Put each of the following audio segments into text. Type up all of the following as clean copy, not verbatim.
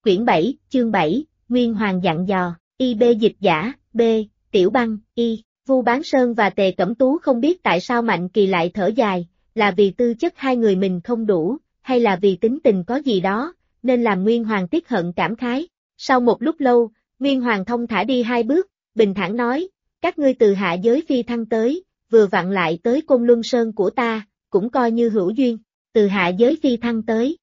Quyển 7, chương 7, Nguyên Hoàng dặn dò, IB dịch giả, B, Tiểu Băng, Y, Vu Bán Sơn và Tề Cẩm Tú không biết tại sao Mạnh Kỳ lại thở dài, là vì tư chất hai người mình không đủ, hay là vì tính tình có gì đó, nên làm Nguyên Hoàng tiếc hận cảm khái. Sau một lúc lâu, Nguyên Hoàng thông thả đi 2 bước, bình thản nói, các ngươi từ hạ giới phi thăng tới, vừa vặn lại tới Côn Luân Sơn của ta, cũng coi như hữu duyên, từ hạ giới phi thăng tới.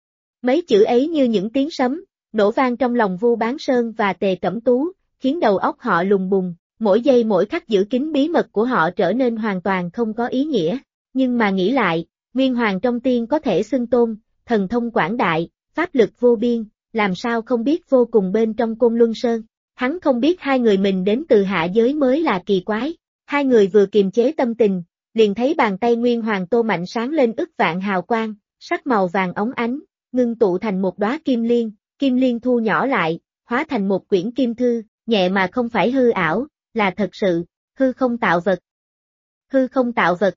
Mấy chữ ấy như những tiếng sấm, nổ vang trong lòng Vu Bán Sơn và Tề Cẩm Tú, khiến đầu óc họ lùng bùng, mỗi giây mỗi khắc giữ kín bí mật của họ trở nên hoàn toàn không có ý nghĩa. Nhưng mà nghĩ lại, Nguyên Hoàng trong tiên có thể xưng tôn, thần thông quảng đại, pháp lực vô biên, làm sao không biết vô cùng bên trong Côn Luân Sơn. Hắn không biết hai người mình đến từ hạ giới mới là kỳ quái. Hai người vừa kiềm chế tâm tình, liền thấy bàn tay Nguyên Hoàng Tô Mạnh sáng lên ức vạn hào quang, sắc màu vàng óng ánh, ngưng tụ thành một đóa kim liên thu nhỏ lại, hóa thành một quyển kim thư, nhẹ mà không phải hư ảo, là thật sự, hư không tạo vật. Hư không tạo vật.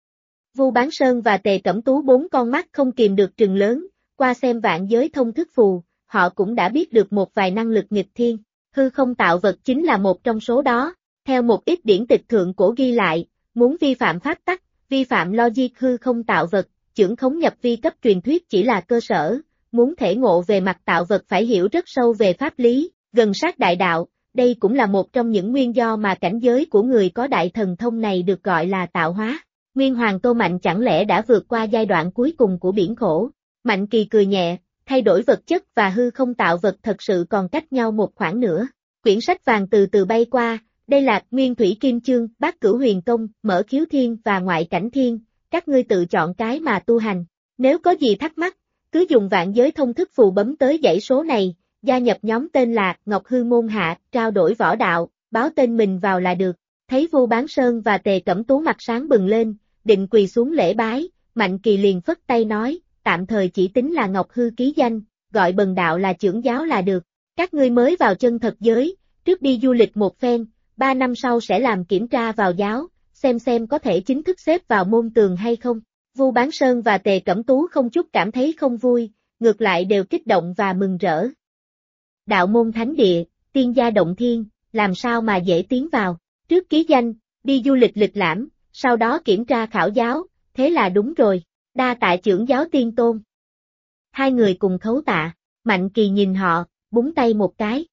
Vu Bán Sơn và Tề Cẩm Tú 4 con mắt không kìm được trừng lớn, qua xem vạn giới thông thức phù, họ cũng đã biết được một vài năng lực nghịch thiên, hư không tạo vật chính là một trong số đó. Theo một ít điển tịch thượng cổ ghi lại, muốn vi phạm pháp tắc, vi phạm logic hư không tạo vật, chưởng khống nhập vi cấp truyền thuyết chỉ là cơ sở, muốn thể ngộ về mặt tạo vật phải hiểu rất sâu về pháp lý, gần sát đại đạo, đây cũng là một trong những nguyên do mà cảnh giới của người có đại thần thông này được gọi là tạo hóa. Nguyên Hoàng Tô Mạnh chẳng lẽ đã vượt qua giai đoạn cuối cùng của biển khổ? Mạnh Kỳ cười nhẹ, thay đổi vật chất và hư không tạo vật thật sự còn cách nhau một khoảng nữa. Quyển sách vàng từ từ bay qua. Đây là Nguyên Thủy Kim Chương, Bát Cửu Huyền Công, Mở Khiếu Thiên và Ngoại Cảnh Thiên, các ngươi tự chọn cái mà tu hành. Nếu có gì thắc mắc, cứ dùng vạn giới thông thức phù bấm tới dãy số này, gia nhập nhóm tên là Ngọc Hư Môn Hạ, trao đổi võ đạo, báo tên mình vào là được. Thấy Vu Bán Sơn và Tề Cẩm Tú mặt sáng bừng lên, định quỳ xuống lễ bái, Mạnh Kỳ liền phất tay nói, tạm thời chỉ tính là Ngọc Hư ký danh, gọi bần đạo là trưởng giáo là được. Các ngươi mới vào chân thật giới, trước đi du lịch một phen. 3 năm sau sẽ làm kiểm tra vào giáo, xem có thể chính thức xếp vào môn tường hay không. Vu Bán Sơn và Tề Cẩm Tú không chút cảm thấy không vui, ngược lại đều kích động và mừng rỡ. Đạo môn thánh địa, tiên gia động thiên, làm sao mà dễ tiến vào, trước ký danh, đi du lịch lịch lãm, sau đó kiểm tra khảo giáo, thế là đúng rồi, đa tạ trưởng giáo tiên tôn. Hai người cùng khấu tạ, Mạnh Kỳ nhìn họ, búng tay một cái.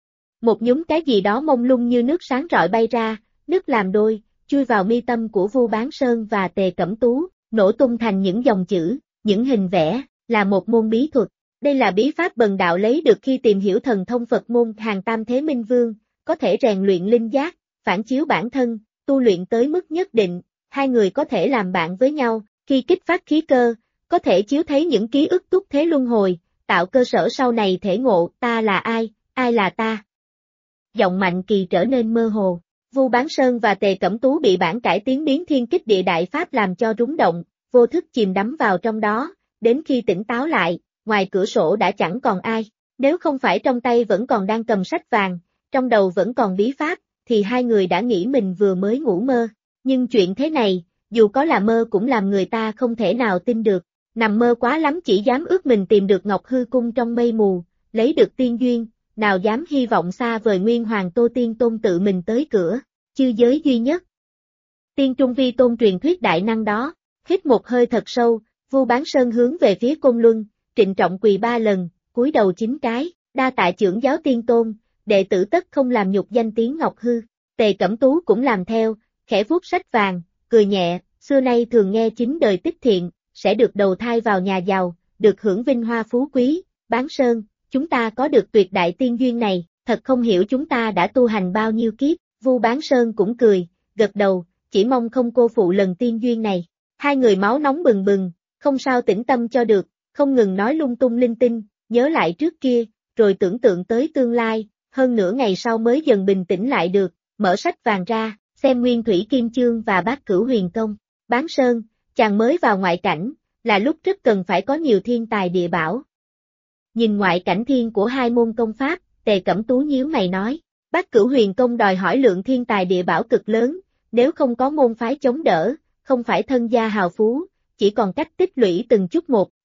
Một nhúm cái gì đó mông lung như nước sáng rọi bay ra, nước làm đôi, chui vào mi tâm của Vu Bán Sơn và Tề Cẩm Tú, nổ tung thành những dòng chữ, những hình vẽ, là một môn bí thuật. Đây là bí pháp bần đạo lấy được khi tìm hiểu thần thông Phật môn Hàng Tam Thế Minh Vương, có thể rèn luyện linh giác, phản chiếu bản thân, tu luyện tới mức nhất định, hai người có thể làm bạn với nhau, khi kích phát khí cơ, có thể chiếu thấy những ký ức túc thế luân hồi, tạo cơ sở sau này thể ngộ ta là ai là ta. Giọng Mạnh Kỳ trở nên mơ hồ, Vu Bán Sơn và Tề Cẩm Tú bị bản cải tiến biến thiên kích địa đại pháp làm cho rúng động, vô thức chìm đắm vào trong đó, đến khi tỉnh táo lại, ngoài cửa sổ đã chẳng còn ai, nếu không phải trong tay vẫn còn đang cầm sách vàng, trong đầu vẫn còn bí pháp, thì hai người đã nghĩ mình vừa mới ngủ mơ, nhưng chuyện thế này, dù có là mơ cũng làm người ta không thể nào tin được, nằm mơ quá lắm chỉ dám ước mình tìm được Ngọc Hư Cung trong mây mù, lấy được tiên duyên. Nào dám hy vọng xa vời Nguyên Hoàng Tô Tiên Tôn tự mình tới cửa, chư giới duy nhất. Tiên Trung Vi Tôn truyền thuyết đại năng đó, hít một hơi thật sâu, Vu Bán Sơn hướng về phía Côn Luân, trịnh trọng quỳ 3 lần, cúi đầu 9 cái, đa tạ trưởng giáo Tiên Tôn, đệ tử tất không làm nhục danh tiếng Ngọc Hư. Tề Cẩm Tú cũng làm theo, khẽ vuốt sách vàng, cười nhẹ, xưa nay thường nghe 9 đời tích thiện, sẽ được đầu thai vào nhà giàu, được hưởng vinh hoa phú quý. Bán Sơn, chúng ta có được tuyệt đại tiên duyên này, thật không hiểu chúng ta đã tu hành bao nhiêu kiếp. Vu Bán Sơn cũng cười, gật đầu, chỉ mong không cô phụ lần tiên duyên này. Hai người máu nóng bừng bừng, không sao tĩnh tâm cho được, không ngừng nói lung tung linh tinh, nhớ lại trước kia, rồi tưởng tượng tới tương lai, hơn nửa ngày sau mới dần bình tĩnh lại được, mở sách vàng ra, xem Nguyên Thủy Kim Chương và Bát Cửu Huyền Công. Bán Sơn, chàng mới vào ngoại cảnh, là lúc rất cần phải có nhiều thiên tài địa bảo. Nhìn ngoại cảnh thiên của hai môn công pháp, Tề Cẩm Tú nhíu mày nói, Bát Cửu Huyền Công đòi hỏi lượng thiên tài địa bảo cực lớn, nếu không có môn phái chống đỡ, không phải thân gia hào phú, chỉ còn cách tích lũy từng chút một,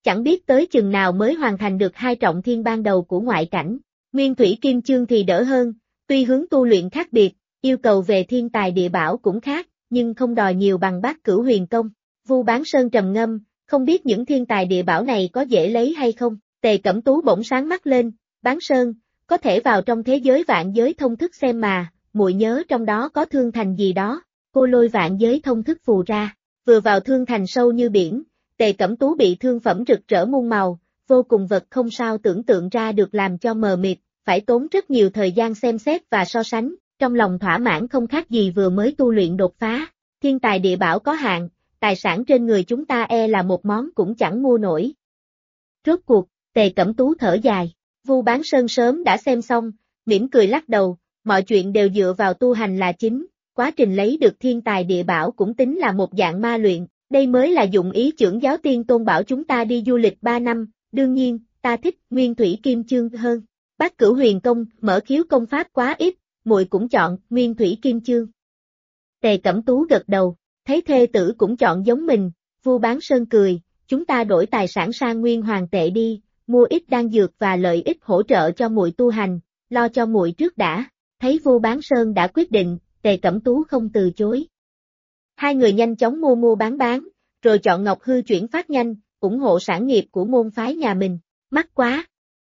chẳng biết tới chừng nào mới hoàn thành được hai trọng thiên ban đầu của ngoại cảnh. Nguyên thủy kim chương thì đỡ hơn, tuy hướng tu luyện khác biệt, yêu cầu về thiên tài địa bảo cũng khác, nhưng không đòi nhiều bằng Bát Cửu Huyền Công. Vu Bán Sơn trầm ngâm, không biết những thiên tài địa bảo này có dễ lấy hay không. Tề Cẩm Tú bỗng sáng mắt lên, Bán Sơn, có thể vào trong thế giới vạn giới thông thức xem mà, muội nhớ trong đó có thương thành gì đó. Cô lôi vạn giới thông thức phù ra, vừa vào thương thành sâu như biển, Tề Cẩm Tú bị thương phẩm rực rỡ muôn màu, vô cùng vật không sao tưởng tượng ra được làm cho mờ mịt, phải tốn rất nhiều thời gian xem xét và so sánh, trong lòng thỏa mãn không khác gì vừa mới tu luyện đột phá. Thiên tài địa bảo có hạn, tài sản trên người chúng ta là một món cũng chẳng mua nổi. Rốt cuộc, Tề Cẩm Tú thở dài, Vu Bán Sơn sớm đã xem xong, mỉm cười lắc đầu, mọi chuyện đều dựa vào tu hành là chính, quá trình lấy được thiên tài địa bảo cũng tính là một dạng ma luyện, đây mới là dụng ý Chưởng Giáo Tiên Tôn bảo chúng ta đi du lịch 3 năm, đương nhiên, ta thích Nguyên Thủy Kim Chương hơn. Bát Cửu Huyền Công, mở khiếu công pháp quá ít, muội cũng chọn Nguyên Thủy Kim Chương. Tề Cẩm Tú gật đầu, thấy thê tử cũng chọn giống mình, Vu Bán Sơn cười, chúng ta đổi tài sản sang nguyên hoàng tệ đi, mua ít đan dược và lợi ích hỗ trợ cho muội tu hành, lo cho muội trước đã. Thấy Vu Bán Sơn đã quyết định, Tề Cẩm Tú không từ chối. Hai người nhanh chóng mua bán, rồi chọn ngọc hư chuyển phát nhanh, ủng hộ sản nghiệp của môn phái nhà mình. Mắc quá!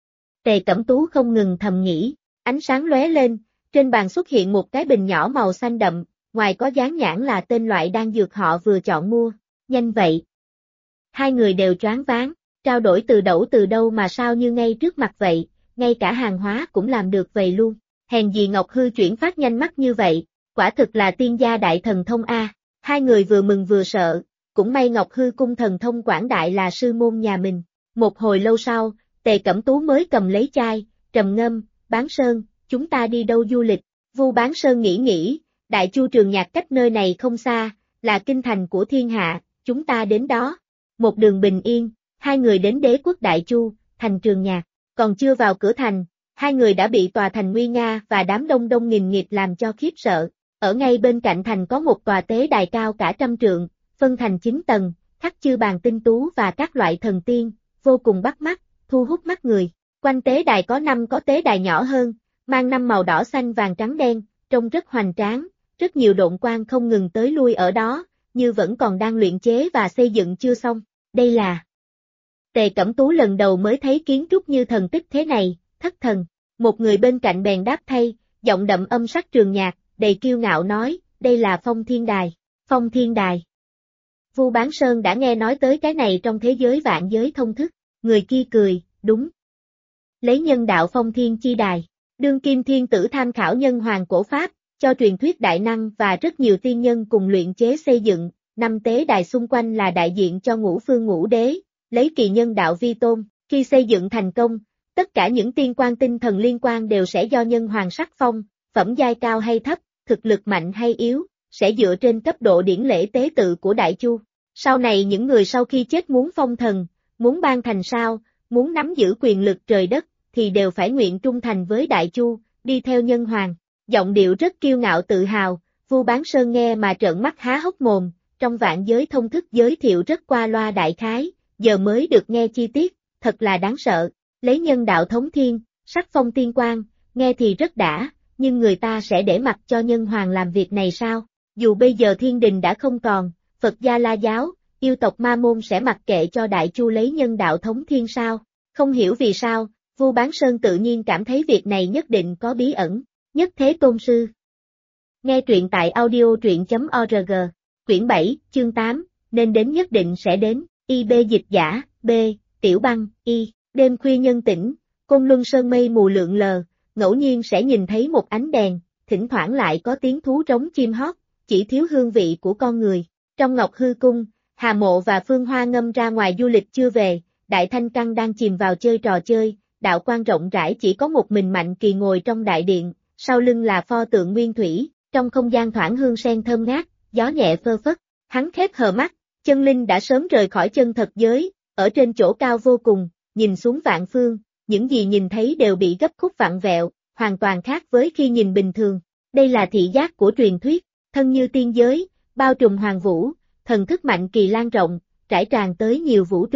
Tề Cẩm Tú không ngừng thầm nghĩ, ánh sáng lóe lên, trên bàn xuất hiện một cái bình nhỏ màu xanh đậm, ngoài có dán nhãn là tên loại đan dược họ vừa chọn mua. Nhanh vậy! Hai người đều choáng váng, trao đổi từ đâu mà sao như ngay trước mặt vậy, ngay cả hàng hóa cũng làm được vậy luôn. Hèn gì ngọc hư chuyển phát nhanh mắt như vậy, quả thực là tiên gia đại thần thông a. Hai người vừa mừng vừa sợ, cũng may ngọc hư cung thần thông quảng đại là sư môn nhà mình. Một hồi lâu sau, Tề Cẩm Tú mới cầm lấy chai, trầm ngâm, Bán Sơn, chúng ta đi đâu du lịch? Vu Bán Sơn nghĩ, Đại Chu Trường Nhạc cách nơi này không xa, là kinh thành của thiên hạ, chúng ta đến đó. Một đường bình yên, hai người đến đế quốc Đại Chu, thành Trường Nhạc, còn chưa vào cửa thành, hai người đã bị tòa thành nguy nga và đám đông nghìn nghịt làm cho khiếp sợ. Ở ngay bên cạnh thành có một tòa tế đài cao cả 100 trượng, phân thành 9 tầng, khắc chư bàn tinh tú và các loại thần tiên, vô cùng bắt mắt, thu hút mắt người. Quanh tế đài có 5 có tế đài nhỏ hơn, mang 5 màu đỏ xanh vàng trắng đen, trông rất hoành tráng, rất nhiều độn quang không ngừng tới lui ở đó, như vẫn còn đang luyện chế và xây dựng chưa xong. Đây là Tề Cẩm Tú lần đầu mới thấy kiến trúc như thần tích thế này, thất thần. Một người bên cạnh bèn đáp thay, giọng đậm âm sắc Trường Nhạc, đầy kiêu ngạo nói, đây là Phong Thiên Đài. Phong Thiên Đài. Vu Bán Sơn đã nghe nói tới cái này trong thế giới vạn giới thông thức, người kia cười, đúng. Lấy nhân đạo Phong Thiên Chi Đài, đương kim thiên tử tham khảo nhân hoàng cổ pháp, cho truyền thuyết đại năng và rất nhiều tiên nhân cùng luyện chế xây dựng, 5 tế đài xung quanh là đại diện cho ngũ phương ngũ đế, lấy kỳ nhân đạo vi tôn, khi xây dựng thành công, tất cả những tiên quan tinh thần liên quan đều sẽ do nhân hoàng sắc phong, phẩm giai cao hay thấp, thực lực mạnh hay yếu, sẽ dựa trên cấp độ điển lễ tế tự của Đại Chu. Sau này những người sau khi chết muốn phong thần, muốn ban thành sao, muốn nắm giữ quyền lực trời đất, thì đều phải nguyện trung thành với Đại Chu, đi theo nhân hoàng. Giọng điệu rất kiêu ngạo tự hào, Vu Bán Sơn nghe mà trợn mắt há hốc mồm, trong vạn giới thông thức giới thiệu rất qua loa đại khái, giờ mới được nghe chi tiết, thật là đáng sợ. Lấy nhân đạo thống thiên, sắc phong tiên quan, nghe thì rất đã, nhưng người ta sẽ để mặc cho nhân hoàng làm việc này sao? Dù bây giờ thiên đình đã không còn, Phật gia La giáo, yêu tộc Ma môn sẽ mặc kệ cho Đại Chu lấy nhân đạo thống thiên sao? Không hiểu vì sao, Vu Bán Sơn tự nhiên cảm thấy việc này nhất định có bí ẩn. Nhất Thế Tôn Sư. Nghe truyện tại audio truyện.org, quyển 7, chương 8, nên đến nhất định sẽ đến, IB dịch giả, B, Tiểu Băng, Y. Đêm khuya nhân tĩnh, Côn Luân Sơn mây mù lượn lờ, ngẫu nhiên sẽ nhìn thấy một ánh đèn, thỉnh thoảng lại có tiếng thú trống chim hót, chỉ thiếu hương vị của con người. Trong Ngọc Hư Cung, Hà Mộ và Phương Hoa Ngâm ra ngoài du lịch chưa về, Đại Thanh Căn đang chìm vào chơi trò chơi, đạo quan rộng rãi chỉ có một mình Mạnh Kỳ ngồi trong đại điện, sau lưng là pho tượng nguyên thủy, trong không gian thoảng hương sen thơm ngát, gió nhẹ phơ phất, hắn khép hờ mắt, chân linh đã sớm rời khỏi chân thật giới, ở trên chỗ cao vô cùng, nhìn xuống vạn phương, những gì nhìn thấy đều bị gấp khúc vặn vẹo, hoàn toàn khác với khi nhìn bình thường. Đây là thị giác của truyền thuyết, thân như tiên giới, bao trùm hoàng vũ, thần thức Mạnh Kỳ lan rộng, trải tràn tới nhiều vũ trụ.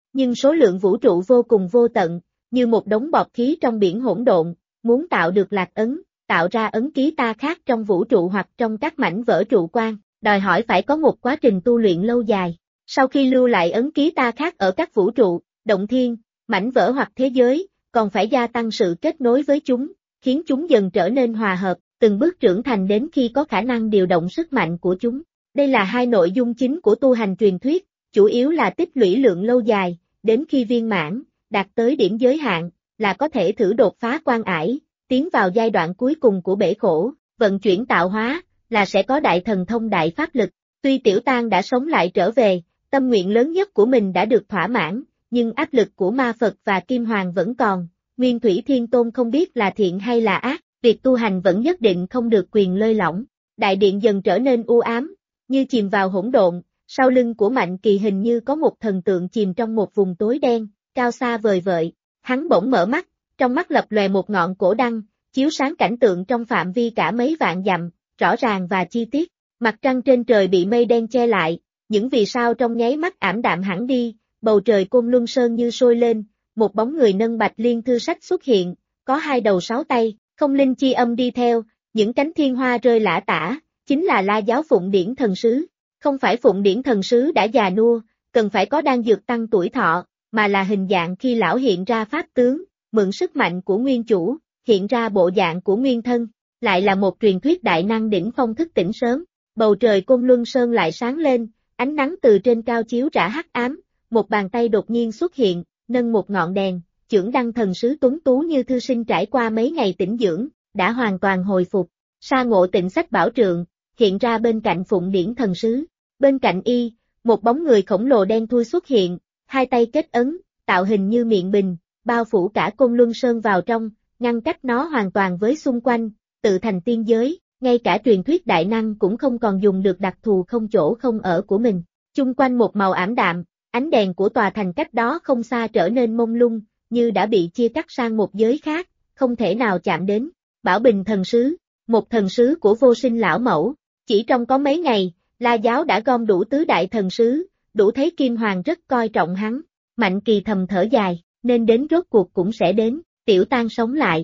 nhưng số lượng vũ trụ vô cùng vô tận, như một đống bọt khí trong biển hỗn độn, muốn tạo được lạc ấn, tạo ra ấn ký ta khác trong vũ trụ hoặc trong các mảnh vỡ trụ quang, đòi hỏi phải có một quá trình tu luyện lâu dài. Sau khi lưu lại ấn ký ta khác ở các vũ trụ, động thiên, mảnh vỡ hoặc thế giới, còn phải gia tăng sự kết nối với chúng, khiến chúng dần trở nên hòa hợp, từng bước trưởng thành đến khi có khả năng điều động sức mạnh của chúng. Đây là hai nội dung chính của tu hành truyền thuyết, chủ yếu là tích lũy lượng lâu dài, đến khi viên mãn, đạt tới điểm giới hạn, là có thể thử đột phá quan ải, tiến vào giai đoạn cuối cùng của bể khổ, vận chuyển tạo hóa, là sẽ có đại thần thông đại pháp lực. Tuy Tiểu Tang đã sống lại trở về, tâm nguyện lớn nhất của mình đã được thỏa mãn, nhưng áp lực của ma Phật và Kim Hoàng vẫn còn, Nguyên Thủy Thiên Tôn không biết là thiện hay là ác, việc tu hành vẫn nhất định không được quyền lơi lỏng. Đại điện dần trở nên u ám, như chìm vào hỗn độn, sau lưng của Mạnh Kỳ hình như có một thần tượng chìm trong một vùng tối đen, cao xa vời vợi. Hắn bỗng mở mắt, trong mắt lập lòe một ngọn cổ đăng, chiếu sáng cảnh tượng trong phạm vi cả mấy vạn dặm, rõ ràng và chi tiết. Mặt trăng trên trời bị mây đen che lại, những vì sao trong nháy mắt ảm đạm hẳn đi, bầu trời Côn Luân Sơn như sôi lên, một bóng người nâng Bạch Liên thư sách xuất hiện, có 2 đầu 6 tay, không linh chi âm đi theo, những cánh thiên hoa rơi lả tả, chính là La Giáo Phụng Điển Thần Sứ. Không phải Phụng Điển Thần Sứ đã già nua, cần phải có đan dược tăng tuổi thọ, mà là hình dạng khi lão hiện ra pháp tướng, mượn sức mạnh của nguyên chủ, hiện ra bộ dạng của nguyên thân, lại là một truyền thuyết đại năng đỉnh phong thức tỉnh sớm. Bầu trời Côn Luân Sơn lại sáng lên, ánh nắng từ trên cao chiếu rã hắc ám, một bàn tay đột nhiên xuất hiện, nâng một ngọn đèn, chưởng đăng thần sứ tuấn tú như thư sinh trải qua mấy ngày tĩnh dưỡng, đã hoàn toàn hồi phục. Sa Ngộ Tịnh sách bảo trượng, hiện ra bên cạnh Phụng Điển Thần Sứ. Bên cạnh y, một bóng người khổng lồ đen thui xuất hiện, 2 tay kết ấn, tạo hình như miệng bình, bao phủ cả Côn Luân Sơn vào trong, ngăn cách nó hoàn toàn với xung quanh, tự thành tiên giới, ngay cả truyền thuyết đại năng cũng không còn dùng được đặc thù không chỗ không ở của mình. Chung quanh một màu ảm đạm, ánh đèn của tòa thành cách đó không xa trở nên mông lung, như đã bị chia cắt sang một giới khác, không thể nào chạm đến. Bảo Bình Thần Sứ, một thần sứ của Vô Sinh lão mẫu, chỉ trong có mấy ngày, La Giáo đã gom đủ tứ đại thần sứ, đủ thấy Kim Hoàng rất coi trọng hắn. Mạnh Kỳ thầm thở dài, nên đến rốt cuộc cũng sẽ đến. Tiểu Tang sống lại.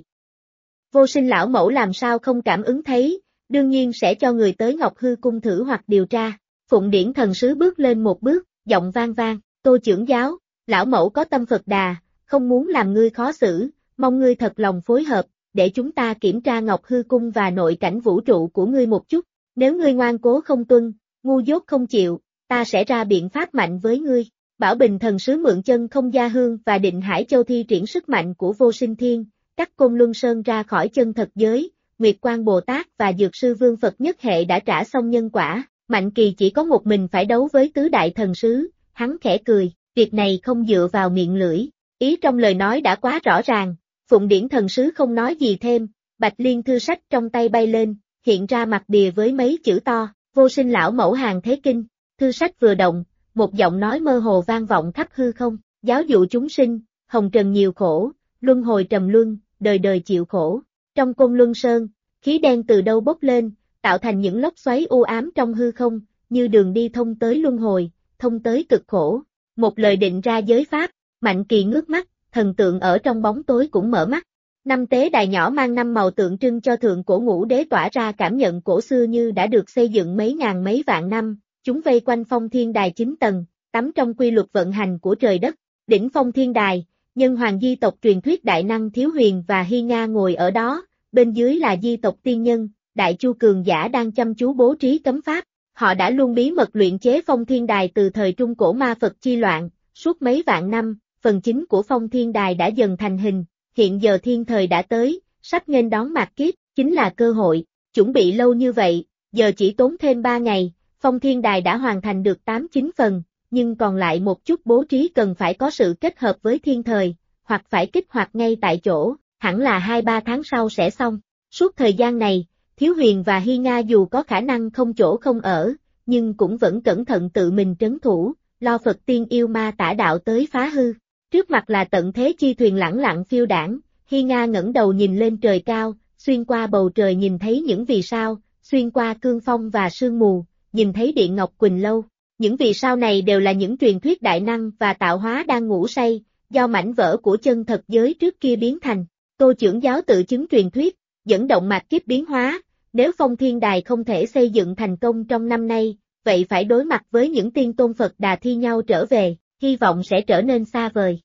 Vô Sinh lão mẫu làm sao không cảm ứng thấy, đương nhiên sẽ cho người tới Ngọc Hư Cung thử hoặc điều tra. Phụng Điển Thần Sứ bước lên một bước, giọng vang vang, Tô trưởng giáo, lão mẫu có tâm Phật đà, không muốn làm ngươi khó xử, mong ngươi thật lòng phối hợp, để chúng ta kiểm tra Ngọc Hư Cung và nội cảnh vũ trụ của ngươi một chút. Nếu ngươi ngoan cố không tuân, ngu dốt không chịu, ta sẽ ra biện pháp mạnh với ngươi. Bảo Bình Thần Sứ mượn chân không gia hương và Định Hải Châu thi triển sức mạnh của Vô Sinh Thiên, cắt Côn Luân Sơn ra khỏi chân thật giới. Nguyệt Quang Bồ Tát và Dược Sư Vương Phật nhất hệ đã trả xong nhân quả, Mạnh Kỳ chỉ có một mình phải đấu với tứ đại thần sứ. Hắn khẽ cười, việc này không dựa vào miệng lưỡi, ý trong lời nói đã quá rõ ràng. Phụng Điển Thần Sứ không nói gì thêm, Bạch Liên thư sách trong tay bay lên, hiện ra mặt bìa với mấy chữ to, Vô Sinh lão mẫu hàng thế kinh. Thư sách vừa động, một giọng nói mơ hồ vang vọng khắp hư không, giáo dụ chúng sinh, hồng trần nhiều khổ, luân hồi trầm luân, đời đời chịu khổ. Trong Côn Luân Sơn, khí đen từ đâu bốc lên, tạo thành những lốc xoáy u ám trong hư không, như đường đi thông tới luân hồi, thông tới cực khổ. Một lời định ra giới pháp, Mạnh Kỳ ngước mắt, thần tượng ở trong bóng tối cũng mở mắt. 5 tế đài nhỏ mang 5 màu tượng trưng cho thượng cổ ngũ đế tỏa ra cảm nhận cổ xưa như đã được xây dựng mấy ngàn mấy vạn năm. Chúng vây quanh phong thiên đài 9 tầng, tắm trong quy luật vận hành của trời đất. Đỉnh phong thiên đài, nhân hoàng di tộc truyền thuyết đại năng Thiếu Huyền và Hy Nga ngồi ở đó, bên dưới là di tộc tiên nhân, Đại Chu cường giả đang chăm chú bố trí cấm pháp. Họ đã luôn bí mật luyện chế phong thiên đài từ thời trung cổ ma Phật chi loạn, suốt mấy vạn năm, phần chính của phong thiên đài đã dần thành hình, hiện giờ thiên thời đã tới, sắp nghênh đón mạt kiếp, chính là cơ hội. Chuẩn bị lâu như vậy, giờ chỉ tốn thêm 3 ngày, phong thiên đài đã hoàn thành được 8-9 phần, nhưng còn lại một chút bố trí cần phải có sự kết hợp với thiên thời, hoặc phải kích hoạt ngay tại chỗ, hẳn là 2-3 tháng sau sẽ xong. Suốt thời gian này, Thiếu Huyền và Hy Nga dù có khả năng không chỗ không ở, nhưng cũng vẫn cẩn thận tự mình trấn thủ, lo Phật tiên yêu ma tả đạo tới phá hư. Trước mặt là tận thế chi thuyền lẳng lặng phiêu đãng, Hy Nga ngẩng đầu nhìn lên trời cao, xuyên qua bầu trời nhìn thấy những vì sao, xuyên qua cương phong và sương mù, nhìn thấy Điện Ngọc Quỳnh Lâu. Những vì sao này đều là những truyền thuyết đại năng và tạo hóa đang ngủ say, do mảnh vỡ của chân thật giới trước kia biến thành. Tô trưởng giáo tự chứng truyền thuyết, dẫn động mạch kiếp biến hóa, nếu Phong Thiên Đài không thể xây dựng thành công trong năm nay, vậy phải đối mặt với những tiên tôn Phật Đà thi nhau trở về, hy vọng sẽ trở nên xa vời.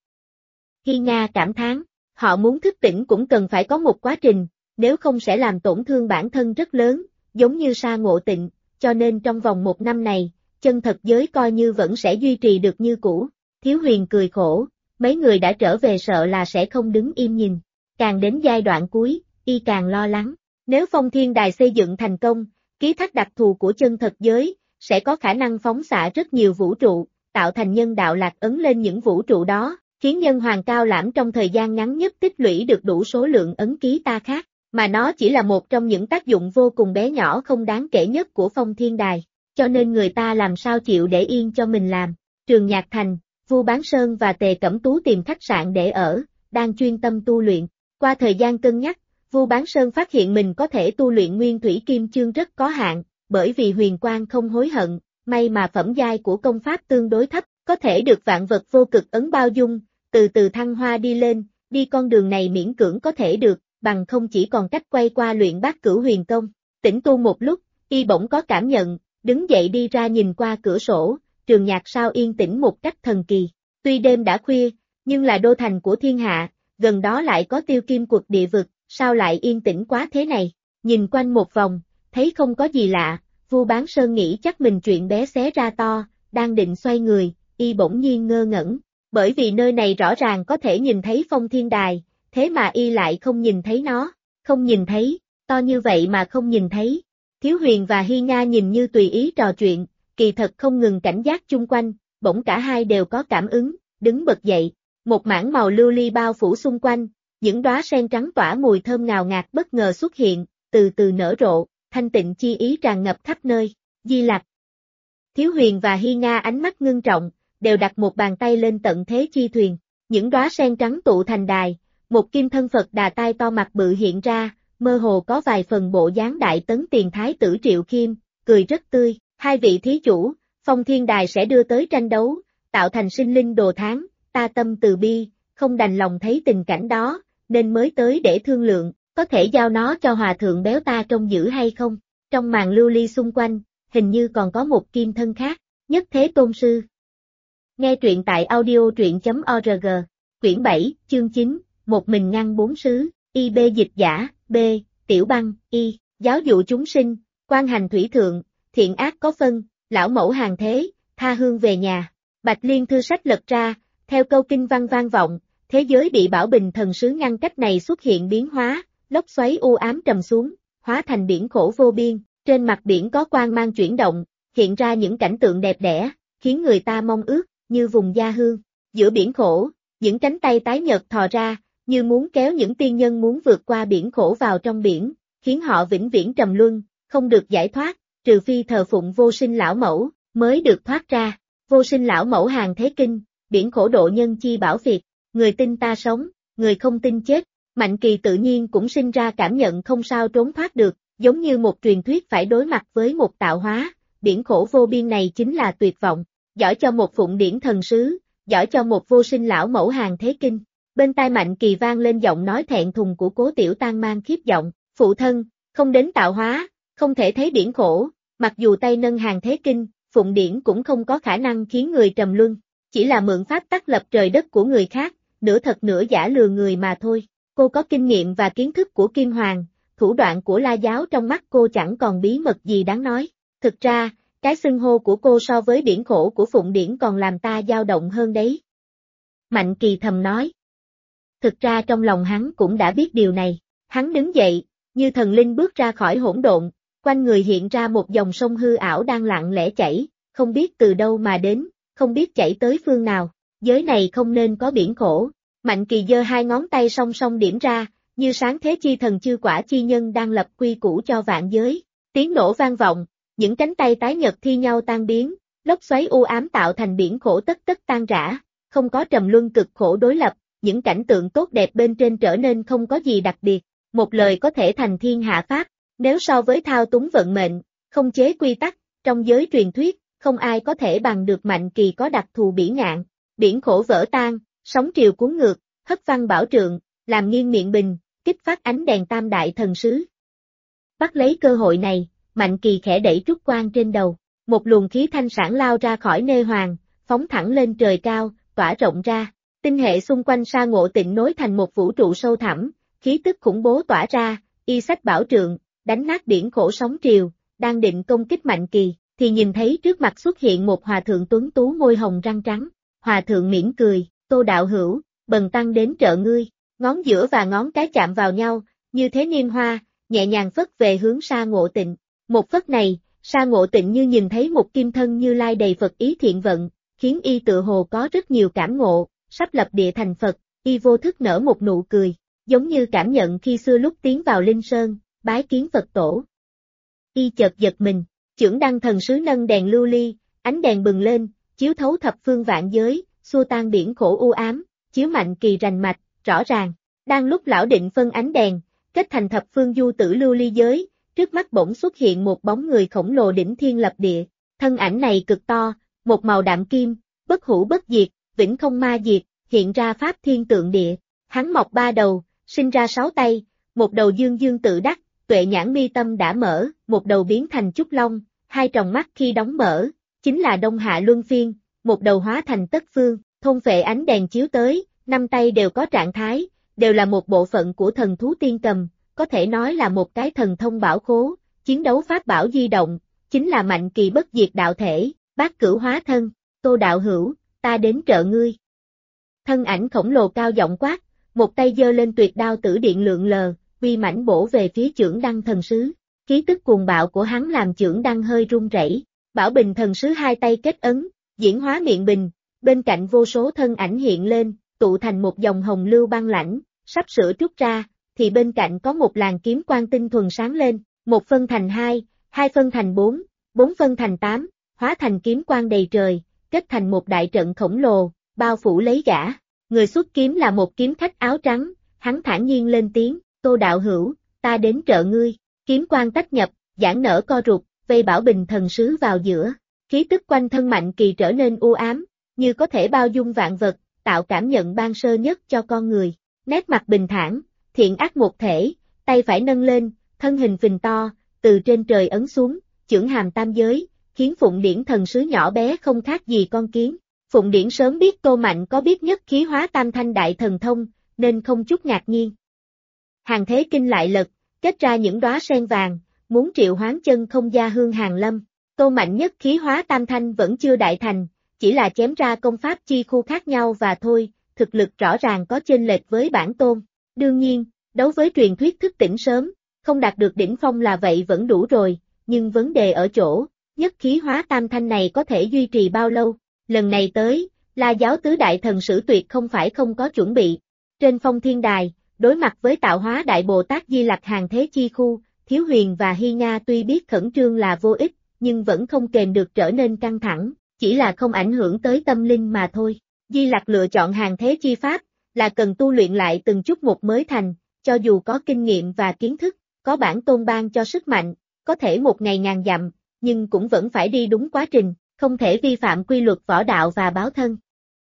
Hi Nga cảm thán, họ muốn thức tỉnh cũng cần phải có một quá trình, nếu không sẽ làm tổn thương bản thân rất lớn, giống như Sa Ngộ Tịnh, cho nên trong vòng 1 năm này, chân thật giới coi như vẫn sẽ duy trì được như cũ. Thiếu Huyền cười khổ, mấy người đã trở về sợ là sẽ không đứng im nhìn. Càng đến giai đoạn cuối, y càng lo lắng. Nếu Phong Thiên Đài xây dựng thành công, ký thác đặc thù của chân thật giới, sẽ có khả năng phóng xạ rất nhiều vũ trụ, tạo thành nhân đạo lạc ấn lên những vũ trụ đó, khiến nhân hoàng cao lãm trong thời gian ngắn nhất tích lũy được đủ số lượng ấn ký ta khác, mà nó chỉ là một trong những tác dụng vô cùng bé nhỏ không đáng kể nhất của Phong Thiên Đài, cho nên người ta làm sao chịu để yên cho mình làm. Trường Nhạc Thành, Vu Bán Sơn và Tề Cẩm Tú tìm khách sạn để ở, đang chuyên tâm tu luyện. Qua thời gian cân nhắc, Vu Bán Sơn phát hiện mình có thể tu luyện Nguyên Thủy Kim Chương rất có hạn, bởi vì huyền quang không hối hận, may mà phẩm giai của công pháp tương đối thấp, có thể được vạn vật vô cực ấn bao dung, từ từ thăng hoa đi lên, đi con đường này miễn cưỡng có thể được, bằng không chỉ còn cách quay qua luyện Bát Cửu Huyền Công. Tĩnh tu một lúc, y bỗng có cảm nhận, đứng dậy đi ra nhìn qua cửa sổ, Trường Nhạc sao yên tĩnh một cách thần kỳ. Tuy đêm đã khuya, nhưng là đô thành của thiên hạ, gần đó lại có Tiêu Kim Quật địa vực, sao lại yên tĩnh quá thế này? Nhìn quanh một vòng, thấy không có gì lạ, Vu Bán Sơn nghĩ chắc mình chuyện bé xé ra to, đang định xoay người, y bỗng nhiên ngơ ngẩn, bởi vì nơi này rõ ràng có thể nhìn thấy Phong Thiên Đài, thế mà y lại không nhìn thấy nó, không nhìn thấy, to như vậy mà không nhìn thấy. Thiếu Huyền và Hi Nga nhìn như tùy ý trò chuyện, kỳ thật không ngừng cảnh giác chung quanh, bỗng cả hai đều có cảm ứng, đứng bật dậy, một mảng màu lưu ly bao phủ xung quanh, những đóa sen trắng tỏa mùi thơm ngào ngạt bất ngờ xuất hiện, từ từ nở rộ, thanh tịnh chi ý tràn ngập khắp nơi. Di Lặc. Thiếu Huyền và Hi Nga ánh mắt ngưng trọng, đều đặt một bàn tay lên tận thế chi thuyền, những đóa sen trắng tụ thành đài, một kim thân Phật Đà tai to mặt bự hiện ra, mơ hồ có vài phần bộ dáng Đại Tấn Tiền Thái tử Triệu Khiêm, cười rất tươi, hai vị thí chủ, Phong Thiên Đài sẽ đưa tới tranh đấu, tạo thành sinh linh đồ tháng, ta tâm từ bi, không đành lòng thấy tình cảnh đó, nên mới tới để thương lượng, có thể giao nó cho hòa thượng béo ta trông giữ hay không? Trong màn lưu ly xung quanh, hình như còn có một kim thân khác, Nhất Thế Tôn Sư. Nghe truyện tại audio.org, quyển 7, chương 9, một mình ngăn 4 xứ, IB dịch giả, B, Tiểu Băng, Y, giáo dụ chúng sinh, quan hành thủy thượng, thiện ác có phân, lão mẫu hàng thế, tha hương về nhà. Bạch Liên thư sách lật ra, theo câu kinh văn vang vọng, thế giới bị Bảo Bình thần sứ ngăn cách này xuất hiện biến hóa, lốc xoáy u ám trầm xuống, hóa thành biển khổ vô biên, trên mặt biển có quang mang chuyển động, hiện ra những cảnh tượng đẹp đẽ, khiến người ta mong ước, như vùng gia hương. Giữa biển khổ, những cánh tay tái nhợt thò ra, như muốn kéo những tiên nhân muốn vượt qua biển khổ vào trong biển, khiến họ vĩnh viễn trầm luân, không được giải thoát, trừ phi thờ phụng vô sinh lão mẫu, mới được thoát ra. Vô sinh lão mẫu hàng thế kinh, biển khổ độ nhân chi bảo việt, người tin ta sống, người không tin chết. Mạnh Kỳ tự nhiên cũng sinh ra cảm nhận không sao trốn thoát được, giống như một truyền thuyết phải đối mặt với một tạo hóa, biển khổ vô biên này chính là tuyệt vọng, giỏi cho một phụng điển thần sứ, giỏi cho một vô sinh lão mẫu hàng thế kinh. Bên tai Mạnh Kỳ vang lên giọng nói thẹn thùng của Cố Tiểu Tang mang khiếp giọng, phụ thân, không đến tạo hóa, không thể thấy biển khổ, mặc dù tay nâng hàng thế kinh, phụng điển cũng không có khả năng khiến người trầm luân, chỉ là mượn pháp tắc lập trời đất của người khác, nửa thật nửa giả lừa người mà thôi. Cô có kinh nghiệm và kiến thức của Kim Hoàng, thủ đoạn của La giáo trong mắt cô chẳng còn bí mật gì đáng nói. Thực ra, cái xưng hô của cô so với biển khổ của Phụng Điển còn làm ta dao động hơn đấy. Mạnh Kỳ thầm nói. Thực ra trong lòng hắn cũng đã biết điều này, hắn đứng dậy, như thần linh bước ra khỏi hỗn độn, quanh người hiện ra một dòng sông hư ảo đang lặng lẽ chảy, không biết từ đâu mà đến, không biết chảy tới phương nào, giới này không nên có biển khổ. Mạnh Kỳ giơ hai ngón tay song song điểm ra, như sáng thế chi thần chư quả chi nhân đang lập quy củ cho vạn giới. Tiếng nổ vang vọng, những cánh tay tái nhật thi nhau tan biến, lốc xoáy u ám tạo thành biển khổ tất tất tan rã, không có trầm luân cực khổ đối lập, những cảnh tượng tốt đẹp bên trên trở nên không có gì đặc biệt, một lời có thể thành thiên hạ pháp, nếu so với thao túng vận mệnh, không chế quy tắc, trong giới truyền thuyết, không ai có thể bằng được Mạnh Kỳ có đặc thù bỉ ngạn, biển khổ vỡ tan, sóng triều cuốn ngược, hất văng bảo trượng, làm nghiêng miệng bình, kích phát ánh đèn tam đại thần sứ. Bắt lấy cơ hội này, Mạnh Kỳ khẽ đẩy trúc quan trên đầu, một luồng khí thanh sản lao ra khỏi nê hoàng, phóng thẳng lên trời cao, tỏa rộng ra. Tinh hệ xung quanh Sa Ngộ Tịnh nối thành một vũ trụ sâu thẳm, khí tức khủng bố tỏa ra, y sách bảo trượng, đánh nát biển khổ sóng triều, đang định công kích Mạnh Kỳ, thì nhìn thấy trước mặt xuất hiện một hòa thượng tuấn tú môi hồng răng trắng. Hòa thượng mỉm cười, Tô đạo hữu, bần tăng đến trợ ngươi, ngón giữa và ngón cái chạm vào nhau, như thế niên hoa, nhẹ nhàng phất về hướng Sa Ngộ Tịnh. Một phất này, Sa Ngộ Tịnh như nhìn thấy một kim thân Như Lai đầy Phật ý thiện vận, khiến y tự hồ có rất nhiều cảm ngộ, sắp lập địa thành Phật, y vô thức nở một nụ cười, giống như cảm nhận khi xưa lúc tiến vào Linh Sơn, bái kiến Phật tổ. Y chợt giật mình, chưởng đăng thần sứ nâng đèn lưu ly, ánh đèn bừng lên, chiếu thấu thập phương vạn giới, xua tan biển khổ u ám, chiếu Mạnh Kỳ rành mạch, rõ ràng. Đang lúc lão định phân ánh đèn, kết thành thập phương du tử lưu ly giới, trước mắt bỗng xuất hiện một bóng người khổng lồ đỉnh thiên lập địa, thân ảnh này cực to, một màu đạm kim, bất hủ bất diệt, vĩnh không ma diệt, hiện ra pháp thiên tượng địa. Hắn mọc 3 đầu, sinh ra 6 tay, một đầu dương dương tự đắc, tuệ nhãn mi tâm đã mở, một đầu biến thành trúc long, 2 tròng mắt khi đóng mở, chính là Đông Hạ Luân Phiên, một đầu hóa thành Tất Phương, thôn phệ ánh đèn chiếu tới, 5 tay đều có trạng thái, đều là một bộ phận của thần thú tiên cầm, có thể nói là một cái thần thông bảo khố, chiến đấu pháp bảo di động, chính là Mạnh Kỳ bất diệt đạo thể, bát cửu hóa thân. Tô đạo hữu, ta đến trợ ngươi. Thân ảnh khổng lồ cao giọng quát, một tay giơ lên tuyệt đao tử điện lượn lờ, uy mãnh bổ về phía chưởng đăng thần sứ. Khí tức cuồng bạo của hắn làm chưởng đăng hơi run rẩy. Bảo bình thần sứ 2 tay kết ấn, diễn hóa miệng bình, bên cạnh vô số thân ảnh hiện lên, tụ thành một dòng hồng lưu băng lãnh, sắp sửa trút ra, thì bên cạnh có một làn kiếm quang tinh thuần sáng lên, 1 phân thành 2, 2 phân thành 4, 4 phân thành 8, hóa thành kiếm quang đầy trời, kết thành một đại trận khổng lồ, bao phủ lấy gã. Người xuất kiếm là một kiếm khách áo trắng, hắn thản nhiên lên tiếng, Tô đạo hữu, ta đến trợ ngươi. Kiếm quang tách nhập, giãn nở co rụt, vây Bảo bình thần sứ vào giữa. Khí tức quanh thân Mạnh Kỳ trở nên u ám, như có thể bao dung vạn vật, tạo cảm nhận ban sơ nhất cho con người. Nét mặt bình thản, thiện ác một thể, tay phải nâng lên, thân hình phình to, từ trên trời ấn xuống, chưởng hàm tam giới, khiến Phụng Điển thần sứ nhỏ bé không khác gì con kiến. Phụng Điển sớm biết Tô Mạnh có biết nhất khí hóa tam thanh đại thần thông, nên không chút ngạc nhiên. Hàng thế kinh lại lật, kết ra những đóa sen vàng, muốn triệu hoán chân không gia hương hàng lâm. Tô Mạnh nhất khí hóa tam thanh vẫn chưa đại thành, chỉ là chém ra công pháp chi khu khác nhau và thôi, thực lực rõ ràng có chênh lệch với bản tôn. Đương nhiên, đấu với truyền thuyết thức tỉnh sớm, không đạt được đỉnh phong là vậy vẫn đủ rồi, nhưng vấn đề ở chỗ, nhất khí hóa tam thanh này có thể duy trì bao lâu? Lần này tới, La giáo tứ đại thần sử tuyệt không phải không có chuẩn bị. Trên phong thiên đài, đối mặt với tạo hóa đại Bồ Tát Di Lặc hàng thế chi khu, Thiếu Huyền và Hy Nga tuy biết khẩn trương là vô ích, nhưng vẫn không kềm được trở nên căng thẳng, chỉ là không ảnh hưởng tới tâm linh mà thôi. Di Lặc lựa chọn hàng thế chi pháp, là cần tu luyện lại từng chút một mới thành, cho dù có kinh nghiệm và kiến thức, có bản tôn ban cho sức mạnh, có thể một ngày ngàn dặm, nhưng cũng vẫn phải đi đúng quá trình, không thể vi phạm quy luật võ đạo và báo thân.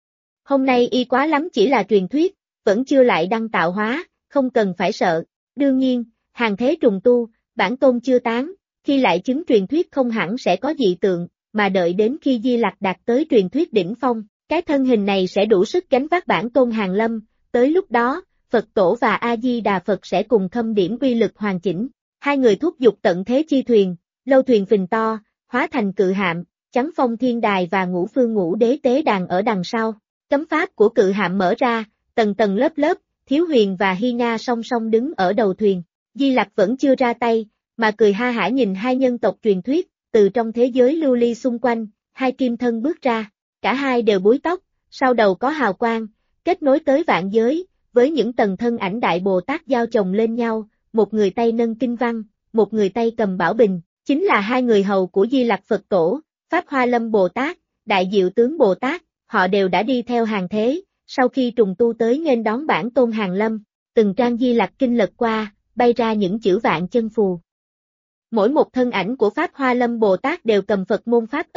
Hôm nay y quá lắm chỉ là truyền thuyết, vẫn chưa lại đăng tạo hóa, không cần phải sợ. Đương nhiên, hàng thế trùng tu, bản tôn chưa tán, khi lại chứng truyền thuyết không hẳn sẽ có dị tượng, mà đợi đến khi Di Lặc đạt tới truyền thuyết đỉnh phong, cái thân hình này sẽ đủ sức gánh vác bản tôn hàng lâm, tới lúc đó, Phật tổ và A-di-đà Phật sẽ cùng khâm điểm quy lực hoàn chỉnh. 2 người thúc giục tận thế chi thuyền, lâu thuyền phình to, hóa thành cự hạm, chắn phong thiên đài và ngũ phương ngũ đế tế đàn ở đằng sau. Cấm pháp của cự hạm mở ra, tầng tầng lớp lớp, Thiếu Huyền và Hy Nga song song đứng ở đầu thuyền. Di Lặc vẫn chưa ra tay, mà cười ha hả nhìn 2 nhân tộc truyền thuyết, từ trong thế giới lưu ly xung quanh, 2 kim thân bước ra, cả hai đều búi tóc, sau đầu có hào quang, kết nối tới vạn giới, với những tầng thân ảnh đại Bồ Tát giao chồng lên nhau, một người tay nâng kinh văn, một người tay cầm bảo bình, chính là 2 người hầu của Di Lặc Phật tổ, Pháp Hoa Lâm Bồ Tát, Đại Diệu Tướng Bồ Tát, họ đều đã đi theo hàng thế, sau khi trùng tu tới nghênh đón bản tôn hàng lâm, từng trang Di Lặc kinh lật qua, bay ra những chữ vạn chân phù. Mỗi một thân ảnh của Pháp Hoa Lâm Bồ Tát đều cầm Phật môn Pháp ấn,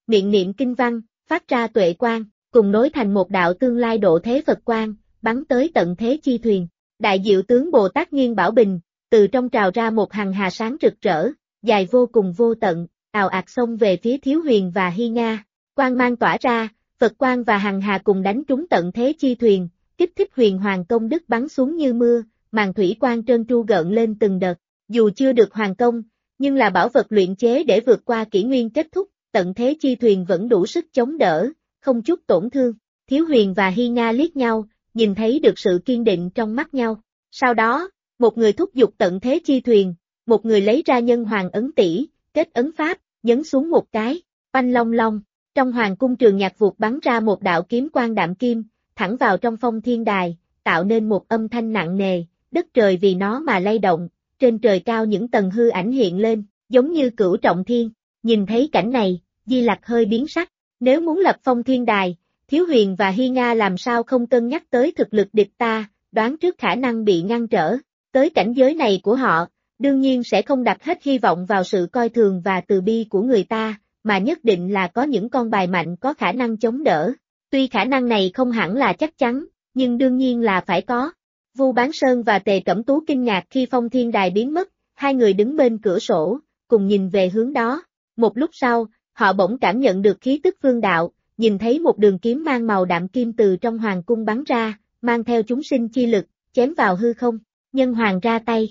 miệng niệm kinh văn, phát ra tuệ quang, cùng nối thành một đạo tương lai độ thế Phật quang, bắn tới tận thế chi thuyền. Đại Diệu tướng Bồ Tát Nghiên Bảo Bình, từ trong trào ra một hằng hà sáng rực rỡ, dài vô cùng vô tận, ào ạt xông về phía Thiếu Huyền và Hy Nga. Quang mang tỏa ra, Phật quang và hằng hà cùng đánh trúng tận thế chi thuyền, kích thích huyền hoàng công đức bắn xuống như mưa, màn thủy quang trơn tru gợn lên từng đợt. Dù chưa được hoàn công, nhưng là bảo vật luyện chế để vượt qua kỷ nguyên kết thúc, tận thế chi thuyền vẫn đủ sức chống đỡ, không chút tổn thương. Thiếu Huyền và Hy Nga liếc nhau, nhìn thấy được sự kiên định trong mắt nhau. Sau đó, một người thúc giục tận thế chi thuyền, một người lấy ra nhân hoàng ấn tỷ, kết ấn pháp, nhấn xuống một cái, oanh long long, trong hoàng cung trường nhạc vụt bắn ra một đạo kiếm quang đạm kim, thẳng vào trong phong thiên đài, tạo nên một âm thanh nặng nề, đất trời vì nó mà lay động, trên trời cao những tầng hư ảnh hiện lên, giống như cửu trọng thiên. Nhìn thấy cảnh này, Di Lặc hơi biến sắc, nếu muốn lập phong thiên đài, Thiếu Huyền và Hy Nga làm sao không cân nhắc tới thực lực địch ta, đoán trước khả năng bị ngăn trở, tới cảnh giới này của họ, đương nhiên sẽ không đặt hết hy vọng vào sự coi thường và từ bi của người ta, mà nhất định là có những con bài mạnh có khả năng chống đỡ. Tuy khả năng này không hẳn là chắc chắn, nhưng đương nhiên là phải có. Vu Bán Sơn và Tề Cẩm Tú kinh ngạc khi phong thiên đài biến mất, hai người đứng bên cửa sổ, cùng nhìn về hướng đó. Một lúc sau, họ bỗng cảm nhận được khí tức vương đạo, nhìn thấy một đường kiếm mang màu đạm kim từ trong hoàng cung bắn ra, mang theo chúng sinh chi lực, chém vào hư không. Nhân hoàng ra tay.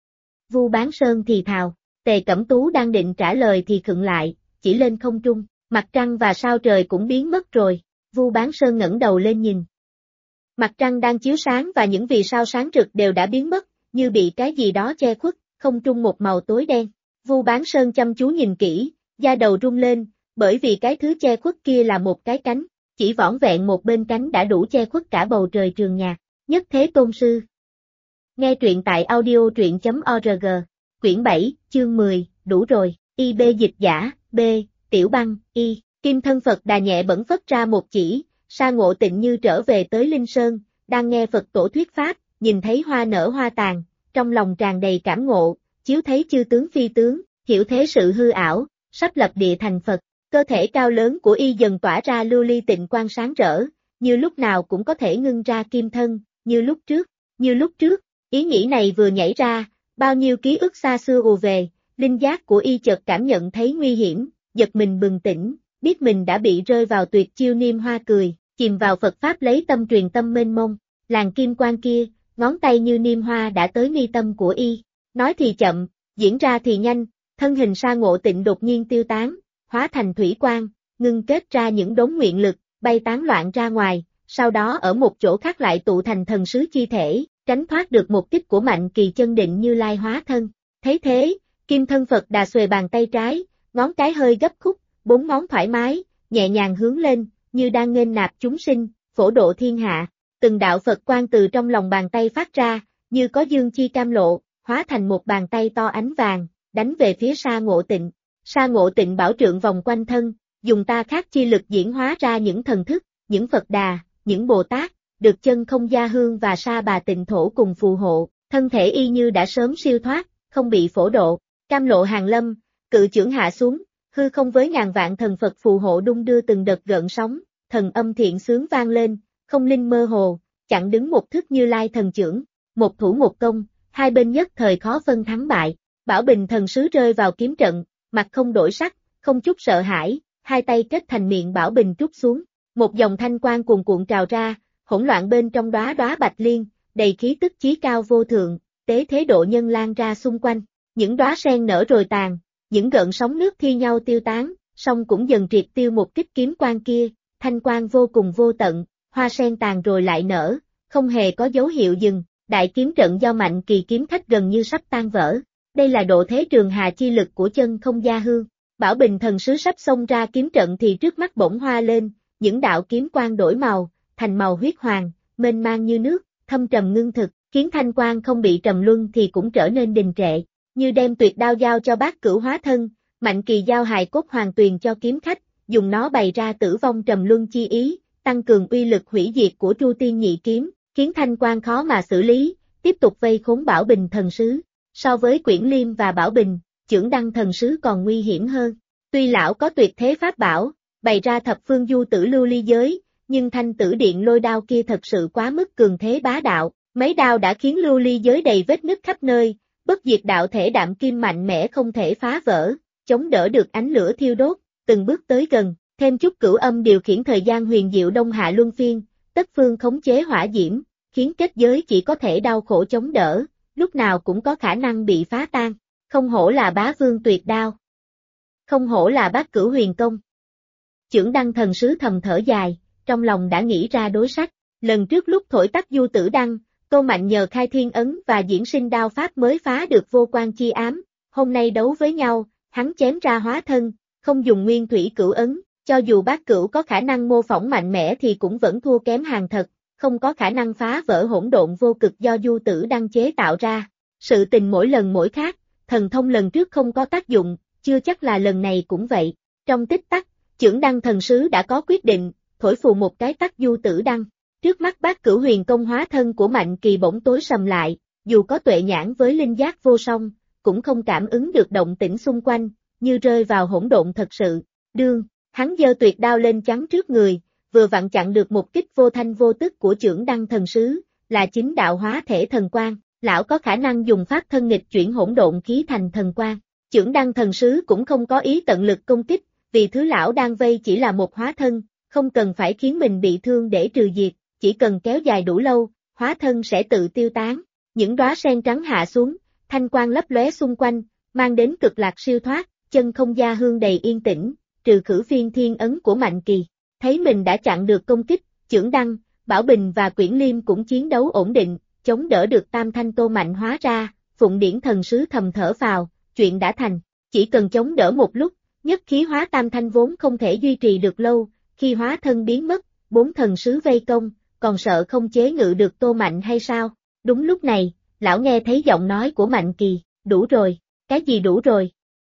Vu Bán Sơn thì thào, Tề Cẩm Tú đang định trả lời thì khựng lại, chỉ lên không trung, mặt trăng và sao trời cũng biến mất rồi. Vu Bán Sơn ngẩng đầu lên nhìn. Mặt trăng đang chiếu sáng và những vì sao sáng rực đều đã biến mất, như bị cái gì đó che khuất, không trung một màu tối đen. Vu Bán Sơn chăm chú nhìn kỹ, da đầu rung lên, bởi vì cái thứ che khuất kia là một cái cánh, chỉ vỏn vẹn một bên cánh đã đủ che khuất cả bầu trời trường nhạc. Nhất Thế Tôn Sư. Nghe truyện tại audio.org, quyển 7, chương 10, đủ rồi, IB dịch giả, B, Tiểu Băng, Y, Kim Thân Phật Đà nhẹ bẩn phất ra một chỉ, Sa Ngộ Tịnh như trở về tới Linh Sơn, đang nghe Phật tổ thuyết pháp, nhìn thấy hoa nở hoa tàn, trong lòng tràn đầy cảm ngộ, chiếu thấy chư tướng phi tướng, hiểu thế sự hư ảo, sắp lập địa thành Phật, cơ thể cao lớn của Y dần tỏa ra lưu ly tịnh quang sáng rỡ, như lúc nào cũng có thể ngưng ra kim thân, như lúc trước, ý nghĩ này vừa nhảy ra, bao nhiêu ký ức xa xưa ùa về, linh giác của Y chợt cảm nhận thấy nguy hiểm, giật mình bừng tỉnh, biết mình đã bị rơi vào tuyệt chiêu niêm hoa cười, chìm vào Phật Pháp lấy tâm truyền tâm mênh mông, làn kim quang kia, ngón tay như niêm hoa đã tới mi tâm của Y, nói thì chậm, diễn ra thì nhanh, thân hình Sa Ngộ Tịnh đột nhiên tiêu tán, hóa thành thủy quang, ngưng kết ra những đống nguyện lực, bay tán loạn ra ngoài, sau đó ở một chỗ khác lại tụ thành thần sứ chi thể, tránh thoát được một kích của Mạnh Kỳ chân định Như Lai hóa thân. Thấy thế, Kim Thân Phật Đà xuề bàn tay trái, ngón cái hơi gấp khúc, bốn ngón thoải mái, nhẹ nhàng hướng lên, như đang nghênh nạp chúng sinh, phổ độ thiên hạ. Từng đạo Phật quang từ trong lòng bàn tay phát ra, như có dương chi cam lộ, hóa thành một bàn tay to ánh vàng, đánh về phía Sa Ngộ Tịnh. Sa Ngộ Tịnh bảo trượng vòng quanh thân, dùng ta khác chi lực diễn hóa ra những thần thức, những Phật Đà, những Bồ Tát, được Chân Không Gia Hương và Sa Bà Tịnh Thổ cùng phù hộ, thân thể Y như đã sớm siêu thoát, không bị phổ độ. Cam lộ hàng lâm, cự chưởng hạ xuống, hư không với ngàn vạn thần Phật phù hộ đung đưa từng đợt gợn sóng, thần âm thiện sướng vang lên, không linh mơ hồ, chặn đứng một thức Như Lai thần chưởng, một thủ một công, hai bên nhất thời khó phân thắng bại. Bảo Bình thần sứ rơi vào kiếm trận, mặt không đổi sắc, không chút sợ hãi, hai tay kết thành miệng Bảo Bình trút xuống, một dòng thanh quang cuồn cuộn trào ra, hỗn loạn bên trong đóa đóa bạch liên, đầy khí tức chí cao vô thượng, tế thế độ nhân lan ra xung quanh, những đóa sen nở rồi tàn, những gợn sóng nước thi nhau tiêu tán, song cũng dần triệt tiêu một kích kiếm quang kia, thanh quang vô cùng vô tận, hoa sen tàn rồi lại nở, không hề có dấu hiệu dừng, đại kiếm trận do Mạnh Kỳ kiếm khách gần như sắp tan vỡ. Đây là độ thế trường hà chi lực của Chân Không Gia Hương. Bảo Bình thần sứ sắp xông ra kiếm trận thì trước mắt bỗng hoa lên, những đạo kiếm quang đổi màu, thành màu huyết hoàng, mênh mang như nước, thâm trầm ngưng thực, khiến thanh quang không bị trầm luân thì cũng trở nên đình trệ, như đem tuyệt đao giao cho Bát Cửu hóa thân, Mạnh Kỳ giao hài cốt hoàng tuyền cho kiếm khách, dùng nó bày ra tử vong trầm luân chi ý, tăng cường uy lực hủy diệt của Tru Tiên Nhị kiếm, khiến thanh quang khó mà xử lý, tiếp tục vây khốn Bảo Bình thần sứ. So với Quyển Liêm và Bảo Bình, Chưởng Đăng thần sứ còn nguy hiểm hơn. Tuy lão có tuyệt thế pháp bảo, bày ra thập phương du tử lưu ly giới, nhưng thanh tử điện lôi đao kia thật sự quá mức cường thế bá đạo, mấy đao đã khiến lưu ly giới đầy vết nứt khắp nơi, bất diệt đạo thể đạm kim mạnh mẽ không thể phá vỡ, chống đỡ được ánh lửa thiêu đốt, từng bước tới gần, thêm chút cửu âm điều khiển thời gian huyền diệu đông hạ luân phiên, tất phương khống chế hỏa diễm, khiến kết giới chỉ có thể đau khổ chống đỡ, lúc nào cũng có khả năng bị phá tan, không hổ là bá vương tuyệt đao. Không hổ là bát cửu huyền công. Chưởng đăng thần sứ thầm thở dài, trong lòng đã nghĩ ra đối sách, lần trước lúc thổi tắt du tử đăng, Tô Mạnh nhờ khai thiên ấn và diễn sinh đao pháp mới phá được vô quan chi ám, hôm nay đấu với nhau, hắn chém ra hóa thân, không dùng nguyên thủy cửu ấn, cho dù bát cửu có khả năng mô phỏng mạnh mẽ thì cũng vẫn thua kém hàng thật, không có khả năng phá vỡ hỗn độn vô cực do du tử đăng chế tạo ra. Sự tình mỗi lần mỗi khác, thần thông lần trước không có tác dụng, chưa chắc là lần này cũng vậy. Trong tích tắc, chưởng đăng thần sứ đã có quyết định, thổi phù một cái tắt du tử đăng. Trước mắt bát cửu huyền công hóa thân của Mạnh Kỳ bỗng tối sầm lại, dù có tuệ nhãn với linh giác vô song, cũng không cảm ứng được động tĩnh xung quanh, như rơi vào hỗn độn thật sự. Đương, hắn giơ tuyệt đao lên chắn trước người, vừa vặn chặn được một kích vô thanh vô tức của chưởng đăng thần sứ, là chính đạo hóa thể thần quang, lão có khả năng dùng pháp thân nghịch chuyển hỗn độn khí thành thần quang. Chưởng đăng thần sứ cũng không có ý tận lực công kích, vì thứ lão đang vây chỉ là một hóa thân, không cần phải khiến mình bị thương để trừ diệt, chỉ cần kéo dài đủ lâu, hóa thân sẽ tự tiêu tán. Những đóa sen trắng hạ xuống, thanh quang lấp lóe xung quanh, mang đến cực lạc siêu thoát, chân không gia hương đầy yên tĩnh, trừ khử phiên thiên ấn của Mạnh Kỳ. Thấy mình đã chặn được công kích, chưởng đăng, Bảo Bình và Quyển Liêm cũng chiến đấu ổn định, chống đỡ được tam thanh Tô Mạnh hóa ra, Phụng Điển thần sứ thầm thở phào, chuyện đã thành, chỉ cần chống đỡ một lúc, nhất khí hóa tam thanh vốn không thể duy trì được lâu, khi hóa thân biến mất, 4 thần sứ vây công, còn sợ không chế ngự được Tô Mạnh hay sao? Đúng lúc này, lão nghe thấy giọng nói của Mạnh Kỳ, đủ rồi, cái gì đủ rồi?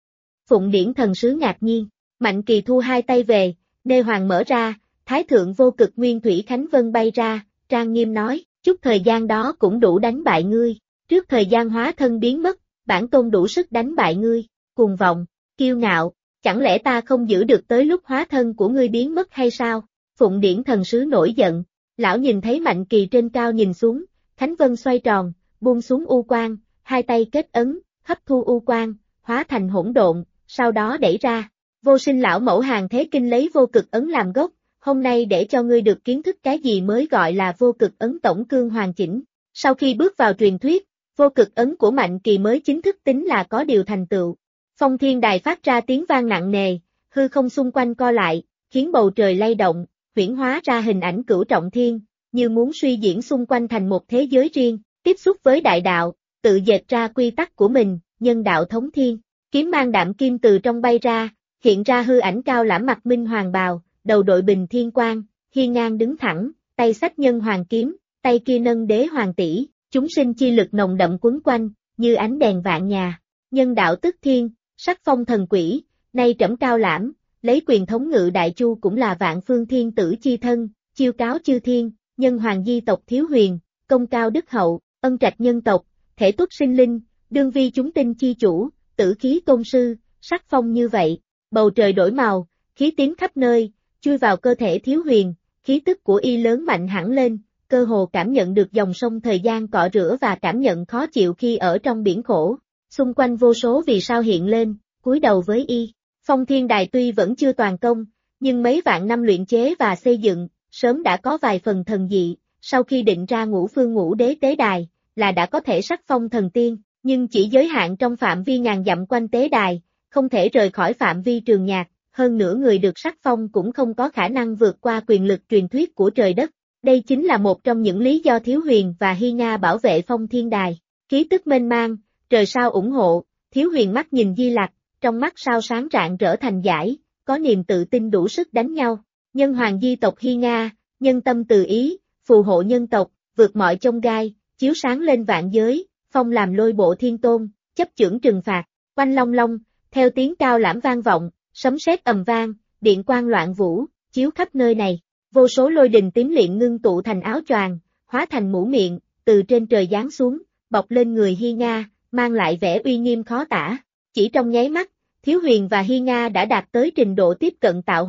Phụng Điển thần sứ ngạc nhiên, Mạnh Kỳ thu hai tay về, nê hoàng mở ra, thái thượng vô cực nguyên thủy khánh vân bay ra, trang nghiêm nói, chút thời gian đó cũng đủ đánh bại ngươi, trước thời gian hóa thân biến mất, bản tôn đủ sức đánh bại ngươi, cuồng vọng, kiêu ngạo, chẳng lẽ ta không giữ được tới lúc hóa thân của ngươi biến mất hay sao? Phụng Điển thần sứ nổi giận, lão nhìn thấy Mạnh Kỳ trên cao nhìn xuống, khánh vân xoay tròn, buông xuống u quang, hai tay kết ấn, hấp thu u quang, hóa thành hỗn độn, sau đó đẩy ra. Vô sinh lão mẫu hàng thế kinh lấy vô cực ấn làm gốc, hôm nay để cho ngươi được kiến thức cái gì mới gọi là vô cực ấn tổng cương hoàn chỉnh. Sau khi bước vào truyền thuyết, vô cực ấn của Mạnh Kỳ mới chính thức tính là có điều thành tựu. Phong thiên đài phát ra tiếng vang nặng nề, hư không xung quanh co lại, khiến bầu trời lay động, huyễn hóa ra hình ảnh cửu trọng thiên, như muốn suy diễn xung quanh thành một thế giới riêng, tiếp xúc với đại đạo, tự dệt ra quy tắc của mình, nhân đạo thống thiên. Kiếm mang đạm kim từ trong bay ra, hiện ra hư ảnh cao lãm mặt minh hoàng bào, đầu đội bình thiên quang, hiên ngang đứng thẳng, tay xách nhân hoàng kiếm, tay kia nâng đế hoàng tỷ, chúng sinh chi lực nồng đậm quấn quanh, như ánh đèn vạn nhà. Nhân đạo tức thiên, sắc phong thần quỷ, nay trẫm cao lãm, lấy quyền thống ngự đại chu cũng là vạn phương thiên tử chi thân, chiêu cáo chư thiên, nhân hoàng di tộc thiếu huyền, công cao đức hậu, ân trạch nhân tộc, thể tuất sinh linh, đương vi chúng tinh chi chủ, tử khí tôn sư, sắc phong như vậy. Bầu trời đổi màu, khí tím khắp nơi, chui vào cơ thể thiếu huyền, khí tức của y lớn mạnh hẳn lên, cơ hồ cảm nhận được dòng sông thời gian cọ rửa và cảm nhận khó chịu khi ở trong biển khổ. Xung quanh vô số vì sao hiện lên, cúi đầu với y. Phong thiên đài tuy vẫn chưa toàn công, nhưng mấy vạn năm luyện chế và xây dựng, sớm đã có vài phần thần dị, sau khi định ra ngũ phương ngũ đế tế đài, là đã có thể sắc phong thần tiên, nhưng chỉ giới hạn trong phạm vi ngàn dặm quanh tế đài, không thể rời khỏi phạm vi trường nhạc, hơn nữa người được sắc phong cũng không có khả năng vượt qua quyền lực truyền thuyết của trời đất. Đây chính là một trong những lý do Thiếu Huyền và Hy Nga bảo vệ phong thiên đài. Khí tức mênh mang, trời sao ủng hộ, Thiếu Huyền mắt nhìn Di Lặc, trong mắt sao sáng rạng rỡ thành giải, có niềm tự tin đủ sức đánh nhau. Nhân hoàng di tộc Hy Nga, nhân tâm từ ý, phù hộ nhân tộc, vượt mọi chông gai, chiếu sáng lên vạn giới, phong làm lôi bộ thiên tôn, chấp chưởng trừng phạt, oanh long long, theo tiếng cao lãm vang vọng, sấm sét ầm vang, điện quang loạn vũ, chiếu khắp nơi này. Vô số lôi đình tím liện ngưng tụ thành áo choàng, hóa thành mũ miệng, từ trên trời giáng xuống, bọc lên người Hy Nga, mang lại vẻ uy nghiêm khó tả. Chỉ trong nháy mắt, Thiếu Huyền và Hy Nga đã đạt tới trình độ tiếp cận tạo hóa,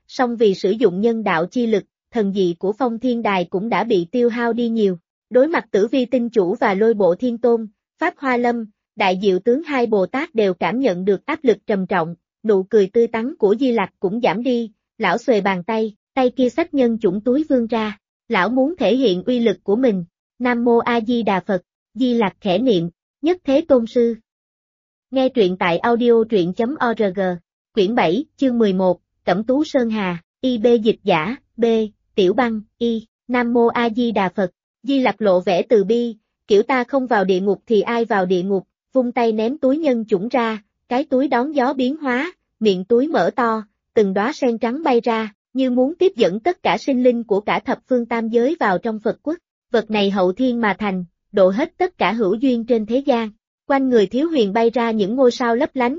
song vì sử dụng nhân đạo chi lực, thần dị của Phong Thiên Đài cũng đã bị tiêu hao đi nhiều. Đối mặt Tử Vi Tinh Chủ và Lôi Bộ Thiên Tôn, Pháp Hoa Lâm, Đại Diệu Tướng hai Bồ Tát đều cảm nhận được áp lực trầm trọng, nụ cười tươi tắn của Di Lặc cũng giảm đi, lão xuề bàn tay, tay kia xách nhân chủng túi vươn ra, lão muốn thể hiện uy lực của mình. Nam Mô A Di Đà Phật, Di Lặc khẽ niệm, Nhất Thế Tôn Sư. Nghe truyện tại audio.org, quyển 7, chương 11, Cẩm Tú Sơn Hà, IB dịch giả, B, Tiểu Băng, Y, Nam Mô A Di Đà Phật, Di Lặc lộ vẻ từ bi, kiểu ta không vào địa ngục thì ai vào địa ngục, vung tay ném túi nhân chủng ra, cái túi đón gió biến hóa, miệng túi mở to, từng đóa sen trắng bay ra, như muốn tiếp dẫn tất cả sinh linh của cả thập phương tam giới vào trong Phật quốc. Vật này hậu thiên mà thành, độ hết tất cả hữu duyên trên thế gian. Quanh người Thiếu Huyền bay ra những ngôi sao lấp lánh,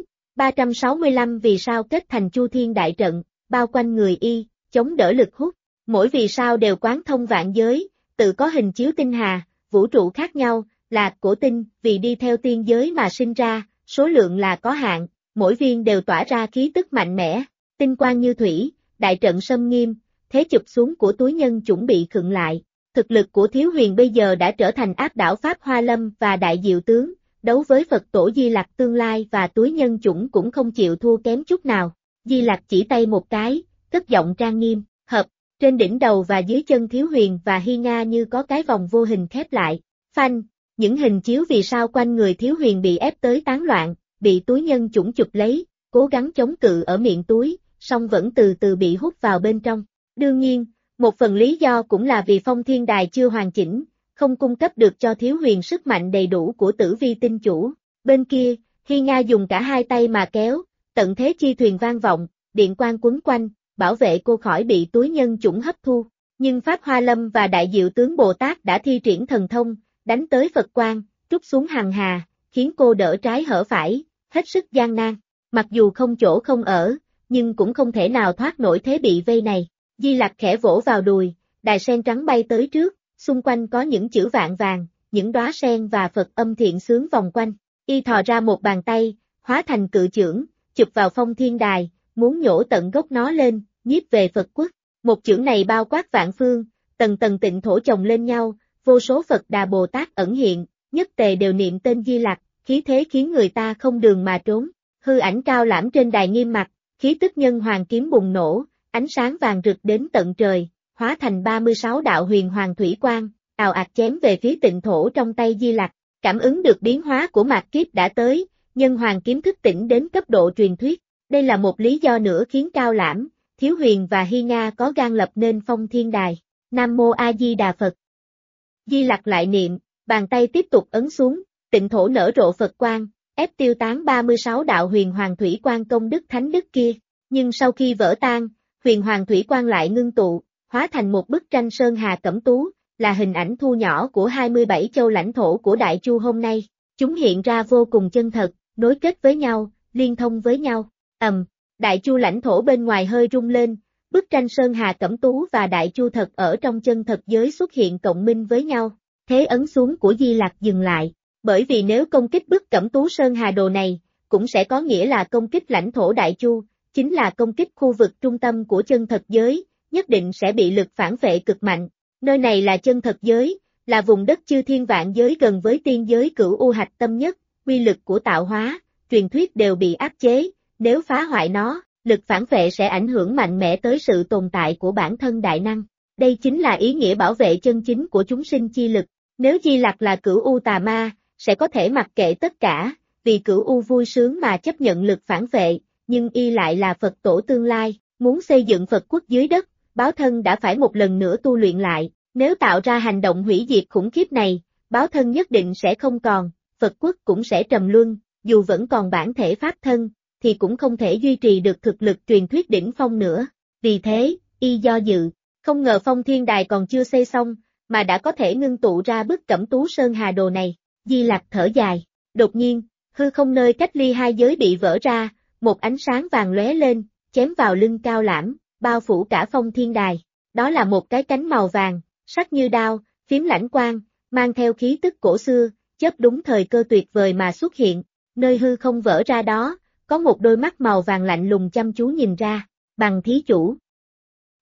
365 vì sao kết thành Chu Thiên đại trận, bao quanh người y, chống đỡ lực hút. Mỗi vì sao đều quán thông vạn giới, tự có hình chiếu tinh hà, vũ trụ khác nhau, là cổ tinh, vì đi theo tiên giới mà sinh ra, số lượng là có hạn, mỗi viên đều tỏa ra khí tức mạnh mẽ, tinh quang như thủy, đại trận sâm nghiêm, thế chụp xuống của túi nhân chuẩn bị khựng lại. Thực lực của Thiếu Huyền bây giờ đã trở thành áp đảo Pháp Hoa Lâm và Đại Diệu Tướng, đấu với Phật Tổ Di Lặc tương lai và túi nhân chủng cũng không chịu thua kém chút nào. Di Lặc chỉ tay một cái, cất giọng trang nghiêm, hợp, trên đỉnh đầu và dưới chân Thiếu Huyền và Hy Nga như có cái vòng vô hình khép lại. Phanh, những hình chiếu vì sao quanh người Thiếu Huyền bị ép tới tán loạn, bị túi nhân chủng chụp lấy, cố gắng chống cự ở miệng túi, song vẫn từ từ bị hút vào bên trong. Đương nhiên, một phần lý do cũng là vì Phong Thiên Đài chưa hoàn chỉnh, không cung cấp được cho Thiếu Huyền sức mạnh đầy đủ của Tử Vi Tinh Chủ. Bên kia, Hy Nga dùng cả hai tay mà kéo, tận thế chi thuyền vang vọng, điện quang quấn quanh, bảo vệ cô khỏi bị túi nhân chủng hấp thu. Nhưng Pháp Hoa Lâm và Đại Diệu Tướng Bồ Tát đã thi triển thần thông, đánh tới Phật quang, trút xuống hằng hà, khiến cô đỡ trái hở phải, hết sức gian nan. Mặc dù không chỗ không ở, nhưng cũng không thể nào thoát nổi thế bị vây này. Di Lặc khẽ vỗ vào đùi, đài sen trắng bay tới trước, xung quanh có những chữ vạn vàng, những đóa sen và Phật âm thiện xướng vòng quanh. Y thò ra một bàn tay, hóa thành cự chưởng, chụp vào Phong Thiên Đài, muốn nhổ tận gốc nó lên, nhiếp về Phật quốc. Một chưởng này bao quát vạn phương, tầng tầng tịnh thổ chồng lên nhau, vô số Phật Đà Bồ Tát ẩn hiện, nhất tề đều niệm tên Di Lặc, khí thế khiến người ta không đường mà trốn. Hư ảnh cao lãm trên đài nghiêm mặt, khí tức nhân hoàng kiếm bùng nổ, ánh sáng vàng rực đến tận trời, hóa thành 36 đạo huyền hoàng thủy quang, ào ạt chém về phía tịnh thổ trong tay Di Lặc. Cảm ứng được biến hóa của mạt kiếp đã tới, nhân hoàng kiếm thức tỉnh đến cấp độ truyền thuyết. Đây là một lý do nữa khiến Cao Lãm, Thiếu Huyền và Hy Nga có gan lập nên Phong Thiên Đài. Nam Mô A Di Đà Phật. Di Lặc lại niệm, bàn tay tiếp tục ấn xuống, tịnh thổ nở rộ Phật quang, ép tiêu tán 36 đạo huyền hoàng thủy quang công đức thánh đức kia. Nhưng sau khi vỡ tan, huyền hoàng thủy quang lại ngưng tụ, hóa thành một bức tranh sơn hà cẩm tú, là hình ảnh thu nhỏ của 27 châu lãnh thổ của Đại Chu hôm nay. Chúng hiện ra vô cùng chân thật, nối kết với nhau, liên thông với nhau. Đại Chu lãnh thổ bên ngoài hơi rung lên, bức tranh sơn hà cẩm tú và Đại Chu thật ở trong chân thật giới xuất hiện cộng minh với nhau. Thế ấn xuống của Di Lặc dừng lại, bởi vì nếu công kích bức cẩm tú sơn hà đồ này, cũng sẽ có nghĩa là công kích lãnh thổ Đại Chu, chính là công kích khu vực trung tâm của chân thật giới, nhất định sẽ bị lực phản phệ cực mạnh. Nơi này là chân thật giới, là vùng đất chư thiên vạn giới gần với tiên giới cửu u hạch tâm nhất, quy lực của tạo hóa, truyền thuyết đều bị áp chế, nếu phá hoại nó, lực phản phệ sẽ ảnh hưởng mạnh mẽ tới sự tồn tại của bản thân đại năng. Đây chính là ý nghĩa bảo vệ chân chính của chúng sinh chi lực. Nếu Di Lặc là cửu u tà ma, sẽ có thể mặc kệ tất cả, vì cửu u vui sướng mà chấp nhận lực phản phệ, nhưng y lại là Phật tổ tương lai, muốn xây dựng Phật quốc dưới đất, báo thân đã phải một lần nữa tu luyện lại. Nếu tạo ra hành động hủy diệt khủng khiếp này, báo thân nhất định sẽ không còn, Phật quốc cũng sẽ trầm luân, dù vẫn còn bản thể pháp thân, thì cũng không thể duy trì được thực lực truyền thuyết đỉnh phong nữa. Vì thế, y do dự, không ngờ Phong Thiên Đài còn chưa xây xong, mà đã có thể ngưng tụ ra bức cẩm tú sơn hà đồ này. Di Lặc thở dài, đột nhiên, hư không nơi cách ly hai giới bị vỡ ra, một ánh sáng vàng lóe lên, chém vào lưng Cao Lãm, bao phủ cả Phong Thiên Đài. Đó là một cái cánh màu vàng, sắc như đao, phím lãnh quang, mang theo khí tức cổ xưa, chớp đúng thời cơ tuyệt vời mà xuất hiện. Nơi hư không vỡ ra đó, có một đôi mắt màu vàng lạnh lùng chăm chú nhìn ra. Bằng thí chủ,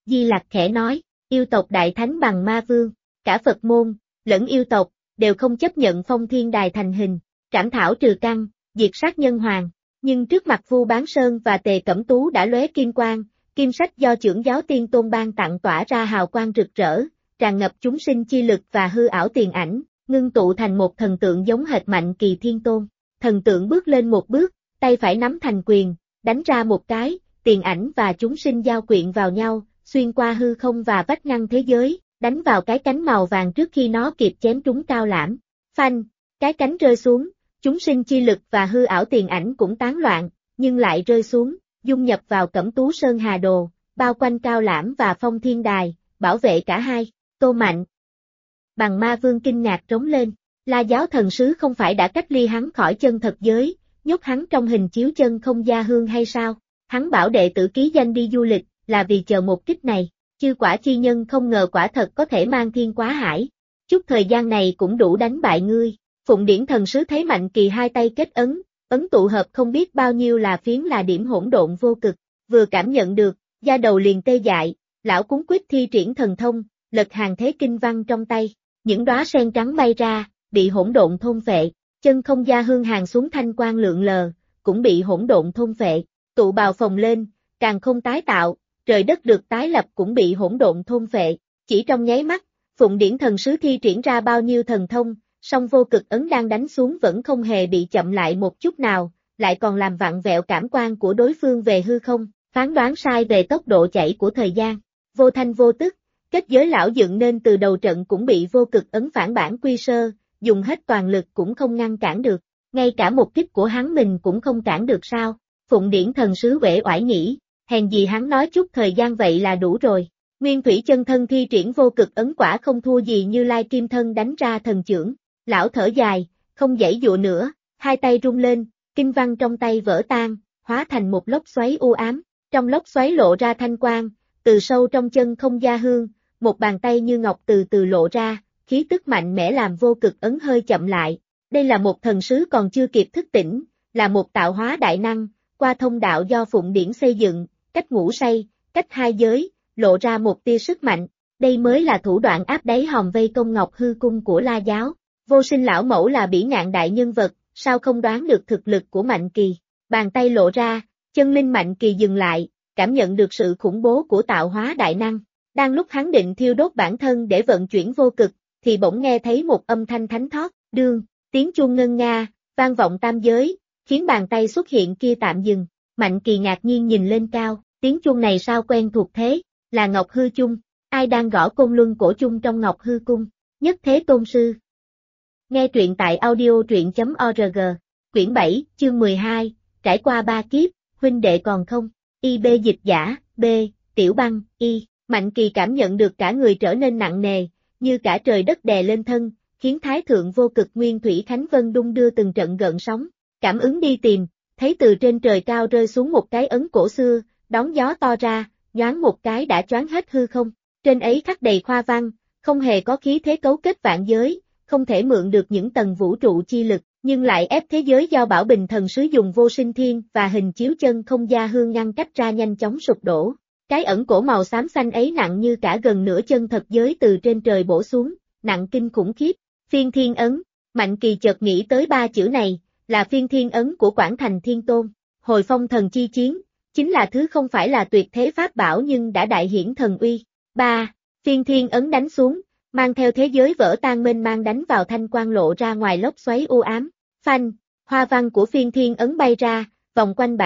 Di Lặc khẽ nói, yêu tộc đại thánh bằng ma vương, cả Phật môn, lẫn yêu tộc, đều không chấp nhận Phong Thiên Đài thành hình, trảm thảo trừ căn, diệt sát nhân hoàng. Nhưng trước mặt Vu Bán Sơn và Tề Cẩm Tú đã lóe kim quang, kim sách do trưởng giáo Tiên Tôn ban tặng tỏa ra hào quang rực rỡ, tràn ngập chúng sinh chi lực và hư ảo tiền ảnh, ngưng tụ thành một thần tượng giống hệt Mạnh Kỳ Thiên Tôn. Thần tượng bước lên một bước, tay phải nắm thành quyền, đánh ra một cái, tiền ảnh và chúng sinh giao quyện vào nhau, xuyên qua hư không và vách ngăn thế giới, đánh vào cái cánh màu vàng trước khi nó kịp chém trúng Cao Lãm. Phanh, cái cánh rơi xuống, chúng sinh chi lực và hư ảo tiền ảnh cũng tán loạn, nhưng lại rơi xuống, dung nhập vào Cẩm Tú Sơn Hà Đồ, bao quanh Cao Lãm và Phong Thiên Đài, bảo vệ cả hai. Tô Mạnh bằng ma vương kinh ngạc trống lên, La Giáo thần sứ không phải đã cách ly hắn khỏi chân thật giới, nhốt hắn trong hình chiếu chân không gia hương hay sao? Hắn bảo đệ tử ký danh đi du lịch, là vì chờ một kích này, chư quả chi nhân không ngờ quả thật có thể mang thiên quá hải. Chút thời gian này cũng đủ đánh bại ngươi. Phụng Điển thần sứ thấy Mạnh Kỳ hai tay kết ấn, ấn tụ hợp không biết bao nhiêu là phiến là điểm hỗn độn vô cực, vừa cảm nhận được, da đầu liền tê dại, lão cuống quýt thi triển thần thông, lật hàng thế kinh văn trong tay, những đóa sen trắng bay ra, bị hỗn độn thôn phệ, chân không gia hương hàng xuống thanh quang lượn lờ, cũng bị hỗn độn thôn phệ, tụ bào phồng lên, càng không tái tạo, trời đất được tái lập cũng bị hỗn độn thôn phệ, chỉ trong nháy mắt, Phụng Điển thần sứ thi triển ra bao nhiêu thần thông, song vô cực ấn đang đánh xuống vẫn không hề bị chậm lại một chút nào, lại còn làm vặn vẹo cảm quan của đối phương về hư không, phán đoán sai về tốc độ chảy của thời gian, vô thanh vô tức, kết giới lão dựng nên từ đầu trận cũng bị vô cực ấn phản bản quy sơ, dùng hết toàn lực cũng không ngăn cản được, ngay cả một kích của hắn mình cũng không cản được sao, Phụng Điển thần sứ uể oải nghĩ, hèn gì hắn nói chút thời gian vậy là đủ rồi. Nguyên Thủy chân thân thi triển vô cực ấn quả không thua gì Như Lai kim thân đánh ra thần chưởng. Lão thở dài, không giãy dụa nữa, hai tay rung lên, kinh văn trong tay vỡ tan, hóa thành một lốc xoáy u ám, trong lốc xoáy lộ ra thanh quang, từ sâu trong chân không gia hương, một bàn tay như ngọc từ từ lộ ra, khí tức mạnh mẽ làm vô cực ấn hơi chậm lại. Đây là một thần sứ còn chưa kịp thức tỉnh, là một tạo hóa đại năng, qua thông đạo do Phụng Điển xây dựng, cách ngủ say, cách hai giới, lộ ra một tia sức mạnh, đây mới là thủ đoạn áp đáy hòm vây công Ngọc Hư Cung của La Giáo. Vô Sinh lão mẫu là bỉ ngạn đại nhân vật, sao không đoán được thực lực của Mạnh Kỳ, bàn tay lộ ra, chân linh Mạnh Kỳ dừng lại, cảm nhận được sự khủng bố của tạo hóa đại năng, đang lúc hắn định thiêu đốt bản thân để vận chuyển vô cực, thì bỗng nghe thấy một âm thanh thánh thót, đương, tiếng chuông ngân nga, vang vọng tam giới, khiến bàn tay xuất hiện kia tạm dừng, Mạnh Kỳ ngạc nhiên nhìn lên cao, tiếng chuông này sao quen thuộc thế, là Ngọc Hư Chung, ai đang gõ côn luân cổ chung trong Ngọc Hư Cung, Nhất Thế Tôn Sư. Nghe truyện tại audio.org, quyển 7, chương 12, trải qua 3 kiếp, huynh đệ còn không, IB dịch giả, B, Tiểu Băng, Y, Mạnh Kỳ cảm nhận được cả người trở nên nặng nề, như cả trời đất đè lên thân, khiến Thái Thượng vô cực Nguyên Thủy Khánh Vân đung đưa từng trận gợn sóng, cảm ứng đi tìm, thấy từ trên trời cao rơi xuống một cái ấn cổ xưa, đón gió to ra, nhoáng một cái đã choáng hết hư không, trên ấy khắc đầy khoa văn, không hề có khí thế cấu kết vạn giới, không thể mượn được những tầng vũ trụ chi lực, nhưng lại ép thế giới do Bảo Bình thần sứ dùng Vô Sinh Thiên và hình chiếu chân không gia hương ngăn cách ra nhanh chóng sụp đổ. Cái ẩn cổ màu xám xanh ấy nặng như cả gần nửa chân thật giới từ trên trời bổ xuống, nặng kinh khủng khiếp. Phiên Thiên Ấn, Mạnh Kỳ chợt nghĩ tới 3 chữ này, là Phiên Thiên Ấn của Quảng Thành Thiên Tôn. Hồi phong thần chi chiến, chính là thứ không phải là tuyệt thế pháp bảo nhưng đã đại hiển thần uy. 3. Phiên Thiên Ấn đánh xuống, mang theo thế giới vỡ tan mênh mang đánh vào thanh quang lộ ra ngoài lốc xoáy u ám. Phanh, hoa văn của Phiên Thiên Ấn bay ra, vòng quanh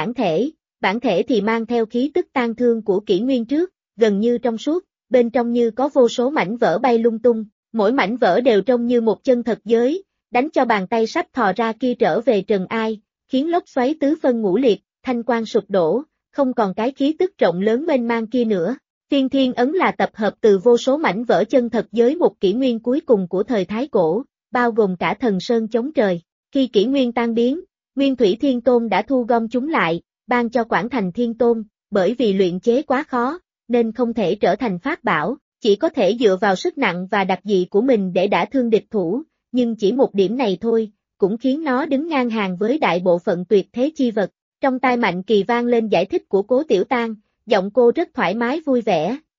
bản thể thì mang theo khí tức tan thương của kỷ nguyên trước, gần như trong suốt, bên trong như có vô số mảnh vỡ bay lung tung, mỗi mảnh vỡ đều trông như một chân thật giới, đánh cho bàn tay sắp thò ra kia trở về trần ai, khiến lốc xoáy tứ phân ngũ liệt, thanh quang sụp đổ, không còn cái khí tức rộng lớn mênh mang kia nữa. Phiên Thiên Ấn là tập hợp từ vô số mảnh vỡ chân thật giới một kỷ nguyên cuối cùng của thời Thái Cổ, bao gồm cả thần sơn chống trời. Khi kỷ nguyên tan biến, Nguyên Thủy Thiên Tôn đã thu gom chúng lại, ban cho Quảng Thành Thiên Tôn, bởi vì luyện chế quá khó, nên không thể trở thành pháp bảo, chỉ có thể dựa vào sức nặng và đặc dị của mình để đả thương địch thủ, nhưng chỉ một điểm này thôi, cũng khiến nó đứng ngang hàng với đại bộ phận tuyệt thế chi vật. Trong tai Mạnh Kỳ vang lên giải thích của Cố Tiểu Tang, giọng cô rất thoải mái vui vẻ,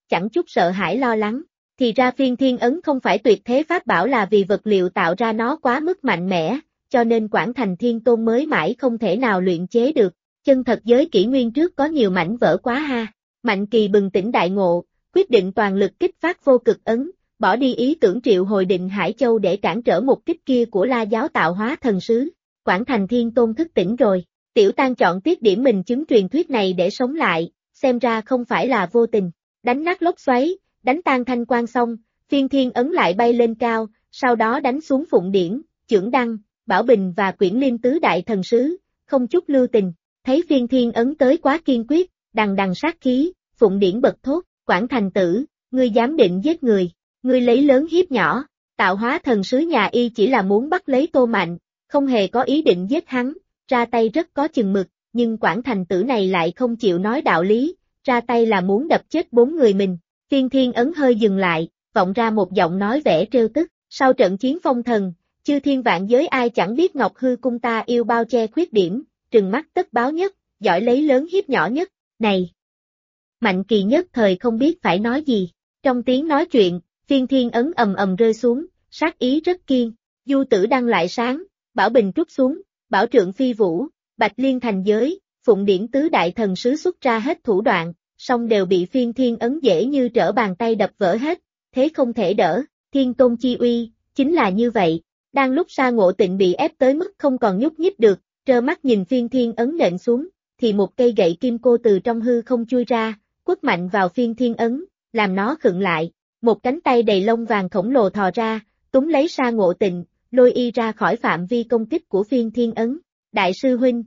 chẳng chút sợ hãi lo lắng. Thì ra phiên thiên ấn không phải tuyệt thế pháp bảo là vì vật liệu tạo ra nó quá mức mạnh mẽ, cho nên Quảng Thành Thiên Tôn mới mãi không thể nào luyện chế được. Chân thật giới kỷ nguyên trước có nhiều mảnh vỡ quá ha. Mạnh Kỳ bừng tỉnh đại ngộ, quyết định toàn lực kích phát vô cực ấn, bỏ đi ý tưởng triệu hồi Định Hải Châu để cản trở một kích kia của La giáo tạo hóa thần sứ. Quảng Thành Thiên Tôn thức tỉnh rồi. Tiểu Tang chọn tiết điểm mình chứng truyền thuyết này để sống lại, xem ra không phải là vô tình. Đánh nát lốc xoáy, đánh tan thanh quan xong, phiên thiên ấn lại bay lên cao, sau đó đánh xuống Phụng Điển, Chưởng Đăng, Bảo Bình và Quyển Liêm tứ đại thần sứ, không chút lưu tình. Thấy phiên thiên ấn tới quá kiên quyết, đằng đằng sát khí, Phụng Điển bật thốt, Quảng Thành tử, ngươi dám định giết người, ngươi lấy lớn hiếp nhỏ, tạo hóa thần sứ nhà y chỉ là muốn bắt lấy Tô Mạnh, không hề có ý định giết hắn, ra tay rất có chừng mực, nhưng Quảng Thành tử này lại không chịu nói đạo lý, ra tay là muốn đập chết 4 người mình. Phiên thiên ấn hơi dừng lại, vọng ra một giọng nói vẻ trêu tức, sau trận chiến phong thần, chư thiên vạn giới ai chẳng biết Ngọc Hư cung ta yêu bao che khuyết điểm, trừng mắt tất báo nhất, giỏi lấy lớn hiếp nhỏ nhất, này. Mạnh Kỳ nhất thời không biết phải nói gì, trong tiếng nói chuyện, phiên thiên ấn ầm ầm rơi xuống, sát ý rất kiên, du tử đăng lại sáng, Bảo Bình trút xuống, Bảo Trượng phi vũ, Bạch Liên thành giới, Phụng Điển tứ đại thần sứ xuất ra hết thủ đoạn, song đều bị phiên thiên ấn dễ như trở bàn tay đập vỡ hết, thế không thể đỡ, Thiên Tôn chi uy, chính là như vậy. Đang lúc Sa Ngộ Tịnh bị ép tới mức không còn nhúc nhích được, trơ mắt nhìn phiên thiên ấn nện xuống, thì một cây gậy kim cô từ trong hư không chui ra, quất mạnh vào phiên thiên ấn, làm nó khựng lại, một cánh tay đầy lông vàng khổng lồ thò ra, túm lấy Sa Ngộ Tịnh, lôi y ra khỏi phạm vi công kích của phiên thiên ấn. Đại sư huynh.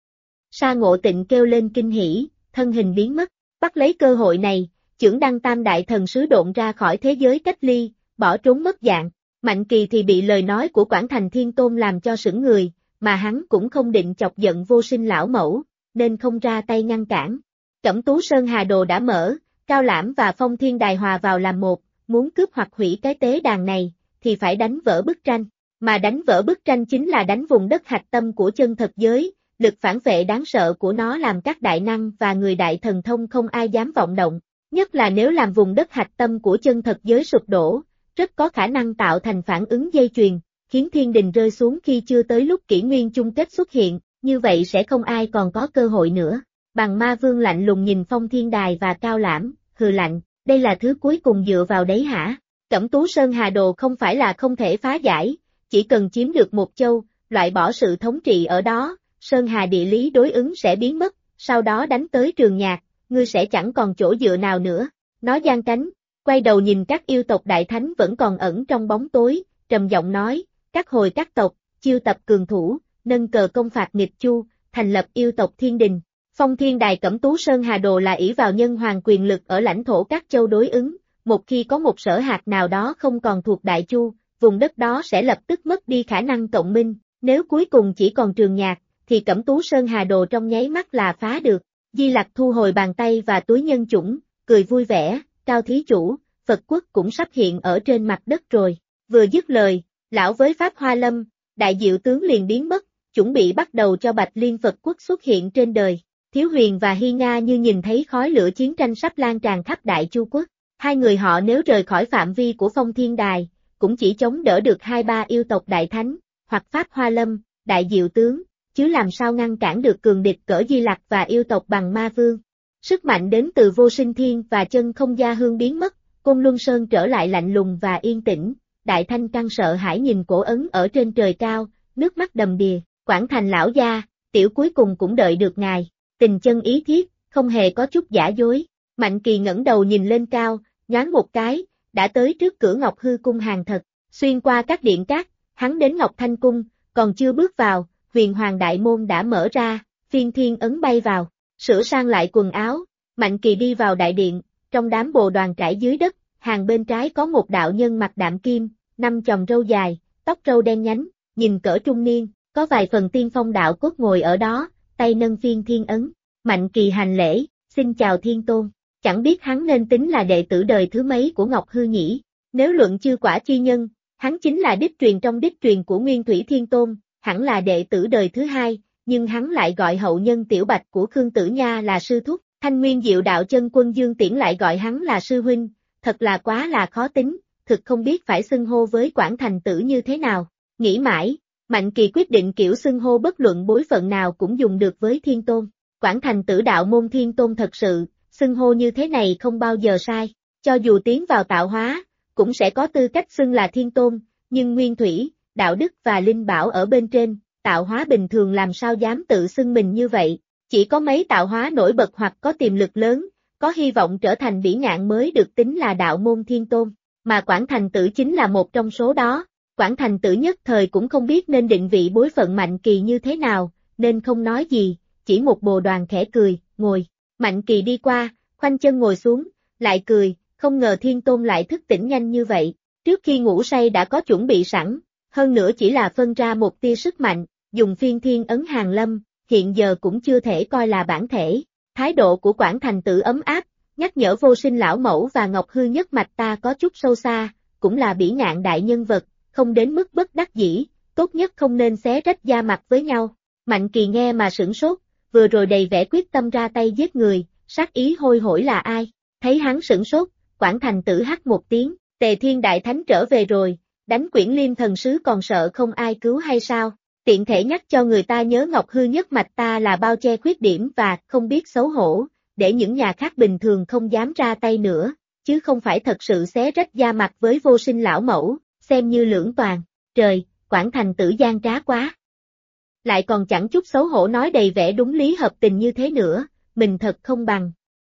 Sa Ngộ Tịnh kêu lên kinh hỉ, thân hình biến mất, bắt lấy cơ hội này, Chưởng Đăng tam đại thần sứ độn ra khỏi thế giới cách ly, bỏ trốn mất dạng. Mạnh Kỳ thì bị lời nói của Quảng Thành Thiên Tôn làm cho sững người, mà hắn cũng không định chọc giận Vô Sinh lão mẫu, nên không ra tay ngăn cản. Cẩm Tú Sơn Hà Đồ đã mở, Cao Lãm và Phong Thiên Đài hòa vào làm một, muốn cướp hoặc hủy cái tế đàn này, thì phải đánh vỡ bức tranh. Mà đánh vỡ bức tranh chính là đánh vùng đất hạch tâm của chân thật giới, lực phản vệ đáng sợ của nó làm các đại năng và người đại thần thông không ai dám vọng động, nhất là nếu làm vùng đất hạch tâm của chân thật giới sụp đổ, rất có khả năng tạo thành phản ứng dây chuyền, khiến thiên đình rơi xuống khi chưa tới lúc kỷ nguyên chung kết xuất hiện, như vậy sẽ không ai còn có cơ hội nữa. Bằng Ma Vương lạnh lùng nhìn Phong Thiên Đài và Cao Lãm, hừ lạnh, đây là thứ cuối cùng dựa vào đấy hả? Cẩm Tú Sơn Hà Đồ không phải là không thể phá giải, chỉ cần chiếm được một châu, loại bỏ sự thống trị ở đó, Sơn Hà địa lý đối ứng sẽ biến mất, sau đó đánh tới Trường Nhạc, ngươi sẽ chẳng còn chỗ dựa nào nữa. Nó giang cánh, quay đầu nhìn các yêu tộc đại thánh vẫn còn ẩn trong bóng tối, trầm giọng nói, các hồi các tộc, chiêu tập cường thủ, nâng cờ công phạt nghịch chu, thành lập yêu tộc thiên đình. Phong Thiên Đài Cẩm Tú Sơn Hà Đồ là ỷ vào nhân hoàng quyền lực ở lãnh thổ các châu đối ứng, một khi có một sở hạt nào đó không còn thuộc Đại Chu, vùng đất đó sẽ lập tức mất đi khả năng cộng minh, nếu cuối cùng chỉ còn Trường Nhạc, thì Cẩm Tú Sơn Hà Đồ trong nháy mắt là phá được. Di Lặc thu hồi bàn tay và túi nhân chủng, cười vui vẻ, Cao thí chủ, Phật quốc cũng sắp hiện ở trên mặt đất rồi. Vừa dứt lời, lão với Pháp Hoa Lâm, đại diệu tướng liền biến mất, chuẩn bị bắt đầu cho Bạch Liên Phật quốc xuất hiện trên đời. Thiếu Huyền và Hy Nga như nhìn thấy khói lửa chiến tranh sắp lan tràn khắp Đại Chu quốc. Hai người họ nếu rời khỏi phạm vi của Phong Thiên Đài, cũng chỉ chống đỡ được 2-3 yêu tộc đại thánh, hoặc Pháp Hoa Lâm, đại diệu tướng, chứ làm sao ngăn cản được cường địch cỡ Di Lặc và yêu tộc bằng Ma Vương. Sức mạnh đến từ Vô Sinh Thiên và Chân Không Gia Hương biến mất, Côn Luân Sơn trở lại lạnh lùng và yên tĩnh, Đại Thanh Căng sợ hãi nhìn cổ ấn ở trên trời cao, nước mắt đầm đìa, Quảng Thành lão gia, tiểu cuối cùng cũng đợi được ngài, tình chân ý thiết, không hề có chút giả dối. Mạnh Kỳ ngẩng đầu nhìn lên cao, nhoáng một cái, đã tới trước cửa Ngọc Hư cung hàng thật, xuyên qua các điện cát, hắn đến Ngọc Thanh cung, còn chưa bước vào, Huyền Hoàng đại môn đã mở ra, phiên thiên ấn bay vào, sửa sang lại quần áo, Mạnh Kỳ đi vào đại điện, trong đám bồ đoàn trải dưới đất, hàng bên trái có một đạo nhân mặt đạm kim, 5 chòm râu dài, tóc râu đen nhánh, nhìn cỡ trung niên, có vài phần tiên phong đạo cốt ngồi ở đó, tay nâng phiên thiên ấn. Mạnh Kỳ hành lễ, xin chào Thiên Tôn, chẳng biết hắn nên tính là đệ tử đời thứ mấy của Ngọc Hư nhỉ? Nếu luận chư quả chi nhân, hắn chính là đích truyền trong đích truyền của Nguyên Thủy Thiên Tôn, hẳn là đệ tử đời thứ hai, nhưng hắn lại gọi hậu nhân Tiểu Bạch của Khương Tử Nha là sư thúc, Thanh Nguyên Diệu Đạo Chân Quân Dương Tiễn lại gọi hắn là sư huynh, thật là quá là khó tính, thực không biết phải xưng hô với Quảng Thành Tử như thế nào. Nghĩ mãi, Mạnh Kỳ quyết định kiểu xưng hô bất luận bối phận nào cũng dùng được với Thiên Tôn. Quảng Thành Tử đạo môn Thiên Tôn thật sự, xưng hô như thế này không bao giờ sai, cho dù tiến vào tạo hóa, cũng sẽ có tư cách xưng là Thiên Tôn, nhưng nguyên thủy, đạo đức và linh bảo ở bên trên, tạo hóa bình thường làm sao dám tự xưng mình như vậy, chỉ có mấy tạo hóa nổi bật hoặc có tiềm lực lớn, có hy vọng trở thành bỉ ngạn mới được tính là đạo môn Thiên Tôn, mà Quảng Thành Tử chính là một trong số đó. Quảng Thành Tử nhất thời cũng không biết nên định vị bối phận Mạnh Kỳ như thế nào, nên không nói gì, chỉ một bồ đoàn khẽ cười, ngồi. Mạnh Kỳ đi qua, khoanh chân ngồi xuống, lại cười, không ngờ Thiên Tôn lại thức tỉnh nhanh như vậy. Trước khi ngủ say đã có chuẩn bị sẵn, hơn nữa chỉ là phân ra một tia sức mạnh, dùng phiên thiên ấn hàng lâm, hiện giờ cũng chưa thể coi là bản thể. Thái độ của Quảng Thành Tử ấm áp, nhắc nhở Vô Sinh lão mẫu và Ngọc Hư nhất mạch ta có chút sâu xa, cũng là bỉ ngạn đại nhân vật, không đến mức bất đắc dĩ, tốt nhất không nên xé rách da mặt với nhau. Mạnh Kỳ nghe mà sửng sốt, vừa rồi đầy vẻ quyết tâm ra tay giết người, sát ý hôi hổi là ai? Thấy hắn sửng sốt, Quảng Thành Tử hắt một tiếng, Tề Thiên Đại Thánh trở về rồi, đánh Quyển Liêm thần sứ còn sợ không ai cứu hay sao? Tiện thể nhắc cho người ta nhớ Ngọc Hư nhất mạch ta là bao che khuyết điểm và không biết xấu hổ, để những nhà khác bình thường không dám ra tay nữa, chứ không phải thật sự xé rách da mặt với Vô Sinh lão mẫu, xem như lưỡng toàn. Trời, Quảng Thành Tử gian trá quá. Lại còn chẳng chút xấu hổ nói đầy vẻ đúng lý hợp tình như thế nữa, mình thật không bằng.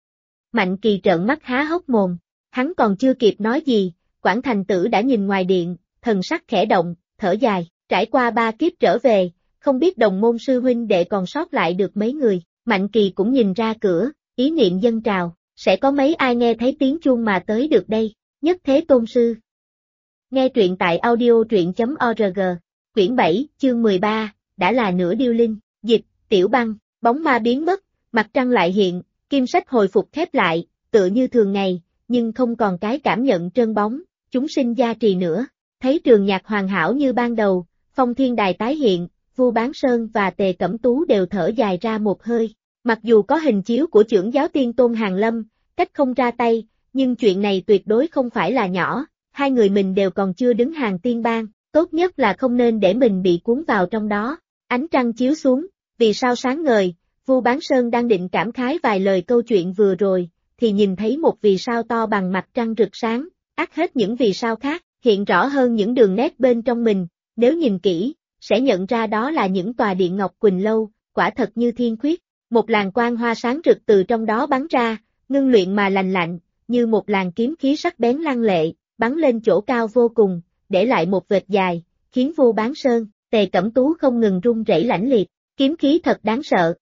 Mạnh Kỳ trợn mắt há hốc mồm, hắn còn chưa kịp nói gì, Quảng Thành Tử đã nhìn ngoài điện, thần sắc khẽ động, thở dài, trải qua 3 kiếp trở về, không biết đồng môn sư huynh đệ còn sót lại được mấy người. Mạnh Kỳ cũng nhìn ra cửa, ý niệm dâng trào, sẽ có mấy ai nghe thấy tiếng chuông mà tới được đây, Nhất Thế Tôn Sư. Nghe truyện tại audio.org, quyển 7, chương 13, đã là nửa điêu linh, dịch, Tiểu Băng, bóng ma biến mất, mặt trăng lại hiện, kim sách hồi phục khép lại, tựa như thường ngày, nhưng không còn cái cảm nhận trơn bóng, chúng sinh gia trì nữa, thấy trường nhạc hoàn hảo như ban đầu, phong thiên đài tái hiện, Vu Bán Sơn và Tề Cẩm Tú đều thở dài ra một hơi, mặc dù có hình chiếu của chưởng giáo tiên Tôn Hàn Lâm, cách không ra tay, nhưng chuyện này tuyệt đối không phải là nhỏ. Hai người mình đều còn chưa đứng hàng tiên bang, tốt nhất là không nên để mình bị cuốn vào trong đó. Ánh trăng chiếu xuống, vì sao sáng ngời, Vu Bán Sơn đang định cảm khái vài lời câu chuyện vừa rồi, thì nhìn thấy một vì sao to bằng mặt trăng rực sáng, ắt hết những vì sao khác, hiện rõ hơn những đường nét bên trong mình, nếu nhìn kỹ, sẽ nhận ra đó là những tòa điện ngọc Quỳnh Lâu, quả thật như thiên khuyết, một làn quang hoa sáng rực từ trong đó bắn ra, ngưng luyện mà lành lạnh, như một làn kiếm khí sắc bén lăng lệ, bắn lên chỗ cao vô cùng, để lại một vệt dài, khiến Vu Bán Sơn, Tề Cẩm Tú không ngừng run rẩy lãnh liệt, kiếm khí thật đáng sợ.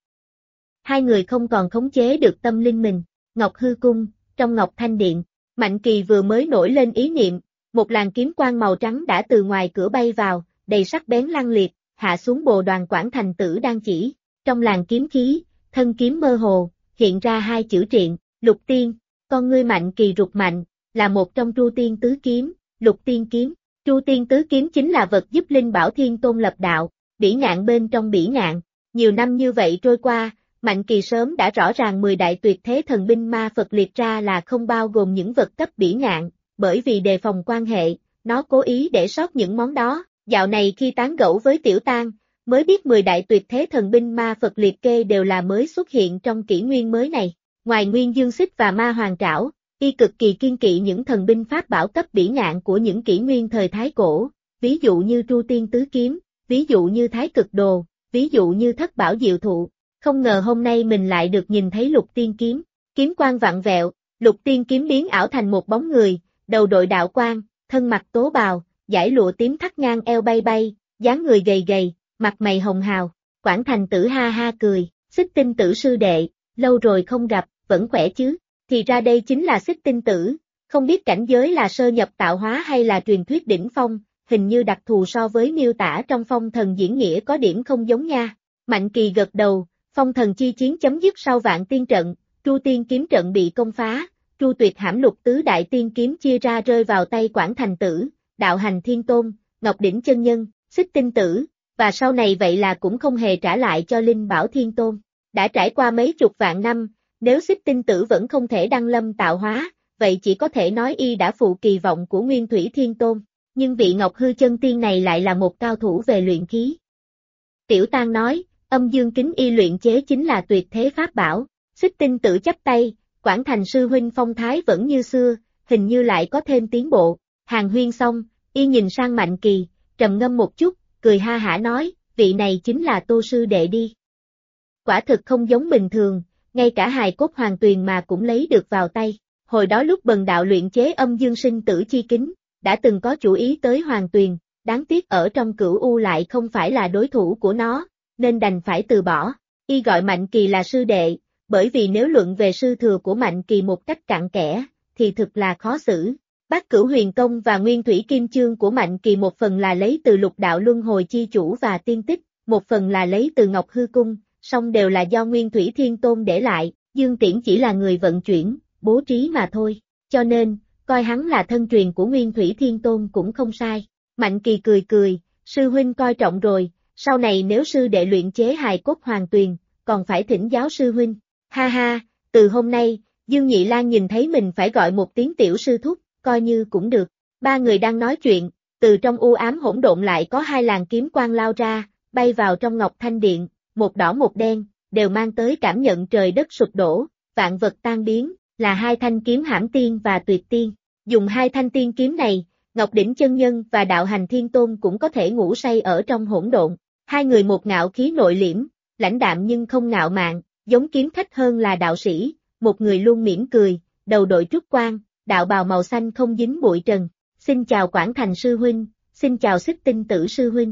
Hai người không còn khống chế được tâm linh mình, Ngọc Hư Cung, trong Ngọc Thanh Điện, Mạnh Kỳ vừa mới nổi lên ý niệm, một làn kiếm quang màu trắng đã từ ngoài cửa bay vào, đầy sắc bén lăng liệt, hạ xuống bồ đoàn Quảng Thành Tử đang chỉ, trong làn kiếm khí, thân kiếm mơ hồ, hiện ra hai chữ triện, Lục Tiên, con ngươi Mạnh Kỳ rụt mạnh, là một trong Tru Tiên Tứ Kiếm, Lục Tiên Kiếm. Tru Tiên Tứ Kiếm chính là vật giúp Linh Bảo Thiên Tôn lập đạo, bỉ ngạn bên trong bỉ ngạn. Nhiều năm như vậy trôi qua, Mạnh Kỳ sớm đã rõ ràng 10 đại tuyệt thế thần binh ma Phật liệt ra là không bao gồm những vật cấp bỉ ngạn, bởi vì đề phòng quan hệ, nó cố ý để sót những món đó. Dạo này khi tán gẫu với Tiểu Tang, mới biết 10 đại tuyệt thế thần binh ma Phật liệt kê đều là mới xuất hiện trong kỷ nguyên mới này. Ngoài Nguyên Dương Xích và Ma Hoàng Trảo, y cực kỳ kiên kỵ những thần binh pháp bảo cấp bỉ ngạn của những kỷ nguyên thời Thái Cổ, ví dụ như Tru Tiên Tứ Kiếm, ví dụ như Thái Cực Đồ, ví dụ như Thất Bảo Diệu Thụ. Không ngờ hôm nay mình lại được nhìn thấy Lục Tiên Kiếm, kiếm quang vặn vẹo, Lục Tiên Kiếm biến ảo thành một bóng người, đầu đội đạo quang, thân mặc tố bào, dải lụa tím thắt ngang eo bay bay, dáng người gầy gầy, mặt mày hồng hào. Quảng Thành Tử ha ha cười, Xích Tinh Tử sư đệ, lâu rồi không gặp, vẫn khỏe chứ? Thì ra đây chính là Xích Tinh Tử, không biết cảnh giới là sơ nhập tạo hóa hay là truyền thuyết đỉnh phong, hình như đặc thù so với miêu tả trong Phong Thần Diễn Nghĩa có điểm không giống nha. Mạnh Kỳ gật đầu, Phong Thần chi chiến chấm dứt sau Vạn Tiên trận, Tru Tiên kiếm trận bị công phá, Tru Tuyệt Hãm Lục Tứ Đại Tiên kiếm chia ra rơi vào tay Quảng Thành Tử, Đạo Hành Thiên Tôn, Ngọc Đỉnh Chân Nhân, Xích Tinh Tử, và sau này vậy là cũng không hề trả lại cho Linh Bảo Thiên Tôn. Đã trải qua mấy chục vạn năm, Nếu Xích Tinh Tử vẫn không thể đăng lâm tạo hóa, vậy chỉ có thể nói y đã phụ kỳ vọng của Nguyên Thủy Thiên Tôn, nhưng vị Ngọc Hư Chân Tiên này lại là một cao thủ về luyện khí. Tiểu Tang nói, âm dương kính y luyện chế chính là tuyệt thế pháp bảo. Xích Tinh Tử chắp tay, Quảng Thành sư huynh phong thái vẫn như xưa, hình như lại có thêm tiến bộ. Hàng huyên xong, y nhìn sang Mạnh Kỳ, trầm ngâm một chút, cười ha hả nói, vị này chính là Tô sư đệ đi. Quả thực không giống bình thường, ngay cả hài cốt hoàng tuyền mà cũng lấy được vào tay. Hồi đó lúc bần đạo luyện chế âm dương sinh tử chi kính, đã từng có chủ ý tới hoàng tuyền, đáng tiếc ở trong Cửu U lại không phải là đối thủ của nó, nên đành phải từ bỏ. Y gọi Mạnh Kỳ là sư đệ, bởi vì nếu luận về sư thừa của Mạnh Kỳ một cách cặn kẽ, thì thực là khó xử. Bát Cửu Huyền Công và Nguyên Thủy Kim Chương của Mạnh Kỳ một phần là lấy từ Lục Đạo Luân Hồi Chi Chủ và Tiên Tích, một phần là lấy từ Ngọc Hư Cung, song đều là do Nguyên Thủy Thiên Tôn để lại, Dương Tiễn chỉ là người vận chuyển, bố trí mà thôi, cho nên, coi hắn là thân truyền của Nguyên Thủy Thiên Tôn cũng không sai. Mạnh Kỳ cười cười, sư huynh coi trọng rồi, sau này nếu sư đệ luyện chế hài cốt hoàng tuyền, còn phải thỉnh giáo sư huynh. Ha ha, từ hôm nay, Dương Nhị Lang nhìn thấy mình phải gọi một tiếng tiểu sư thúc, coi như cũng được. Ba người đang nói chuyện, từ trong u ám hỗn độn lại có hai làn kiếm quang lao ra, bay vào trong Ngọc Thanh Điện, một đỏ một đen, đều mang tới cảm nhận trời đất sụp đổ, vạn vật tan biến, là hai thanh kiếm Hãm Tiên và Tuyệt Tiên. Dùng hai thanh tiên kiếm này, Ngọc Đỉnh Chân Nhân và Đạo Hành Thiên Tôn cũng có thể ngủ say ở trong hỗn độn. Hai người một ngạo khí nội liễm, lãnh đạm nhưng không ngạo mạn, giống kiếm khách hơn là đạo sĩ, một người luôn mỉm cười, đầu đội trúc quan, đạo bào màu xanh không dính bụi trần. Xin chào Quảng Thành sư huynh, xin chào Xích Tinh Tử sư huynh.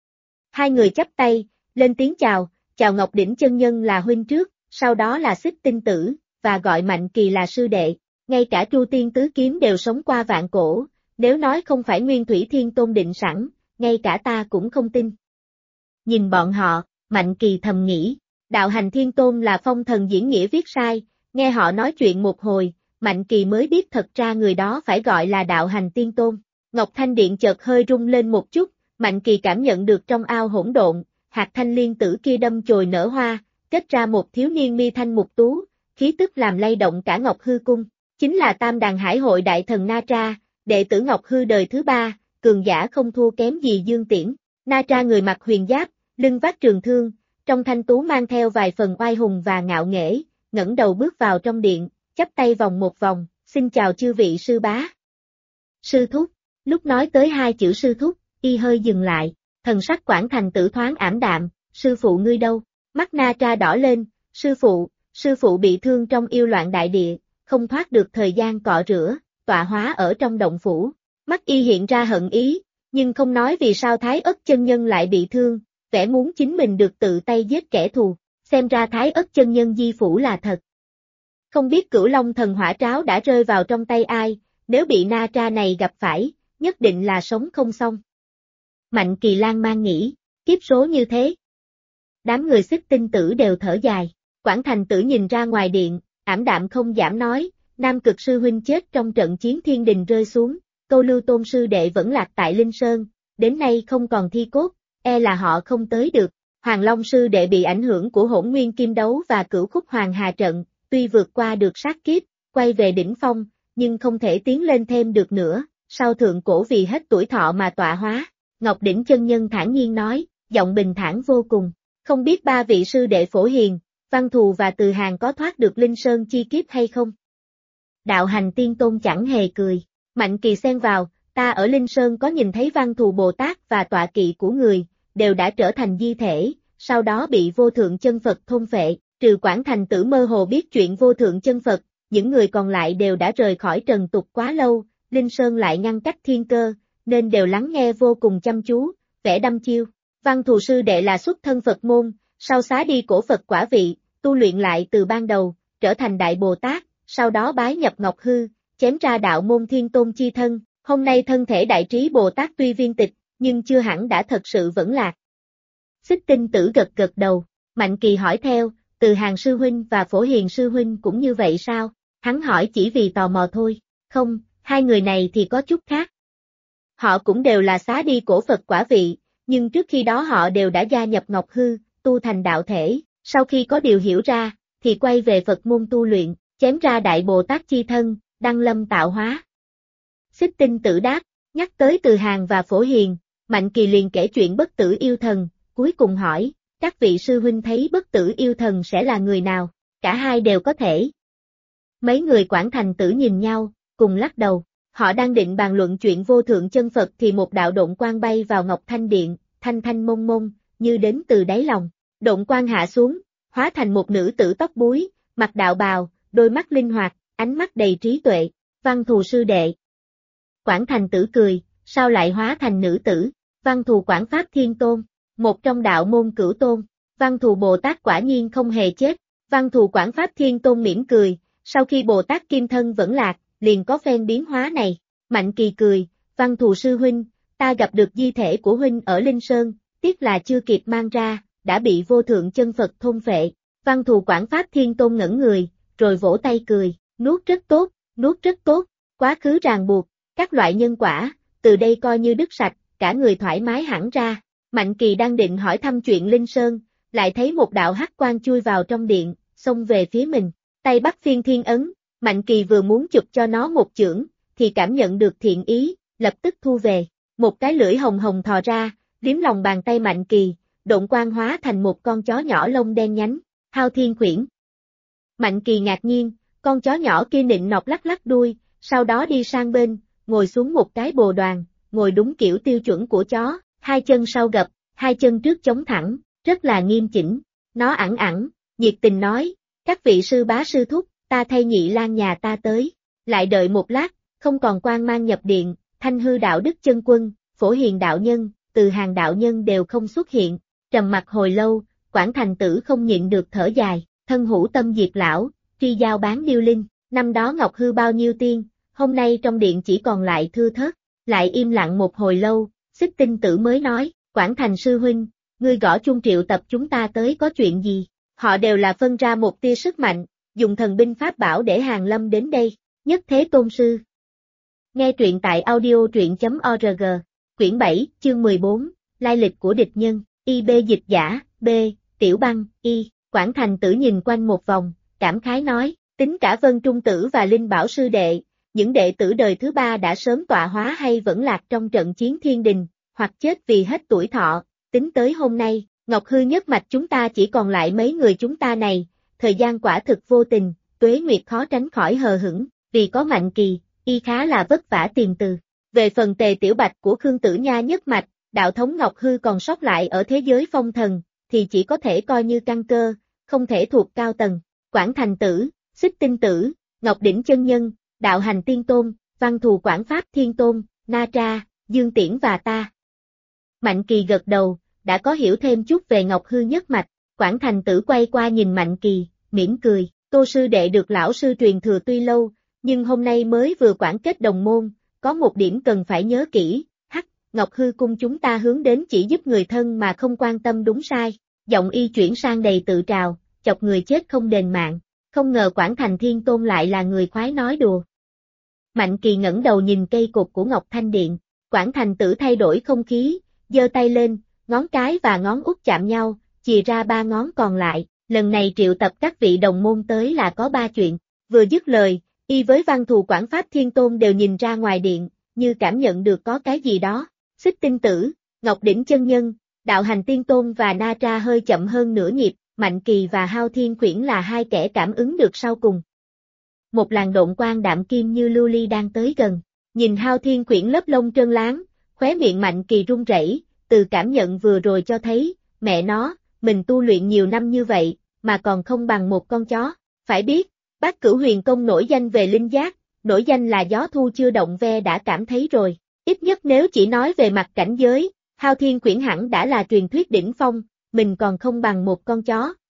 Hai người chắp tay, lên tiếng chào, chào Ngọc Đỉnh Chân Nhân là huynh trước, sau đó là Xích Tinh Tử, và gọi Mạnh Kỳ là sư đệ. Ngay cả Tru Tiên Tứ Kiếm đều sống qua vạn cổ, nếu nói không phải Nguyên Thủy Thiên Tôn định sẵn, ngay cả ta cũng không tin. Nhìn bọn họ, Mạnh Kỳ thầm nghĩ, Đạo Hành Thiên Tôn là phong thần diễn nghĩa viết sai, nghe họ nói chuyện một hồi, Mạnh Kỳ mới biết thật ra người đó phải gọi là Đạo Hành Tiên Tôn. Ngọc Thanh Điện chợt hơi rung lên một chút, Mạnh Kỳ cảm nhận được trong ao hỗn độn, hạt thanh liên tử kia đâm chồi nở hoa, kết ra một thiếu niên mi thanh mục tú, khí tức làm lay động cả Ngọc Hư Cung. Chính là Tam Đàn Hải Hội đại thần Na Tra, đệ tử Ngọc Hư đời thứ ba, cường giả không thua kém gì Dương Tiễn. Na Tra người mặc huyền giáp, lưng vác trường thương, trong thanh tú mang theo vài phần oai hùng và ngạo nghễ, ngẩng đầu bước vào trong điện, chắp tay vòng một vòng, xin chào chư vị sư bá. Sư thúc, lúc nói tới hai chữ sư thúc, y hơi dừng lại, thần sắc Quảng Thành Tử thoáng ảm đạm, sư phụ ngươi đâu? Mắt Na Tra đỏ lên, sư phụ bị thương trong yêu loạn đại địa, không thoát được thời gian cọ rửa, tọa hóa ở trong động phủ. Mắt y hiện ra hận ý, nhưng không nói vì sao Thái Ất chân nhân lại bị thương, vẻ muốn chính mình được tự tay giết kẻ thù, xem ra Thái Ất chân nhân di phủ là thật. Không biết Cửu Long thần hỏa tráo đã rơi vào trong tay ai, nếu bị Na Tra này gặp phải, nhất định là sống không xong. Mạnh Kỳ lan man nghĩ, kiếp số như thế. Đám người Xích Tinh Tử đều thở dài, Quảng Thành Tử nhìn ra ngoài điện, ảm đạm không giảm nói, Nam Cực sư huynh chết trong trận chiến thiên đình rơi xuống, Câu Lưu Tôn sư đệ vẫn lạc tại Linh Sơn, đến nay không còn thi cốt, e là họ không tới được. Hoàng Long sư đệ bị ảnh hưởng của Hỗn Nguyên Kim Đấu và Cửu Khúc Hoàng Hà trận, tuy vượt qua được sát kiếp, quay về đỉnh phong, nhưng không thể tiến lên thêm được nữa, sau thượng cổ vì hết tuổi thọ mà tọa hóa. Ngọc Đỉnh chân nhân thản nhiên nói, giọng bình thản vô cùng, không biết ba vị sư đệ Phổ Hiền, Văn Thù và Từ Hàng có thoát được Linh Sơn chi kiếp hay không? Đạo Hành Tiên Tôn chẳng hề cười, Mạnh Kỳ xen vào, ta ở Linh Sơn có nhìn thấy Văn Thù Bồ Tát và tọa kỵ của người, đều đã trở thành di thể, sau đó bị vô thượng chân Phật thôn phệ, trừ Quảng Thành Tử mơ hồ biết chuyện vô thượng chân Phật, những người còn lại đều đã rời khỏi trần tục quá lâu, Linh Sơn lại ngăn cách thiên cơ, nên đều lắng nghe vô cùng chăm chú, vẻ đăm chiêu. Văn Thù sư đệ là xuất thân Phật môn, sau xá đi cổ Phật quả vị, tu luyện lại từ ban đầu, trở thành Đại Bồ Tát, sau đó bái nhập Ngọc Hư, chém ra đạo môn Thiên Tôn chi thân, hôm nay thân thể Đại Trí Bồ Tát tuy viên tịch, nhưng chưa hẳn đã thật sự vẫn lạc. Xích Tinh Tử gật gật đầu, Mạnh Kỳ hỏi theo, Từ Hàng sư huynh và Phổ Hiền sư huynh cũng như vậy sao? Hắn hỏi chỉ vì tò mò thôi, không, hai người này thì có chút khác. Họ cũng đều là xá đi cổ Phật quả vị, nhưng trước khi đó họ đều đã gia nhập Ngọc Hư, tu thành đạo thể, sau khi có điều hiểu ra, thì quay về Phật môn tu luyện, chém ra Đại Bồ Tát chi thân, đăng lâm tạo hóa. Xích Tinh Tử đáp, nhắc tới Từ Hàng và Phổ Hiền, Mạnh Kỳ liền kể chuyện Bất Tử Yêu Thần, cuối cùng hỏi, các vị sư huynh thấy Bất Tử Yêu Thần sẽ là người nào? Cả hai đều có thể. Mấy người Quảng Thành Tử nhìn nhau, cùng lắc đầu. Họ đang định bàn luận chuyện vô thượng chân Phật thì một đạo độn quang bay vào Ngọc Thanh Điện, thanh thanh mông mông, như đến từ đáy lòng. Độn quang hạ xuống, hóa thành một nữ tử tóc búi, mặc đạo bào, đôi mắt linh hoạt, ánh mắt đầy trí tuệ. Văn Thù sư đệ. Quảng Thành Tử cười, sao lại hóa thành nữ tử? Văn Thù Quảng Pháp Thiên Tôn, một trong đạo môn Cửu Tôn. Văn Thù Bồ Tát quả nhiên không hề chết. Văn Thù Quảng Pháp Thiên Tôn mỉm cười, sau khi Bồ Tát Kim Thân vẫn lạc, liền có phen biến hóa này. Mạnh Kỳ cười, Văn Thù sư huynh, ta gặp được di thể của huynh ở Linh Sơn, tiếc là chưa kịp mang ra, đã bị vô thượng chân Phật thôn phệ. Văn Thù Quảng Pháp Thiên Tôn ngẩn người, rồi vỗ tay cười, nuốt rất tốt, quá khứ ràng buộc, các loại nhân quả, từ đây coi như đứt sạch, cả người thoải mái hẳn ra. Mạnh Kỳ đang định hỏi thăm chuyện Linh Sơn, lại thấy một đạo hắc quang chui vào trong điện, xông về phía mình, tay bắt Phiên Thiên Ấn. Mạnh Kỳ vừa muốn chụp cho nó một chưởng, thì cảm nhận được thiện ý, lập tức thu về. Một cái lưỡi hồng hồng thò ra, liếm lòng bàn tay Mạnh Kỳ, độn quang hóa thành một con chó nhỏ lông đen nhánh, Hao Thiên Khuyển. Mạnh Kỳ ngạc nhiên, con chó nhỏ kia nịnh nọt lắc lắc đuôi, sau đó đi sang bên, ngồi xuống một cái bồ đoàn, ngồi đúng kiểu tiêu chuẩn của chó, hai chân sau gập, hai chân trước chống thẳng, rất là nghiêm chỉnh. Nó ẵn ẵn, nhiệt tình nói, các vị sư bá sư thúc, ta thay Nhị Lang nhà ta tới. Lại đợi một lát, không còn quang mang nhập điện, Thanh Hư đạo đức chân quân, Phổ Hiền đạo nhân, Từ Hàng đạo nhân đều không xuất hiện. Trầm mặc hồi lâu, Quảng Thành Tử không nhịn được thở dài, thân hữu tâm diệt lão, tri giao bán điêu linh, năm đó Ngọc Hư bao nhiêu tiên, hôm nay trong điện chỉ còn lại thưa thớt. Lại im lặng một hồi lâu, Xích Tinh Tử mới nói, Quảng Thành sư huynh, ngươi gõ chung triệu tập chúng ta tới có chuyện gì? Họ đều là phân ra một tia sức mạnh, dùng thần binh pháp bảo để hàng lâm đến đây. Nhất Thế Tôn sư. Nghe truyện tại audio.org, quyển 7, chương 14, lai lịch của địch nhân, IB dịch giả, B, Tiểu Băng, Y. Quảng Thành Tử nhìn quanh một vòng, cảm khái nói, tính cả Vân Trung Tử và Linh Bảo sư đệ, những đệ tử đời thứ ba đã sớm tọa hóa hay vẫn lạc trong trận chiến thiên đình, hoặc chết vì hết tuổi thọ, tính tới hôm nay, Ngọc Hư nhất mạch chúng ta chỉ còn lại mấy người chúng ta này, thời gian quả thực vô tình, tuế nguyệt khó tránh khỏi hờ hững, vì có Mạnh Kỳ, Y khá là vất vả tìm từ. Về phần Tề Tiểu Bạch của Khương Tử Nha nhất mạch, đạo thống Ngọc Hư còn sót lại ở thế giới phong thần, thì chỉ có thể coi như căn cơ, không thể thuộc cao tầng. Quảng Thành Tử, Xích Tinh Tử, Ngọc Đỉnh Chân Nhân, Đạo Hành Tiên Tôn, Văn Thù Quảng Pháp Thiên Tôn, Na Tra, Dương Tiễn và ta. Mạnh Kỳ gật đầu, đã có hiểu thêm chút về Ngọc Hư nhất mạch. Quảng Thành Tử quay qua nhìn Mạnh Kỳ, mỉm cười, Tô sư đệ được lão sư truyền thừa tuy lâu, nhưng hôm nay mới vừa quản kết đồng môn, có một điểm cần phải nhớ kỹ, Ngọc Hư cung chúng ta hướng đến chỉ giúp người thân mà không quan tâm đúng sai. Giọng Y chuyển sang đầy tự trào, chọc người chết không đền mạng, không ngờ Quảng Thành Thiên Tôn lại là người khoái nói đùa. Mạnh Kỳ ngẩng đầu nhìn cây cột của Ngọc Thanh Điện, Quảng Thành Tử thay đổi không khí, giơ tay lên, ngón cái và ngón út chạm nhau, chìa ra ba ngón còn lại, lần này triệu tập các vị đồng môn tới là có ba chuyện. Vừa dứt lời, Y với Văn Thù Quảng Pháp Thiên Tôn đều nhìn ra ngoài điện, như cảm nhận được có cái gì đó. Xích Tinh Tử, Ngọc Đỉnh Chân Nhân, Đạo Hành Tiên Tôn và Na Tra hơi chậm hơn nửa nhịp, Mạnh Kỳ và Hao Thiên Khuyển là hai kẻ cảm ứng được sau cùng. Một làn độn quang đạm kim như lưu ly đang tới gần, nhìn Hao Thiên Khuyển lớp lông trơn láng, khóe miệng Mạnh Kỳ run rẩy, từ cảm nhận vừa rồi cho thấy, mẹ nó, mình tu luyện nhiều năm như vậy, mà còn không bằng một con chó. Phải biết, Bát Cửu Huyền Công nổi danh về linh giác, nổi danh là gió thu chưa động ve đã cảm thấy rồi. Ít nhất nếu chỉ nói về mặt cảnh giới, Hao Thiên Khuyển hẳn đã là truyền thuyết đỉnh phong, mình còn không bằng một con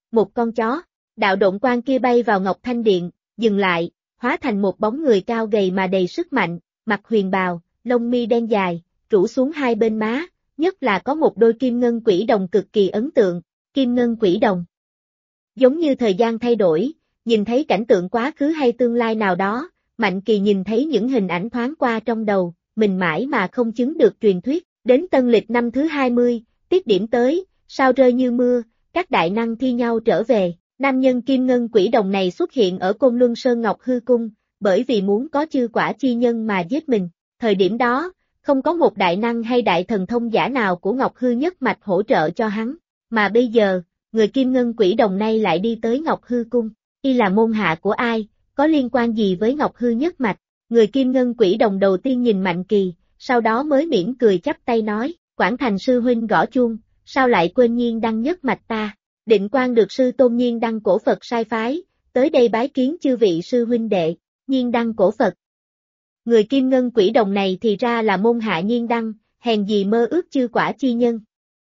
chó. Đạo độn quang kia bay vào Ngọc Thanh Điện, dừng lại, hóa thành một bóng người cao gầy mà đầy sức mạnh, mặc huyền bào, lông mi đen dài, rủ xuống hai bên má, nhất là có một đôi kim ngân quỷ đồng cực kỳ ấn tượng, kim ngân quỷ đồng. Giống như thời gian thay đổi, nhìn thấy cảnh tượng quá khứ hay tương lai nào đó, Mạnh Kỳ nhìn thấy những hình ảnh thoáng qua trong đầu, mình mãi mà không chứng được truyền thuyết. Đến tân lịch năm thứ 20, tiết điểm tới, sao rơi như mưa, các đại năng thi nhau trở về. Nam nhân kim ngân quỷ đồng này xuất hiện ở Côn Luân Sơn Ngọc Hư Cung, bởi vì muốn có chư quả chi nhân mà giết mình. Thời điểm đó, không có một đại năng hay đại thần thông giả nào của Ngọc Hư nhất mạch hỗ trợ cho hắn, mà bây giờ, người kim ngân quỷ đồng này lại đi tới Ngọc Hư Cung, y là môn hạ của ai, có liên quan gì với Ngọc Hư nhất mạch? Người kim ngân quỷ đồng đầu tiên nhìn Mạnh Kỳ, sau đó mới mỉm cười chắp tay nói, Quảng Thành sư huynh gõ chuông, sao lại quên Nhiên Đăng nhất mạch ta? Định Quang được sư tôn Nhiên Đăng cổ Phật sai phái, tới đây bái kiến chư vị sư huynh đệ. Nhiên Đăng cổ Phật. Người kim ngân quỷ đồng này thì ra là môn hạ Nhiên Đăng, hèn gì mơ ước chư quả chi nhân.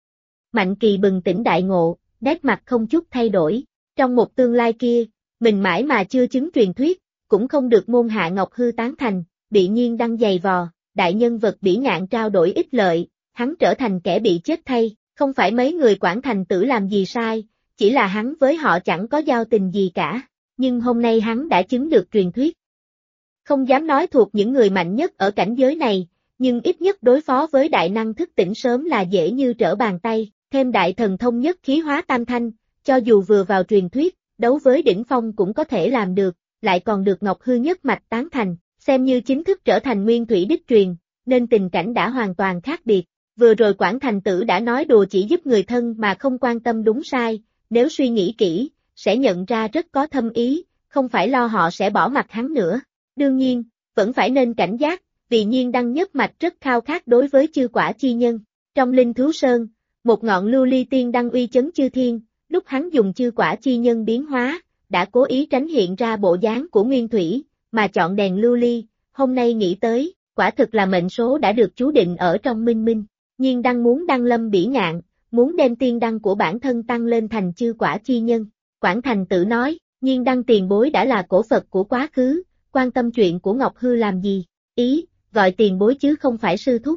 Mạnh Kỳ bừng tỉnh đại ngộ, nét mặt không chút thay đổi. Trong một tương lai kia, mình mãi mà chưa chứng truyền thuyết, cũng không được môn hạ Ngọc Hư tán thành, bị Nhiên Đăng giày vò, đại nhân vật bỉ ngạn trao đổi ích lợi, hắn trở thành kẻ bị chết thay, không phải mấy người Quảng Thành tử làm gì sai, chỉ là hắn với họ chẳng có giao tình gì cả, nhưng hôm nay hắn đã chứng được truyền thuyết. Không dám nói thuộc những người mạnh nhất ở cảnh giới này, nhưng ít nhất đối phó với đại năng thức tỉnh sớm là dễ như trở bàn tay, thêm đại thần thông nhất khí hóa tam thanh, cho dù vừa vào truyền thuyết, đấu với đỉnh phong cũng có thể làm được, lại còn được Ngọc Hư nhất mạch tán thành, xem như chính thức trở thành nguyên thủy đích truyền, nên tình cảnh đã hoàn toàn khác biệt. Vừa rồi Quảng Thành tử đã nói đùa chỉ giúp người thân mà không quan tâm đúng sai, nếu suy nghĩ kỹ, sẽ nhận ra rất có thâm ý, không phải lo họ sẽ bỏ mặt hắn nữa. Đương nhiên, vẫn phải nên cảnh giác, vì Nhiên Đăng nhất mạch rất khao khát đối với chư quả chi nhân. Trong Linh Thú Sơn, một ngọn lưu ly tiên đăng uy chấn chư thiên, lúc hắn dùng chư quả chi nhân biến hóa, đã cố ý tránh hiện ra bộ dáng của nguyên thủy, mà chọn đèn lưu ly, hôm nay nghĩ tới, quả thực là mệnh số đã được chú định ở trong minh minh. Nhiên Đăng muốn đăng lâm bỉ ngạn, muốn đem tiên đăng của bản thân tăng lên thành chư quả chi nhân. Quảng Thành tử nói, Nhiên Đăng tiền bối đã là cổ Phật của quá khứ, quan tâm chuyện của Ngọc Hư làm gì, ý, gọi tiền bối chứ không phải sư thúc.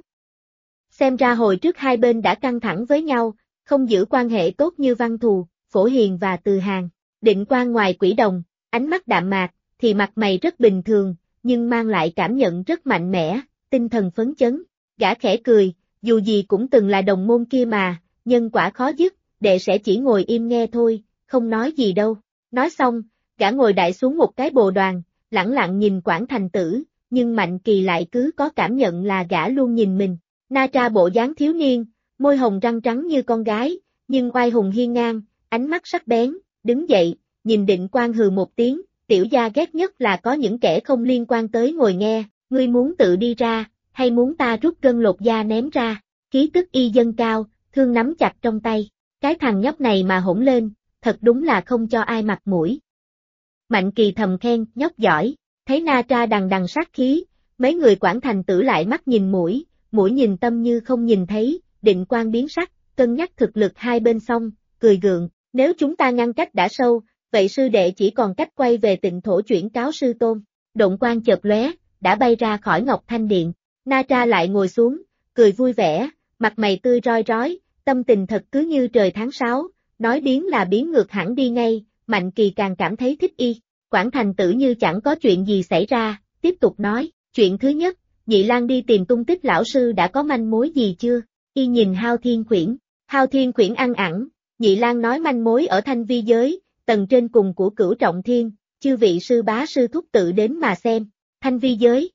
Xem ra hồi trước hai bên đã căng thẳng với nhau, không giữ quan hệ tốt như Văn Thù, Phổ Hiền và Từ Hàng. Định Quang ngoài quỷ đồng, ánh mắt đạm mạc, thì mặt mày rất bình thường, nhưng mang lại cảm nhận rất mạnh mẽ, tinh thần phấn chấn. Gã khẽ cười, dù gì cũng từng là đồng môn kia mà, nhân quả khó dứt, đệ sẽ chỉ ngồi im nghe thôi, không nói gì đâu. Nói xong, gã ngồi đại xuống một cái bồ đoàn, lẳng lặng nhìn Quảng Thành tử, nhưng Mạnh Kỳ lại cứ có cảm nhận là gã luôn nhìn mình. Na Tra bộ dáng thiếu niên, môi hồng răng trắng như con gái, nhưng oai hùng hiên ngang, ánh mắt sắc bén, đứng dậy, nhìn Định Quang hừ một tiếng, tiểu gia ghét nhất là có những kẻ không liên quan tới ngồi nghe, ngươi muốn tự đi ra, hay muốn ta rút gân lột da ném ra, khí tức y dâng cao, thương nắm chặt trong tay, cái thằng nhóc này mà hỗn lên, thật đúng là không cho ai mặt mũi. Mạnh Kỳ thầm khen, nhóc giỏi, thấy Na Tra đằng đằng sát khí, mấy người Quảng Thành tử lại mắt nhìn mũi nhìn tâm như không nhìn thấy, Định Quang biến sắc, cân nhắc thực lực hai bên xong, cười gượng, nếu chúng ta ngăn cách đã sâu, vậy sư đệ chỉ còn cách quay về Tịnh Thổ chuyển cáo sư tôn. Động quang chợt lóe, đã bay ra khỏi Ngọc Thanh Điện, Na Tra lại ngồi xuống, cười vui vẻ, mặt mày tươi roi rói, tâm tình thật cứ như trời tháng 6, nói biến là biến ngược hẳn đi ngay, Mạnh Kỳ càng cảm thấy thích y. Quảng Thành tử như chẳng có chuyện gì xảy ra, tiếp tục nói, chuyện thứ nhất, Nhị Lang đi tìm tung tích lão sư đã có manh mối gì chưa? Y nhìn Hao Thiên Khuyển, Hao Thiên Khuyển ăn ẳng, Nhị Lang nói manh mối ở Thanh Vi giới, tầng trên cùng của Cửu Trọng Thiên, chư vị sư bá sư thúc tự đến mà xem. Thanh Vi giới,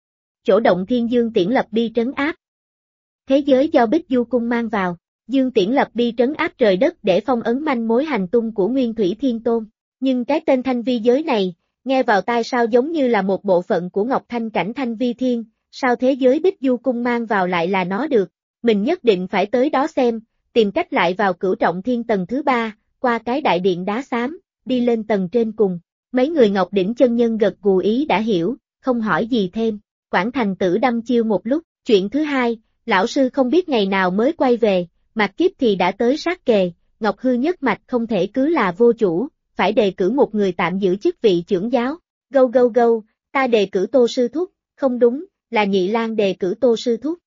chỗ Động Thiên Dương Tiễn Lập đi trấn áp. Thế giới do Bích Du Cung mang vào, Dương Tiễn Lập đi trấn áp trời đất để phong ấn manh mối hành tung của Nguyên Thủy Thiên Tôn. Nhưng cái tên Thanh Vi giới này, nghe vào tai sao giống như là một bộ phận của Ngọc Thanh cảnh Thanh Vi Thiên, sao thế giới Bích Du Cung mang vào lại là nó được, mình nhất định phải tới đó xem, tìm cách lại vào Cửu Trọng Thiên tầng thứ 3, qua cái đại điện đá xám, đi lên tầng trên cùng. Mấy người Ngọc Đỉnh chân nhân gật gù ý đã hiểu, không hỏi gì thêm. Quảng Thành tử đăm chiêu một lúc. Chuyện thứ hai, lão sư không biết ngày nào mới quay về, mạt kiếp thì đã tới sát kề, Ngọc Hư nhất mạch không thể cứ là vô chủ, phải đề cử một người tạm giữ chức vị trưởng giáo. Gâu gâu gâu, ta đề cử Tô sư thúc, không đúng, là Nhị Lang đề cử Tô sư thúc.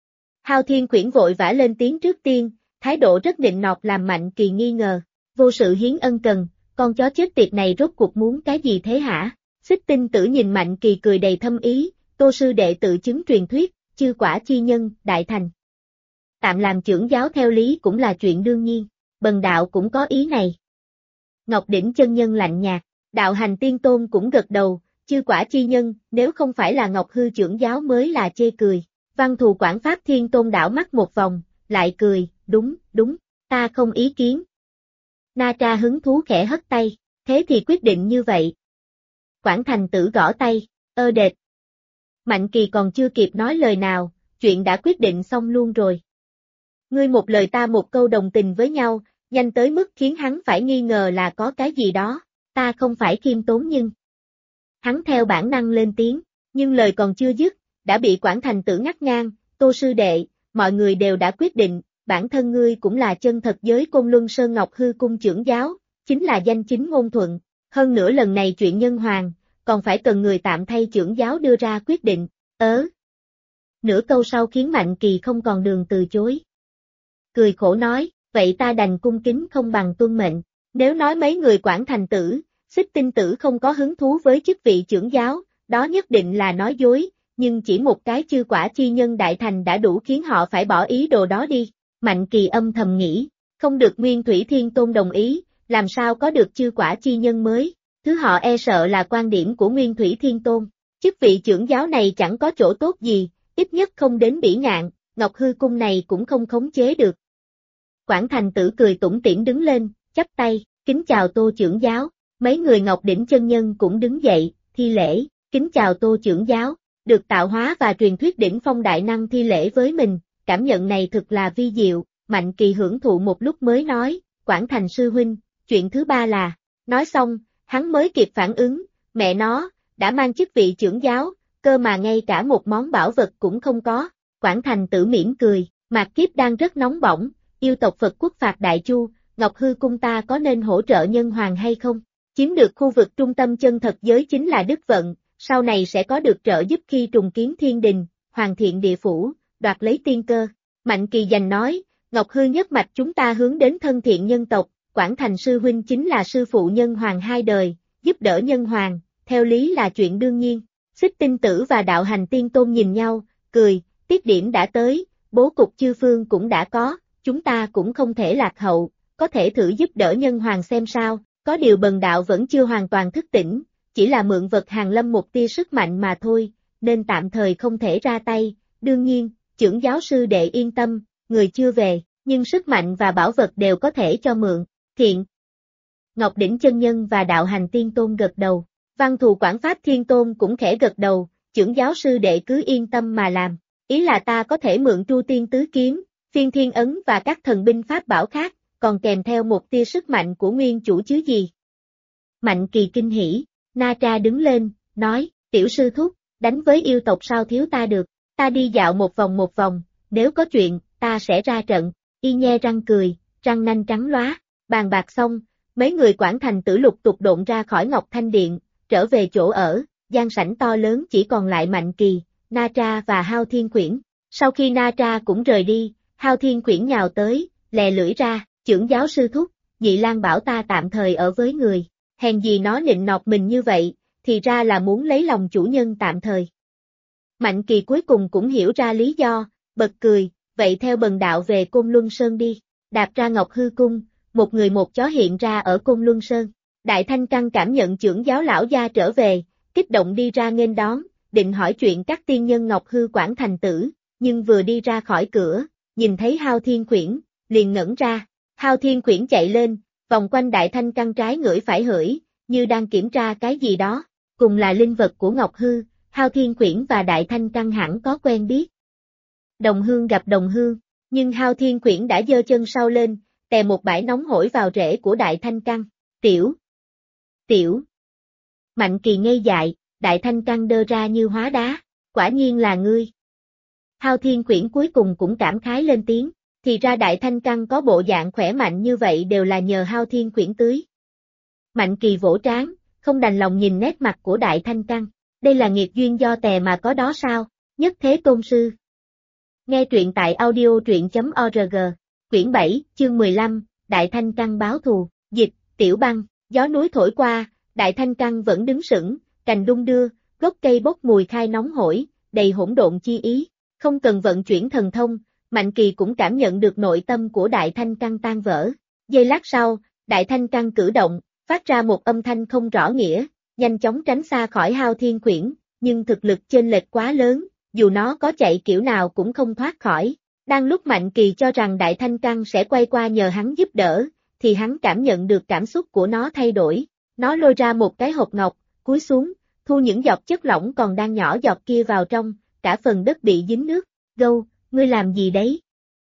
Hao Thiên Khuyển vội vã lên tiếng trước tiên, thái độ rất nịnh nọt làm Mạnh Kỳ nghi ngờ, vô sự hiến ân cần, con chó chết tiệt này rốt cuộc muốn cái gì thế hả? Xích Tinh Tử nhìn Mạnh Kỳ cười đầy thâm ý, Tô sư đệ tự chứng truyền thuyết, chư quả chi nhân, đại thành. Tạm làm trưởng giáo theo lý cũng là chuyện đương nhiên, bần đạo cũng có ý này. Ngọc Đỉnh chân nhân lạnh nhạt, Đạo Hành Tiên Tôn cũng gật đầu, chư quả chi nhân, nếu không phải là Ngọc Hư trưởng giáo mới là chê cười. Văn Thù Quản Pháp Thiên Tôn đảo mắt một vòng, lại cười, đúng, ta không ý kiến. Na Tra hứng thú khẽ hất tay, thế thì quyết định như vậy. Quản Thành Tử gõ tay, đệt. Mạnh Kỳ còn chưa kịp nói lời nào, chuyện đã quyết định xong luôn rồi. Ngươi một lời ta một câu đồng tình với nhau, nhanh tới mức khiến hắn phải nghi ngờ là có cái gì đó, ta không phải khiêm tốn nhưng... Hắn theo bản năng lên tiếng, nhưng lời còn chưa dứt, đã bị Quản Thành Tử ngắt ngang, Tô sư đệ, mọi người đều đã quyết định, bản thân ngươi cũng là chân thật giới Côn Luân Sơn Ngọc Hư Cung trưởng giáo, chính là danh chính ngôn thuận, hơn nữa lần này chuyện nhân hoàng, còn phải cần người tạm thay trưởng giáo đưa ra quyết định, Nửa câu sau khiến Mạnh Kỳ không còn đường từ chối. Cười khổ nói, vậy ta đành cung kính không bằng tuân mệnh, nếu nói mấy người Quản Thành Tử, Xích Tinh Tử không có hứng thú với chức vị trưởng giáo, đó nhất định là nói dối, nhưng chỉ một cái chư quả chi nhân đại thành đã đủ khiến họ phải bỏ ý đồ đó đi. Mạnh Kỳ âm thầm nghĩ, không được Nguyên Thủy Thiên Tôn đồng ý, làm sao có được chư quả chi nhân mới, thứ họ e sợ là quan điểm của Nguyên Thủy Thiên Tôn, chức vị trưởng giáo này chẳng có chỗ tốt gì, ít nhất không đến bỉ ngạn, Ngọc Hư Cung này cũng không khống chế được. Quản Thành Tử cười tủm tỉm đứng lên, chắp tay, kính chào Tô trưởng giáo, mấy người Ngọc Đỉnh chân nhân cũng đứng dậy, thi lễ, kính chào Tô trưởng giáo, được tạo hóa và truyền thuyết đỉnh phong đại năng thi lễ với mình, cảm nhận này thực là vi diệu, Mạnh Kỳ hưởng thụ một lúc mới nói, Quản Thành sư huynh, chuyện thứ ba là, nói xong, hắn mới kịp phản ứng, mẹ nó, đã mang chức vị trưởng giáo, cơ mà ngay cả một món bảo vật cũng không có, Quản Thành Tử mỉm cười, mạt kiếp đang rất nóng bỏng, yêu tộc Phật quốc phạt Đại Chu, Ngọc Hư Cung ta có nên hỗ trợ nhân hoàng hay không? Chiếm được khu vực trung tâm chân thật giới chính là đức vận, sau này sẽ có được trợ giúp khi trùng kiến thiên đình, hoàn thiện địa phủ, đoạt lấy tiên cơ. Mạnh Kỳ giành nói, Ngọc Hư nhất mạch chúng ta hướng đến thân thiện nhân tộc, Quản Thành sư huynh chính là sư phụ nhân hoàng hai đời, giúp đỡ nhân hoàng, theo lý là chuyện đương nhiên. Xích Tinh Tử và Đạo Hành Tiên Tôn nhìn nhau, cười, tiết điểm đã tới, bố cục chư phương cũng đã có, chúng ta cũng không thể lạc hậu, có thể thử giúp đỡ nhân hoàng xem sao, có điều bần đạo vẫn chưa hoàn toàn thức tỉnh, chỉ là mượn vật hàng lâm một tia sức mạnh mà thôi, nên tạm thời không thể ra tay, đương nhiên, trưởng giáo sư đệ yên tâm, người chưa về, nhưng sức mạnh và bảo vật đều có thể cho mượn, thiện. Ngọc Đỉnh chân nhân và Đạo Hành Tiên Tôn gật đầu, Văn Thù Quản Pháp Thiên Tôn cũng khẽ gật đầu, trưởng giáo sư đệ cứ yên tâm mà làm, ý là ta có thể mượn Tru Tiên Tứ Kiếm, Phiên Thiên Ấn và các thần binh pháp bảo khác, còn kèm theo một tia sức mạnh của nguyên chủ chứ gì. Mạnh Kỳ kinh hỉ, Na Tra đứng lên, nói, tiểu sư thúc, đánh với yêu tộc sao thiếu ta được, ta đi dạo một vòng, nếu có chuyện, ta sẽ ra trận, y nhe răng cười, răng nanh trắng lóa, bàn bạc xong, mấy người Quản Thành Tử lục tục độn ra khỏi Ngọc Thanh Điện, trở về chỗ ở, gian sảnh to lớn chỉ còn lại Mạnh Kỳ, Na Tra và Hao Thiên Quyển. Sau khi Na Tra cũng rời đi, Hao Thiên Quyển nhào tới, lè lưỡi ra, trưởng giáo sư thúc, Nhị Lang bảo ta tạm thời ở với người, hèn gì nó nịnh nọt mình như vậy, thì ra là muốn lấy lòng chủ nhân tạm thời. Mạnh Kỳ cuối cùng cũng hiểu ra lý do, bật cười, vậy theo bần đạo về Côn Luân Sơn đi, đạp ra Ngọc Hư Cung, một người một chó hiện ra ở Côn Luân Sơn. Đại Thanh Căn cảm nhận trưởng giáo lão gia trở về, kích động đi ra nghênh đón, định hỏi chuyện các tiên nhân Ngọc Hư Quản Thành Tử, nhưng vừa đi ra khỏi cửa, nhìn thấy Hao Thiên Quyển, liền ngẩn ra, Hao Thiên Quyển chạy lên, vòng quanh Đại Thanh Căn trái ngửi phải hửi, như đang kiểm tra cái gì đó, cùng là linh vật của Ngọc Hư, Hao Thiên Quyển và Đại Thanh Căn hẳn có quen biết. Đồng hương gặp đồng hương, nhưng Hao Thiên Quyển đã giơ chân sau lên, tè một bãi nóng hổi vào rễ của Đại Thanh Căn, tiểu. Mạnh Kỳ ngây dại, Đại Thanh Căn đơ ra như hóa đá, quả nhiên là ngươi. Hao Thiên Quyển cuối cùng cũng cảm khái lên tiếng, thì ra Đại Thanh Căn có bộ dạng khỏe mạnh như vậy đều là nhờ Hao Thiên Quyển tưới. Mạnh Kỳ vỗ trán, không đành lòng nhìn nét mặt của Đại Thanh Căn, đây là nghiệt duyên do tè mà có đó sao, nhất thế tôn sư. Nghe truyện tại audio.truyện.org, quyển 7, chương 15, Đại Thanh Căn báo thù, dịch, Tiểu Băng, gió núi thổi qua, Đại Thanh Căn vẫn đứng sững, cành đung đưa, gốc cây bốc mùi khai nóng hổi, đầy hỗn độn chi ý, không cần vận chuyển thần thông, Mạnh Kỳ cũng cảm nhận được nội tâm của Đại Thanh Căn tan vỡ. Giây lát sau, Đại Thanh Căn cử động, phát ra một âm thanh không rõ nghĩa, nhanh chóng tránh xa khỏi Hao Thiên Khuyển, nhưng thực lực chênh lệch quá lớn, dù nó có chạy kiểu nào cũng không thoát khỏi. Đang lúc Mạnh Kỳ cho rằng Đại Thanh Căng sẽ quay qua nhờ hắn giúp đỡ, thì hắn cảm nhận được cảm xúc của nó thay đổi. Nó lôi ra một cái hộp ngọc, cúi xuống, thu những giọt chất lỏng còn đang nhỏ giọt kia vào trong, cả phần đất bị dính nước. Gâu, ngươi làm gì đấy?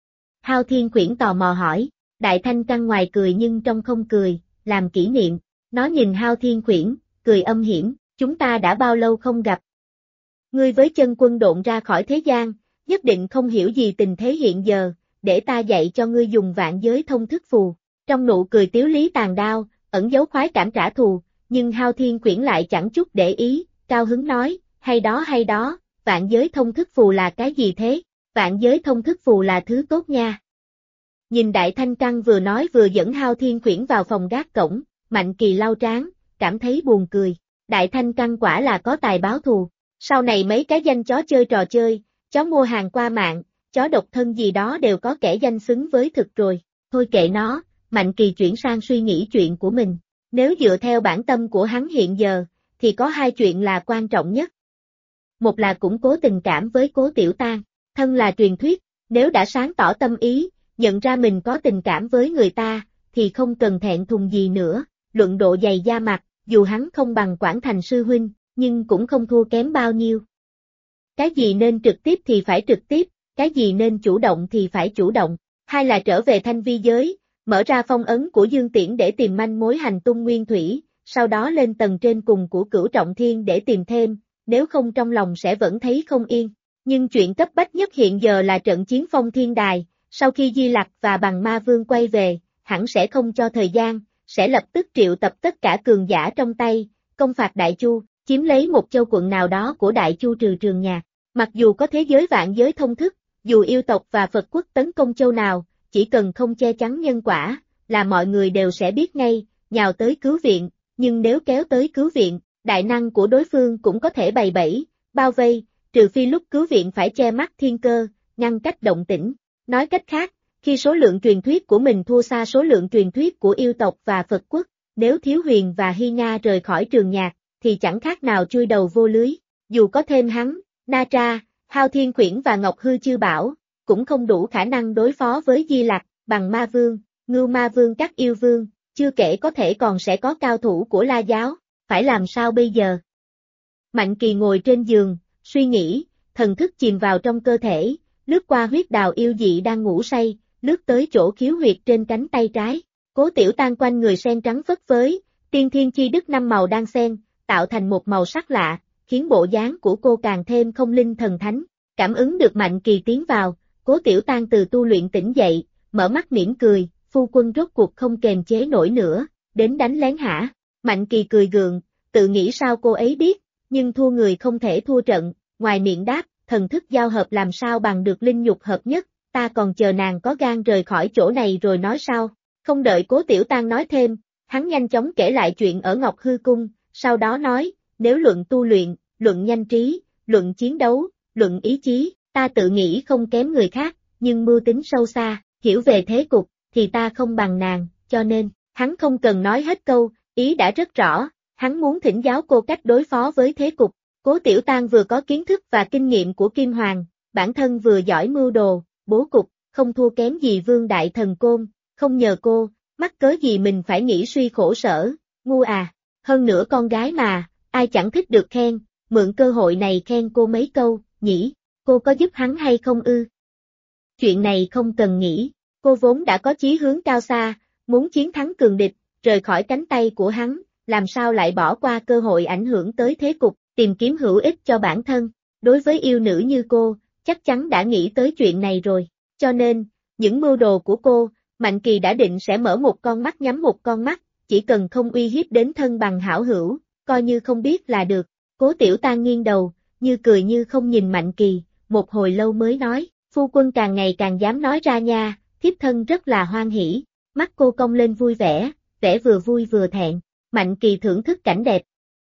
Hao Thiên Khuyển tò mò hỏi. Đại Thanh Căng ngoài cười nhưng trong không cười, làm kỷ niệm. Nó nhìn Hao Thiên Khuyển, cười âm hiểm, chúng ta đã bao lâu không gặp. Ngươi với chân quân độn ra khỏi thế gian, nhất định không hiểu gì tình thế hiện giờ, để ta dạy cho ngươi dùng vạn giới thông thức phù. Trong nụ cười tiếu lý tàn đao, ẩn dấu khoái cảm trả thù, nhưng Hao Thiên Khuyển lại chẳng chút để ý, cao hứng nói, hay đó, vạn giới thông thức phù là cái gì thế? Vạn giới thông thức phù là thứ tốt nha. Nhìn Đại Thanh Căng vừa nói vừa dẫn Hao Thiên Khuyển vào phòng gác cổng, Mạnh Kỳ lau trán, cảm thấy buồn cười. Đại Thanh Căng quả là có tài báo thù. Sau này mấy cái danh chó chơi trò chơi, chó mua hàng qua mạng, chó độc thân gì đó đều có kẻ danh xứng với thực rồi. Thôi kệ nó, Mạnh Kỳ chuyển sang suy nghĩ chuyện của mình. Nếu dựa theo bản tâm của hắn hiện giờ, thì có hai chuyện là quan trọng nhất. Một là củng cố tình cảm với Cố Tiểu Tang, thân là truyền thuyết, nếu đã sáng tỏ tâm ý, nhận ra mình có tình cảm với người ta, thì không cần thẹn thùng gì nữa, luận độ dày da mặt, dù hắn không bằng Quảng Thành sư huynh, nhưng cũng không thua kém bao nhiêu. Cái gì nên trực tiếp thì phải trực tiếp, cái gì nên chủ động thì phải chủ động. Hai là trở về Thanh Vi giới, mở ra phong ấn của Dương Tiễn để tìm manh mối hành tung nguyên thủy, sau đó lên tầng trên cùng của Cửu Trọng Thiên để tìm thêm, nếu không trong lòng sẽ vẫn thấy không yên. Nhưng chuyện cấp bách nhất hiện giờ là trận chiến Phong Thiên Đài, sau khi Di Lặc và Bằng Ma Vương quay về, hẳn sẽ không cho thời gian, sẽ lập tức triệu tập tất cả cường giả trong tay, công phạt Đại Chu, chiếm lấy một châu quận nào đó của Đại Chu trừ Trường Nhạc. Mặc dù có thế giới vạn giới thông thức, dù yêu tộc và Phật quốc tấn công châu nào, chỉ cần không che chắn nhân quả, là mọi người đều sẽ biết ngay, nhào tới cứu viện, nhưng nếu kéo tới cứu viện, đại năng của đối phương cũng có thể bày bẫy, bao vây, trừ phi lúc cứu viện phải che mắt thiên cơ, ngăn cách động tĩnh. Nói cách khác, khi số lượng truyền thuyết của mình thua xa số lượng truyền thuyết của yêu tộc và Phật quốc, nếu Thiếu Huyền và Hy Nga rời khỏi Trường Nhạc, thì chẳng khác nào chui đầu vô lưới. Dù có thêm hắn, Na Tra, Hao Thiên Khuyển và Ngọc Hư Chư Bảo, cũng không đủ khả năng đối phó với Di Lặc, Bằng Ma Vương, Ngưu Ma Vương các yêu vương, chưa kể có thể còn sẽ có cao thủ của La Giáo, phải làm sao bây giờ? Mạnh Kỳ ngồi trên giường, suy nghĩ, thần thức chìm vào trong cơ thể, lướt qua huyết đào yêu dị đang ngủ say, lướt tới chỗ khiếu huyệt trên cánh tay trái. Cố Tiểu Tang quanh người sen trắng phất phới, tiên thiên chi đức năm màu đang xen, tạo thành một màu sắc lạ, khiến bộ dáng của cô càng thêm không linh thần thánh. Cảm ứng được Mạnh Kỳ tiến vào, Cố Tiểu Tang từ tu luyện tỉnh dậy, mở mắt mỉm cười, phu quân rốt cuộc không kềm chế nổi nữa, đến đánh lén hả? Mạnh Kỳ cười gượng, tự nghĩ sao cô ấy biết, nhưng thua người không thể thua trận, ngoài miệng đáp, thần thức giao hợp làm sao bằng được linh nhục hợp nhất, ta còn chờ nàng có gan rời khỏi chỗ này rồi nói sao. Không đợi Cố Tiểu Tang nói thêm, hắn nhanh chóng kể lại chuyện ở Ngọc Hư Cung, sau đó nói, nếu luận tu luyện, luận nhanh trí, luận chiến đấu, luận ý chí, ta tự nghĩ không kém người khác, nhưng mưu tính sâu xa, hiểu về thế cục, thì ta không bằng nàng, cho nên, hắn không cần nói hết câu, ý đã rất rõ, hắn muốn thỉnh giáo cô cách đối phó với thế cục. Cố Tiểu Tang vừa có kiến thức và kinh nghiệm của Kim Hoàng, bản thân vừa giỏi mưu đồ, bố cục, không thua kém gì Vương Đại Thần Côn, không nhờ cô, mắc cớ gì mình phải nghĩ suy khổ sở, ngu à, hơn nữa con gái mà, ai chẳng thích được khen, mượn cơ hội này khen cô mấy câu, nhỉ, cô có giúp hắn hay không ư? Chuyện này không cần nghĩ, cô vốn đã có chí hướng cao xa, muốn chiến thắng cường địch, rời khỏi cánh tay của hắn, làm sao lại bỏ qua cơ hội ảnh hưởng tới thế cục, tìm kiếm hữu ích cho bản thân. Đối với yêu nữ như cô, chắc chắn đã nghĩ tới chuyện này rồi, cho nên, những mưu đồ của cô, Mạnh Kỳ đã định sẽ mở một con mắt nhắm một con mắt, chỉ cần không uy hiếp đến thân bằng hảo hữu, coi như không biết là được. Cố Tiểu Tang nghiêng đầu, như cười như không nhìn Mạnh Kỳ, một hồi lâu mới nói, phu quân càng ngày càng dám nói ra nha, thiếp thân rất là hoan hỉ. Mắt cô cong lên vui vẻ, vẻ vừa vui vừa thẹn. Mạnh Kỳ thưởng thức cảnh đẹp.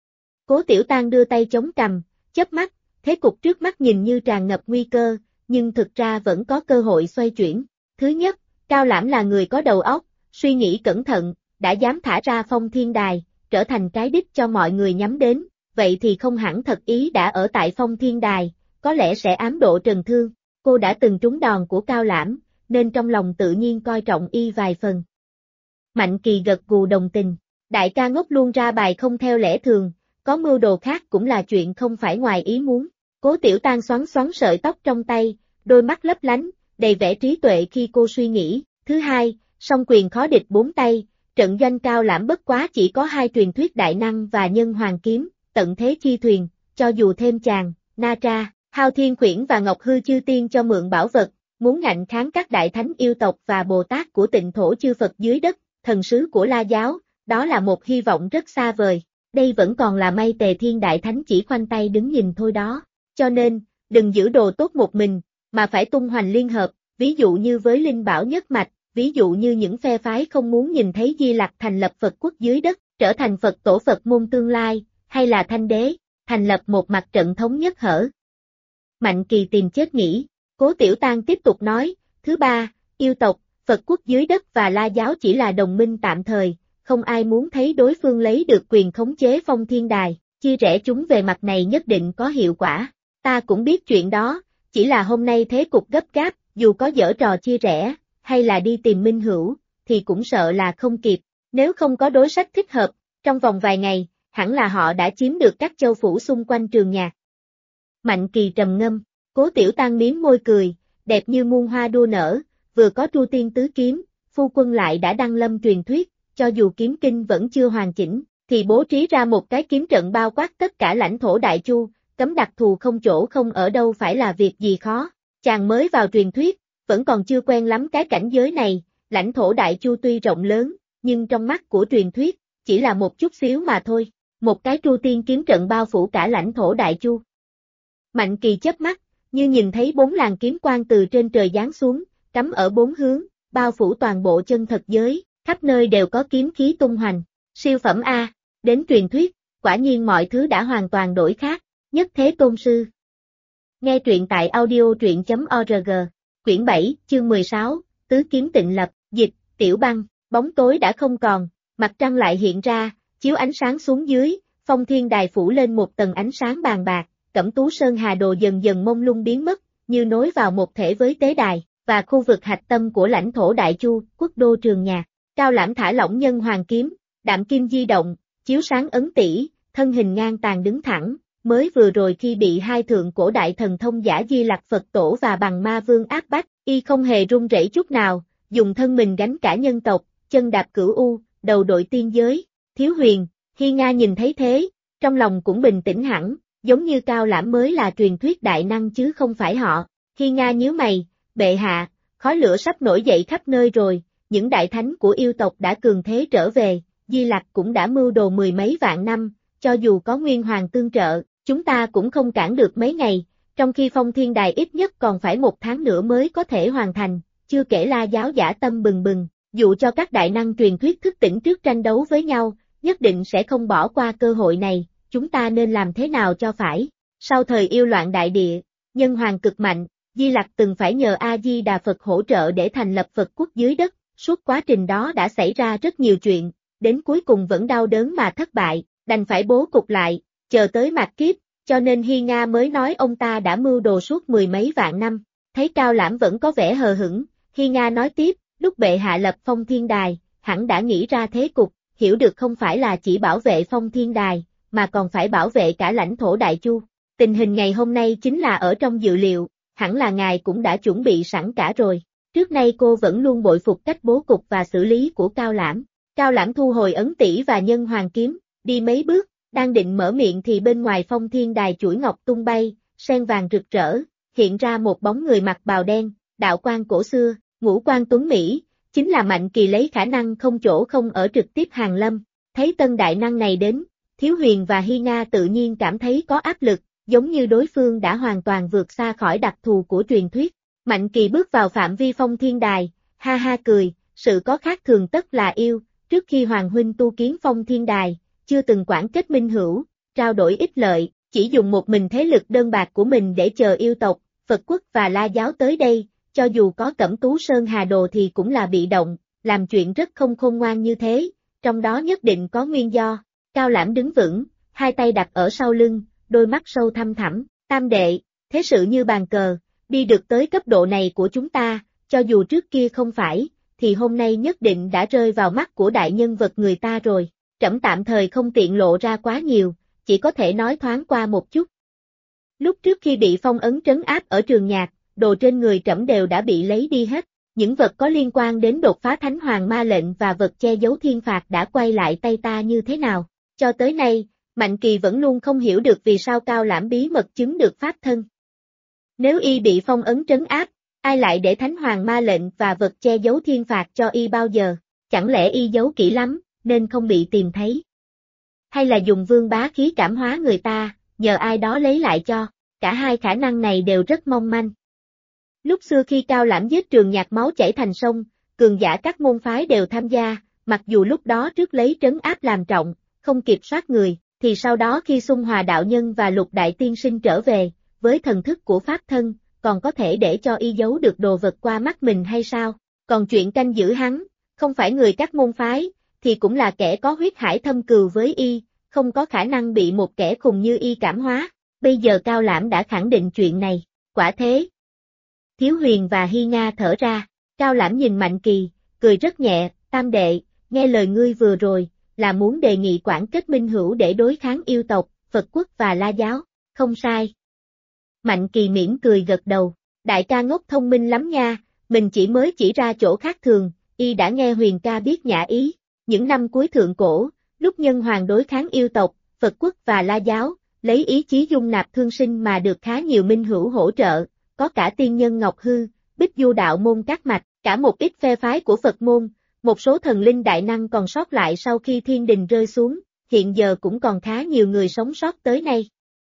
Cố Tiểu Tang đưa tay chống cằm, chớp mắt, thế cục trước mắt nhìn như tràn ngập nguy cơ, nhưng thực ra vẫn có cơ hội xoay chuyển. Thứ nhất, Cao Lãm là người có đầu óc, suy nghĩ cẩn thận, đã dám thả ra Phong Thiên Đài, trở thành cái đích cho mọi người nhắm đến, vậy thì không hẳn thật ý đã ở tại Phong Thiên Đài, có lẽ sẽ ám độ Trần Thương. Cô đã từng trúng đòn của Cao Lãm, nên trong lòng tự nhiên coi trọng y vài phần. Mạnh Kỳ gật gù đồng tình, đại ca ngốc luôn ra bài không theo lẽ thường, có mưu đồ khác cũng là chuyện không phải ngoài ý muốn. Cố Tiểu Tan xoắn xoắn sợi tóc trong tay, đôi mắt lấp lánh, đầy vẻ trí tuệ khi cô suy nghĩ. Thứ hai, song quyền khó địch bốn tay, trận doanh Cao Lãm bất quá chỉ có 2 truyền thuyết đại năng và nhân hoàng kiếm, tận thế chi thuyền, cho dù thêm chàng, Na Tra, Hao Thiên Khuyển và Ngọc Hư Chư Tiên cho mượn bảo vật, muốn ngạnh kháng các đại thánh yêu tộc và Bồ Tát của Tịnh Thổ chư Phật dưới đất, thần sứ của La Giáo, đó là một hy vọng rất xa vời. Đây vẫn còn là may Tề Thiên Đại Thánh chỉ khoanh tay đứng nhìn thôi đó. Cho nên, đừng giữ đồ tốt một mình, mà phải tung hoành liên hợp, ví dụ như với Linh Bảo Nhất Mạch, ví dụ như những phe phái không muốn nhìn thấy Di Lặc thành lập Phật quốc dưới đất, trở thành Phật tổ Phật môn tương lai, hay là Thanh Đế, thành lập một mặt trận thống nhất hở. Mạnh Kỳ tìm chết nghĩ, Cố Tiểu Tan tiếp tục nói, thứ ba, yêu tộc, Phật quốc dưới đất và La Giáo chỉ là đồng minh tạm thời, không ai muốn thấy đối phương lấy được quyền khống chế Phong Thiên Đài, chia rẽ chúng về mặt này nhất định có hiệu quả. Ta cũng biết chuyện đó, chỉ là hôm nay thế cục gấp gáp, dù có giở trò chia rẽ, hay là đi tìm minh hữu, thì cũng sợ là không kịp, nếu không có đối sách thích hợp, trong vòng vài ngày, hẳn là họ đã chiếm được các châu phủ xung quanh Trường Nhạc. Mạnh Kỳ trầm ngâm, Cố Tiểu Tan mím môi cười, đẹp như muôn hoa đua nở, vừa có Tru Tiên Tứ Kiếm, phu quân lại đã đăng lâm truyền thuyết, cho dù kiếm kinh vẫn chưa hoàn chỉnh, thì bố trí ra một cái kiếm trận bao quát tất cả lãnh thổ Đại Chu, cấm đặc thù không chỗ không ở đâu phải là việc gì khó. Chàng mới vào truyền thuyết, vẫn còn chưa quen lắm cái cảnh giới này, lãnh thổ Đại Chu tuy rộng lớn, nhưng trong mắt của truyền thuyết, chỉ là một chút xíu mà thôi, một cái Tru Tiên kiếm trận bao phủ cả lãnh thổ Đại Chu. Mạnh Kỳ chớp mắt, như nhìn thấy 4 làn kiếm quang từ trên trời giáng xuống, cắm ở 4 hướng, bao phủ toàn bộ chân thật giới, khắp nơi đều có kiếm khí tung hoành. Siêu phẩm A, đến truyền thuyết, quả nhiên mọi thứ đã hoàn toàn đổi khác, nhất thế tôn sư. Nghe truyện tại audio.truyện.org, quyển 7, chương 16, Tứ Kiếm Tịnh Lập, dịch, Tiểu Băng, bóng tối đã không còn, mặt trăng lại hiện ra, chiếu ánh sáng xuống dưới, Phong Thiên Đài phủ lên một tầng ánh sáng bàn bạc, Cẩm Tú Sơn Hà Đồ dần dần mông lung biến mất, như nối vào một thể với tế đài, và khu vực hạch tâm của lãnh thổ Đại Chu, quốc đô Trường Nhạc. Cao Lãm thả lỏng nhân hoàng kiếm, đạm kim di động, chiếu sáng ấn tỷ, thân hình ngang tàn đứng thẳng, mới vừa rồi khi bị 2 thượng cổ đại thần thông giả Di Lặc Phật Tổ và Bằng Ma Vương áp bách, y không hề run rẩy chút nào, dùng thân mình gánh cả nhân tộc, chân đạp cửu u, đầu đội tiên giới. Thiếu Huyền, Hi Nga nhìn thấy thế, trong lòng cũng bình tĩnh hẳn, giống như Cao Lãm mới là truyền thuyết đại năng chứ không phải họ. Hi Nga nhíu mày, bệ hạ, khói lửa sắp nổi dậy khắp nơi rồi, những đại thánh của yêu tộc đã cường thế trở về, Di Lặc cũng đã mưu đồ 10 mấy vạn năm, cho dù có Nguyên Hoàng tương trợ, chúng ta cũng không cản được mấy ngày, trong khi Phong Thiên Đài ít nhất còn phải 1 tháng nữa mới có thể hoàn thành, chưa kể La Giáo dã tâm bừng bừng, dụ cho các đại năng truyền thuyết thức tỉnh trước tranh đấu với nhau, nhất định sẽ không bỏ qua cơ hội này, chúng ta nên làm thế nào cho phải. Sau thời yêu loạn đại địa, nhân hoàng cực mạnh, Di Lặc từng phải nhờ A-di-đà Phật hỗ trợ để thành lập Phật quốc dưới đất, suốt quá trình đó đã xảy ra rất nhiều chuyện, đến cuối cùng vẫn đau đớn mà thất bại, đành phải bố cục lại, chờ tới mạt kiếp, cho nên Hi Nga mới nói ông ta đã mưu đồ suốt 10 mấy vạn năm. Thấy Cao Lãm vẫn có vẻ hờ hững, Hi Nga nói tiếp, lúc bệ hạ lập Phong Thiên Đài, hẳn đã nghĩ ra thế cục, hiểu được không phải là chỉ bảo vệ Phong Thiên Đài, mà còn phải bảo vệ cả lãnh thổ Đại Chu. Tình hình ngày hôm nay chính là ở trong dự liệu, hẳn là ngài cũng đã chuẩn bị sẵn cả rồi. Trước nay cô vẫn luôn bội phục cách bố cục và xử lý của Cao Lãm. Cao Lãm thu hồi ấn tỷ và nhân hoàng kiếm, đi mấy bước, đang định mở miệng thì bên ngoài Phong Thiên Đài chuỗi ngọc tung bay, sen vàng rực rỡ, hiện ra một bóng người mặc bào đen, đạo quan cổ xưa, ngũ quan tuấn mỹ, chính là Mạnh Kỳ lấy khả năng không chỗ không ở trực tiếp hàng lâm. Thấy tân đại năng này đến, Thiếu Huyền và Hi Nga tự nhiên cảm thấy có áp lực, giống như đối phương đã hoàn toàn vượt xa khỏi đặc thù của truyền thuyết. Mạnh Kỳ bước vào phạm vi Phong Thiên Đài, ha ha cười, sự có khác thường tất là yêu, trước khi Hoàng huynh tu kiến Phong Thiên Đài, chưa từng quản kết minh hữu, trao đổi ích lợi, chỉ dùng một mình thế lực đơn bạc của mình để chờ yêu tộc, Phật quốc và La Giáo tới đây, cho dù có Cẩm Tú Sơn Hà Đồ thì cũng là bị động, làm chuyện rất không khôn ngoan như thế, trong đó nhất định có nguyên do. Cao Lãm đứng vững, hai tay đặt ở sau lưng, đôi mắt sâu thăm thẳm, tam đệ, thế sự như bàn cờ, đi được tới cấp độ này của chúng ta, cho dù trước kia không phải, thì hôm nay nhất định đã rơi vào mắt của đại nhân vật người ta rồi. Trẫm tạm thời không tiện lộ ra quá nhiều, chỉ có thể nói thoáng qua một chút. Lúc trước khi bị phong ấn trấn áp ở trường nhạc, đồ trên người trẫm đều đã bị lấy đi hết. Những vật có liên quan đến đột phá Thánh Hoàng Ma lệnh và vật che giấu thiên phạt đã quay lại tay ta như thế nào. Cho tới nay, Mạnh Kỳ vẫn luôn không hiểu được vì sao Cao Lãm bí mật chứng được pháp thân. Nếu y bị phong ấn trấn áp, ai lại để Thánh Hoàng Ma lệnh và vật che giấu thiên phạt cho y bao giờ? Chẳng lẽ y giấu kỹ lắm, nên không bị tìm thấy? Hay là dùng vương bá khí cảm hóa người ta, nhờ ai đó lấy lại cho? Cả hai khả năng này đều rất mong manh. Lúc xưa khi Cao Lãm giết Trường Nhạc máu chảy thành sông, cường giả các môn phái đều tham gia, mặc dù lúc đó trước lấy trấn áp làm trọng, không kịp soát người, thì sau đó khi Xung Hòa đạo nhân và Lục Đại Tiên Sinh trở về, với thần thức của pháp thân, còn có thể để cho y giấu được đồ vật qua mắt mình hay sao? Còn chuyện canh giữ hắn, không phải người các môn phái, thì cũng là kẻ có huyết hải thâm cừu với y, không có khả năng bị một kẻ khùng như y cảm hóa. Bây giờ Cao Lãm đã khẳng định chuyện này, quả thế. Thiếu Huyền và Hi Nga thở ra, Cao Lãm nhìn Mạnh Kỳ, cười rất nhẹ, tam đệ, nghe lời ngươi vừa rồi, là muốn đề nghị quản kết minh hữu để đối kháng yêu tộc, Phật quốc và La giáo, không sai. Mạnh Kỳ mỉm cười gật đầu, đại ca ngốc thông minh lắm nha, mình mới chỉ ra chỗ khác thường, y đã nghe Huyền ca biết nhã ý. Những năm cuối thượng cổ, lúc Nhân Hoàng đối kháng yêu tộc, Phật quốc và La giáo, lấy ý chí dung nạp thương sinh mà được khá nhiều minh hữu hỗ trợ, có cả tiên nhân Ngọc Hư, Bích Du đạo môn các mạch, cả một ít phe phái của Phật môn, một số thần linh đại năng còn sót lại sau khi thiên đình rơi xuống, hiện giờ cũng còn khá nhiều người sống sót tới nay.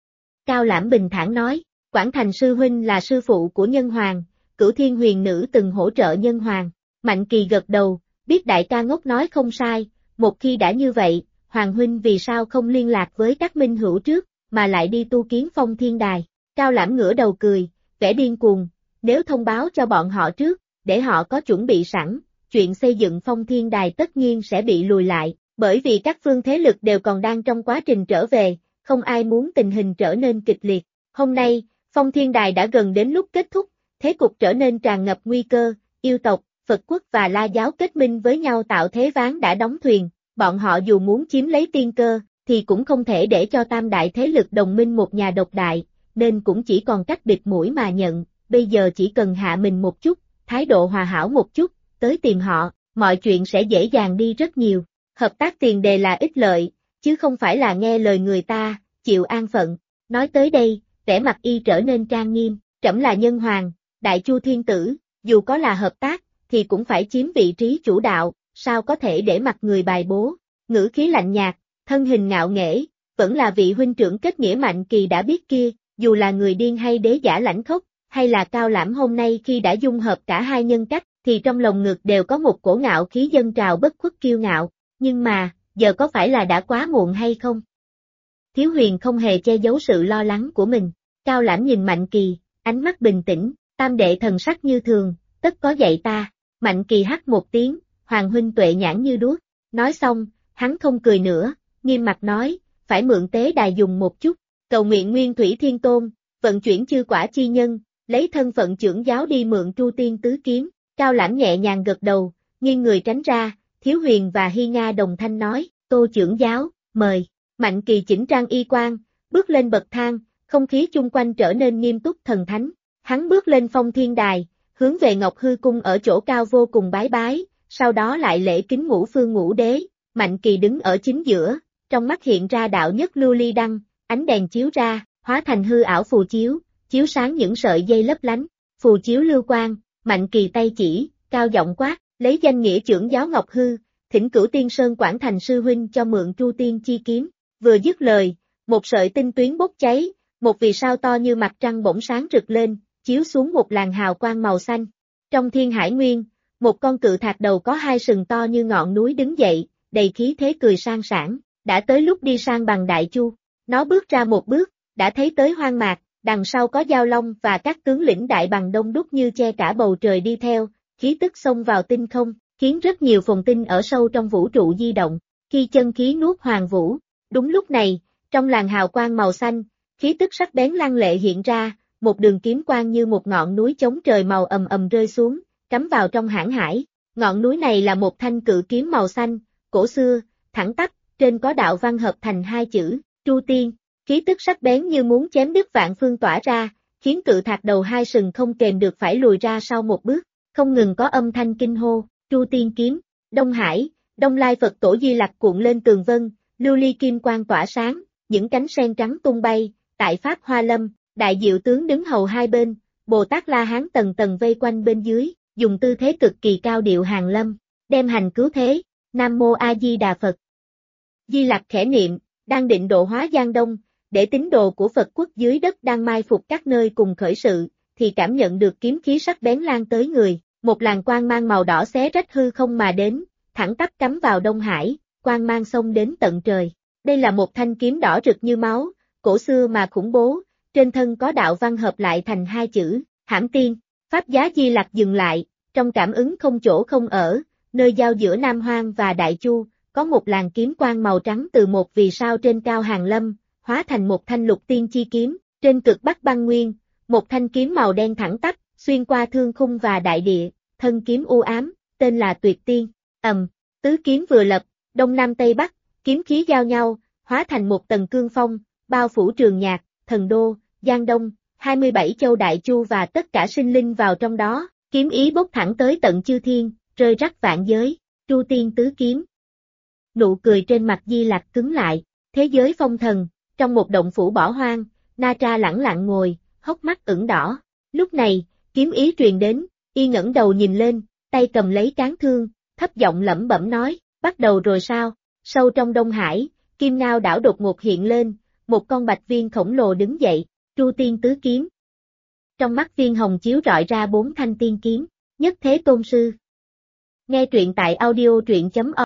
Cao Lãm bình thản nói, Quảng Thành sư huynh là sư phụ của Nhân Hoàng, Cửu Thiên Huyền nữ từng hỗ trợ Nhân Hoàng. Mạnh Kỳ gật đầu, biết đại ca ngốc nói không sai, một khi đã như vậy, Hoàng huynh vì sao không liên lạc với các minh hữu trước, mà lại đi tu kiến Phong Thiên Đài. Cao Lãm ngửa đầu cười, vẻ điên cuồng, nếu thông báo cho bọn họ trước, để họ có chuẩn bị sẵn, chuyện xây dựng Phong Thiên Đài tất nhiên sẽ bị lùi lại, bởi vì các phương thế lực đều còn đang trong quá trình trở về, không ai muốn tình hình trở nên kịch liệt. Hôm nay, Phong Thiên Đài đã gần đến lúc kết thúc, thế cục trở nên tràn ngập nguy cơ, yêu tộc, Phật quốc và La giáo kết minh với nhau tạo thế ván đã đóng thuyền, bọn họ dù muốn chiếm lấy tiên cơ, thì cũng không thể để cho tam đại thế lực đồng minh một nhà độc đại, nên cũng chỉ còn cách bịt mũi mà nhận, bây giờ chỉ cần hạ mình một chút, thái độ hòa hảo một chút, tới tìm họ, mọi chuyện sẽ dễ dàng đi rất nhiều. Hợp tác tiền đề là ích lợi, chứ không phải là nghe lời người ta, chịu an phận. Nói tới đây, vẻ mặt y trở nên trang nghiêm, trẫm là Nhân Hoàng, Đại Chu Thiên Tử, dù có là hợp tác, thì cũng phải chiếm vị trí chủ đạo, sao có thể để mặc người bài bố. Ngữ khí lạnh nhạt, thân hình ngạo nghễ, vẫn là vị huynh trưởng kết nghĩa Mạnh Kỳ đã biết kia, dù là người điên hay đế giả lãnh khốc, hay là Cao Lãm hôm nay khi đã dung hợp cả hai nhân cách, thì trong lòng ngực đều có một cổ ngạo khí dâng trào bất khuất kiêu ngạo, nhưng mà, giờ có phải là đã quá muộn hay không? Thiếu Huyền không hề che giấu sự lo lắng của mình, Cao Lãm nhìn Mạnh Kỳ, ánh mắt bình tĩnh, tam đệ thần sắc như thường, tất có dạy ta. Mạnh Kỳ hắt một tiếng, Hoàng huynh tuệ nhãn như đuốc, nói xong, hắn không cười nữa, nghiêm mặt nói, phải mượn tế đài dùng một chút, cầu nguyện Nguyên Thủy Thiên Tôn, vận chuyển chư quả chi nhân, lấy thân phận trưởng giáo đi mượn Tru Tiên Tứ Kiếm. Cao Lãm nhẹ nhàng gật đầu, nghiêng người tránh ra, Thiếu Huyền và Hi Nga đồng thanh nói, Tô trưởng giáo, mời. Mạnh Kỳ chỉnh trang y quan, bước lên bậc thang, không khí chung quanh trở nên nghiêm túc thần thánh, hắn bước lên Phong Thiên Đài, hướng về Ngọc Hư Cung ở chỗ cao vô cùng bái bái, sau đó lại lễ kính Ngũ Phương Ngũ Đế. Mạnh Kỳ đứng ở chính giữa, trong mắt hiện ra đạo nhất lưu ly đăng, ánh đèn chiếu ra, hóa thành hư ảo phù chiếu, chiếu sáng những sợi dây lấp lánh, phù chiếu lưu quang. Mạnh Kỳ tay chỉ, cao giọng quát, lấy danh nghĩa trưởng giáo Ngọc Hư, thỉnh Cửu Tiên Sơn Quảng Thành sư huynh cho mượn Tru Tiên chi kiếm. Vừa dứt lời, một sợi tinh tuyến bốc cháy, một vì sao to như mặt trăng bỗng sáng rực lên, chiếu xuống một làn hào quang màu xanh. Trong thiên hải nguyên, một con cự thạch đầu có hai sừng to như ngọn núi đứng dậy, đầy khí thế cười sang sảng, đã tới lúc đi sang bằng Đại Chu. Nó bước ra một bước, đã thấy tới hoang mạc, đằng sau có Giao Long và các tướng lĩnh đại bằng đông đúc như che cả bầu trời đi theo, khí tức xông vào tinh không, khiến rất nhiều phồn tinh ở sâu trong vũ trụ di động. Khi chân khí nuốt hoàng vũ, đúng lúc này, trong làn hào quang màu xanh, khí tức sắc bén lăng lệ hiện ra, một đường kiếm quang như một ngọn núi chống trời màu ầm ầm rơi xuống, cắm vào trong hãn hải. Ngọn núi này là một thanh cự kiếm màu xanh, cổ xưa, thẳng tắp, trên có đạo văn hợp thành hai chữ, Tru Tiên. Khí tức sắc bén như muốn chém đứt vạn phương tỏa ra, khiến cự thạch đầu hai sừng không kềm được phải lùi ra sau một bước, không ngừng có âm thanh kinh hô, Tru Tiên kiếm, Đông Hải, Đông Lai Phật Tổ Di Lặc cuộn lên tường vân, lưu ly kim quang tỏa sáng, những cánh sen trắng tung bay, tại Pháp Hoa Lâm, đại diệu tướng đứng hầu hai bên, Bồ Tát La Hán tầng tầng vây quanh bên dưới, dùng tư thế cực kỳ cao điệu hàng lâm, đem hành cứu thế, Nam Mô A Di Đà Phật. Di Lặc khẽ niệm, đang định độ hóa Giang Đông, để tín đồ của Phật quốc dưới đất đang mai phục các nơi cùng khởi sự, thì cảm nhận được kiếm khí sắc bén lan tới người, một làn quang mang màu đỏ xé rách hư không mà đến, thẳng tắp cắm vào Đông Hải, quang mang xông đến tận trời. Đây là một thanh kiếm đỏ rực như máu, cổ xưa mà khủng bố, trên thân có đạo văn hợp lại thành hai chữ, Hãm Tiên. Pháp giá Di Lặc dừng lại, trong cảm ứng không chỗ không ở, nơi giao giữa Nam Hoang và Đại Chu, có một làn kiếm quang màu trắng từ một vì sao trên cao hàng lâm, hóa thành một thanh lục tiên chi kiếm, trên cực Bắc băng nguyên, một thanh kiếm màu đen thẳng tắp, xuyên qua thương khung và đại địa, thân kiếm u ám, tên là Tuyệt Tiên. Tứ kiếm vừa lập, đông nam tây bắc, kiếm khí giao nhau, hóa thành một tầng cương phong, bao phủ Trường Nhạc, Thần Đô, Giang Đông, 27 châu Đại Chu và tất cả sinh linh vào trong đó, kiếm ý bốc thẳng tới tận chư thiên, rơi rắc vạn giới, Tru Tiên tứ kiếm. Nụ cười trên mặt Di Lặc cứng lại, thế giới phong thần, trong một động phủ bỏ hoang, Na Tra lẳng lặng ngồi, hốc mắt ửng đỏ. Lúc này, kiếm ý truyền đến, y ngẩng đầu nhìn lên, tay cầm lấy cán thương, thấp giọng lẩm bẩm nói, bắt đầu rồi sao? Sâu trong Đông Hải, Kim Ngao đảo đột ngột hiện lên, một con bạch viên khổng lồ đứng dậy, Tru Tiên tứ kiếm. Trong mắt viên hồng chiếu rọi ra 4 thanh tiên kiếm, nhất thế tôn sư. Nghe truyện tại audio truyện.org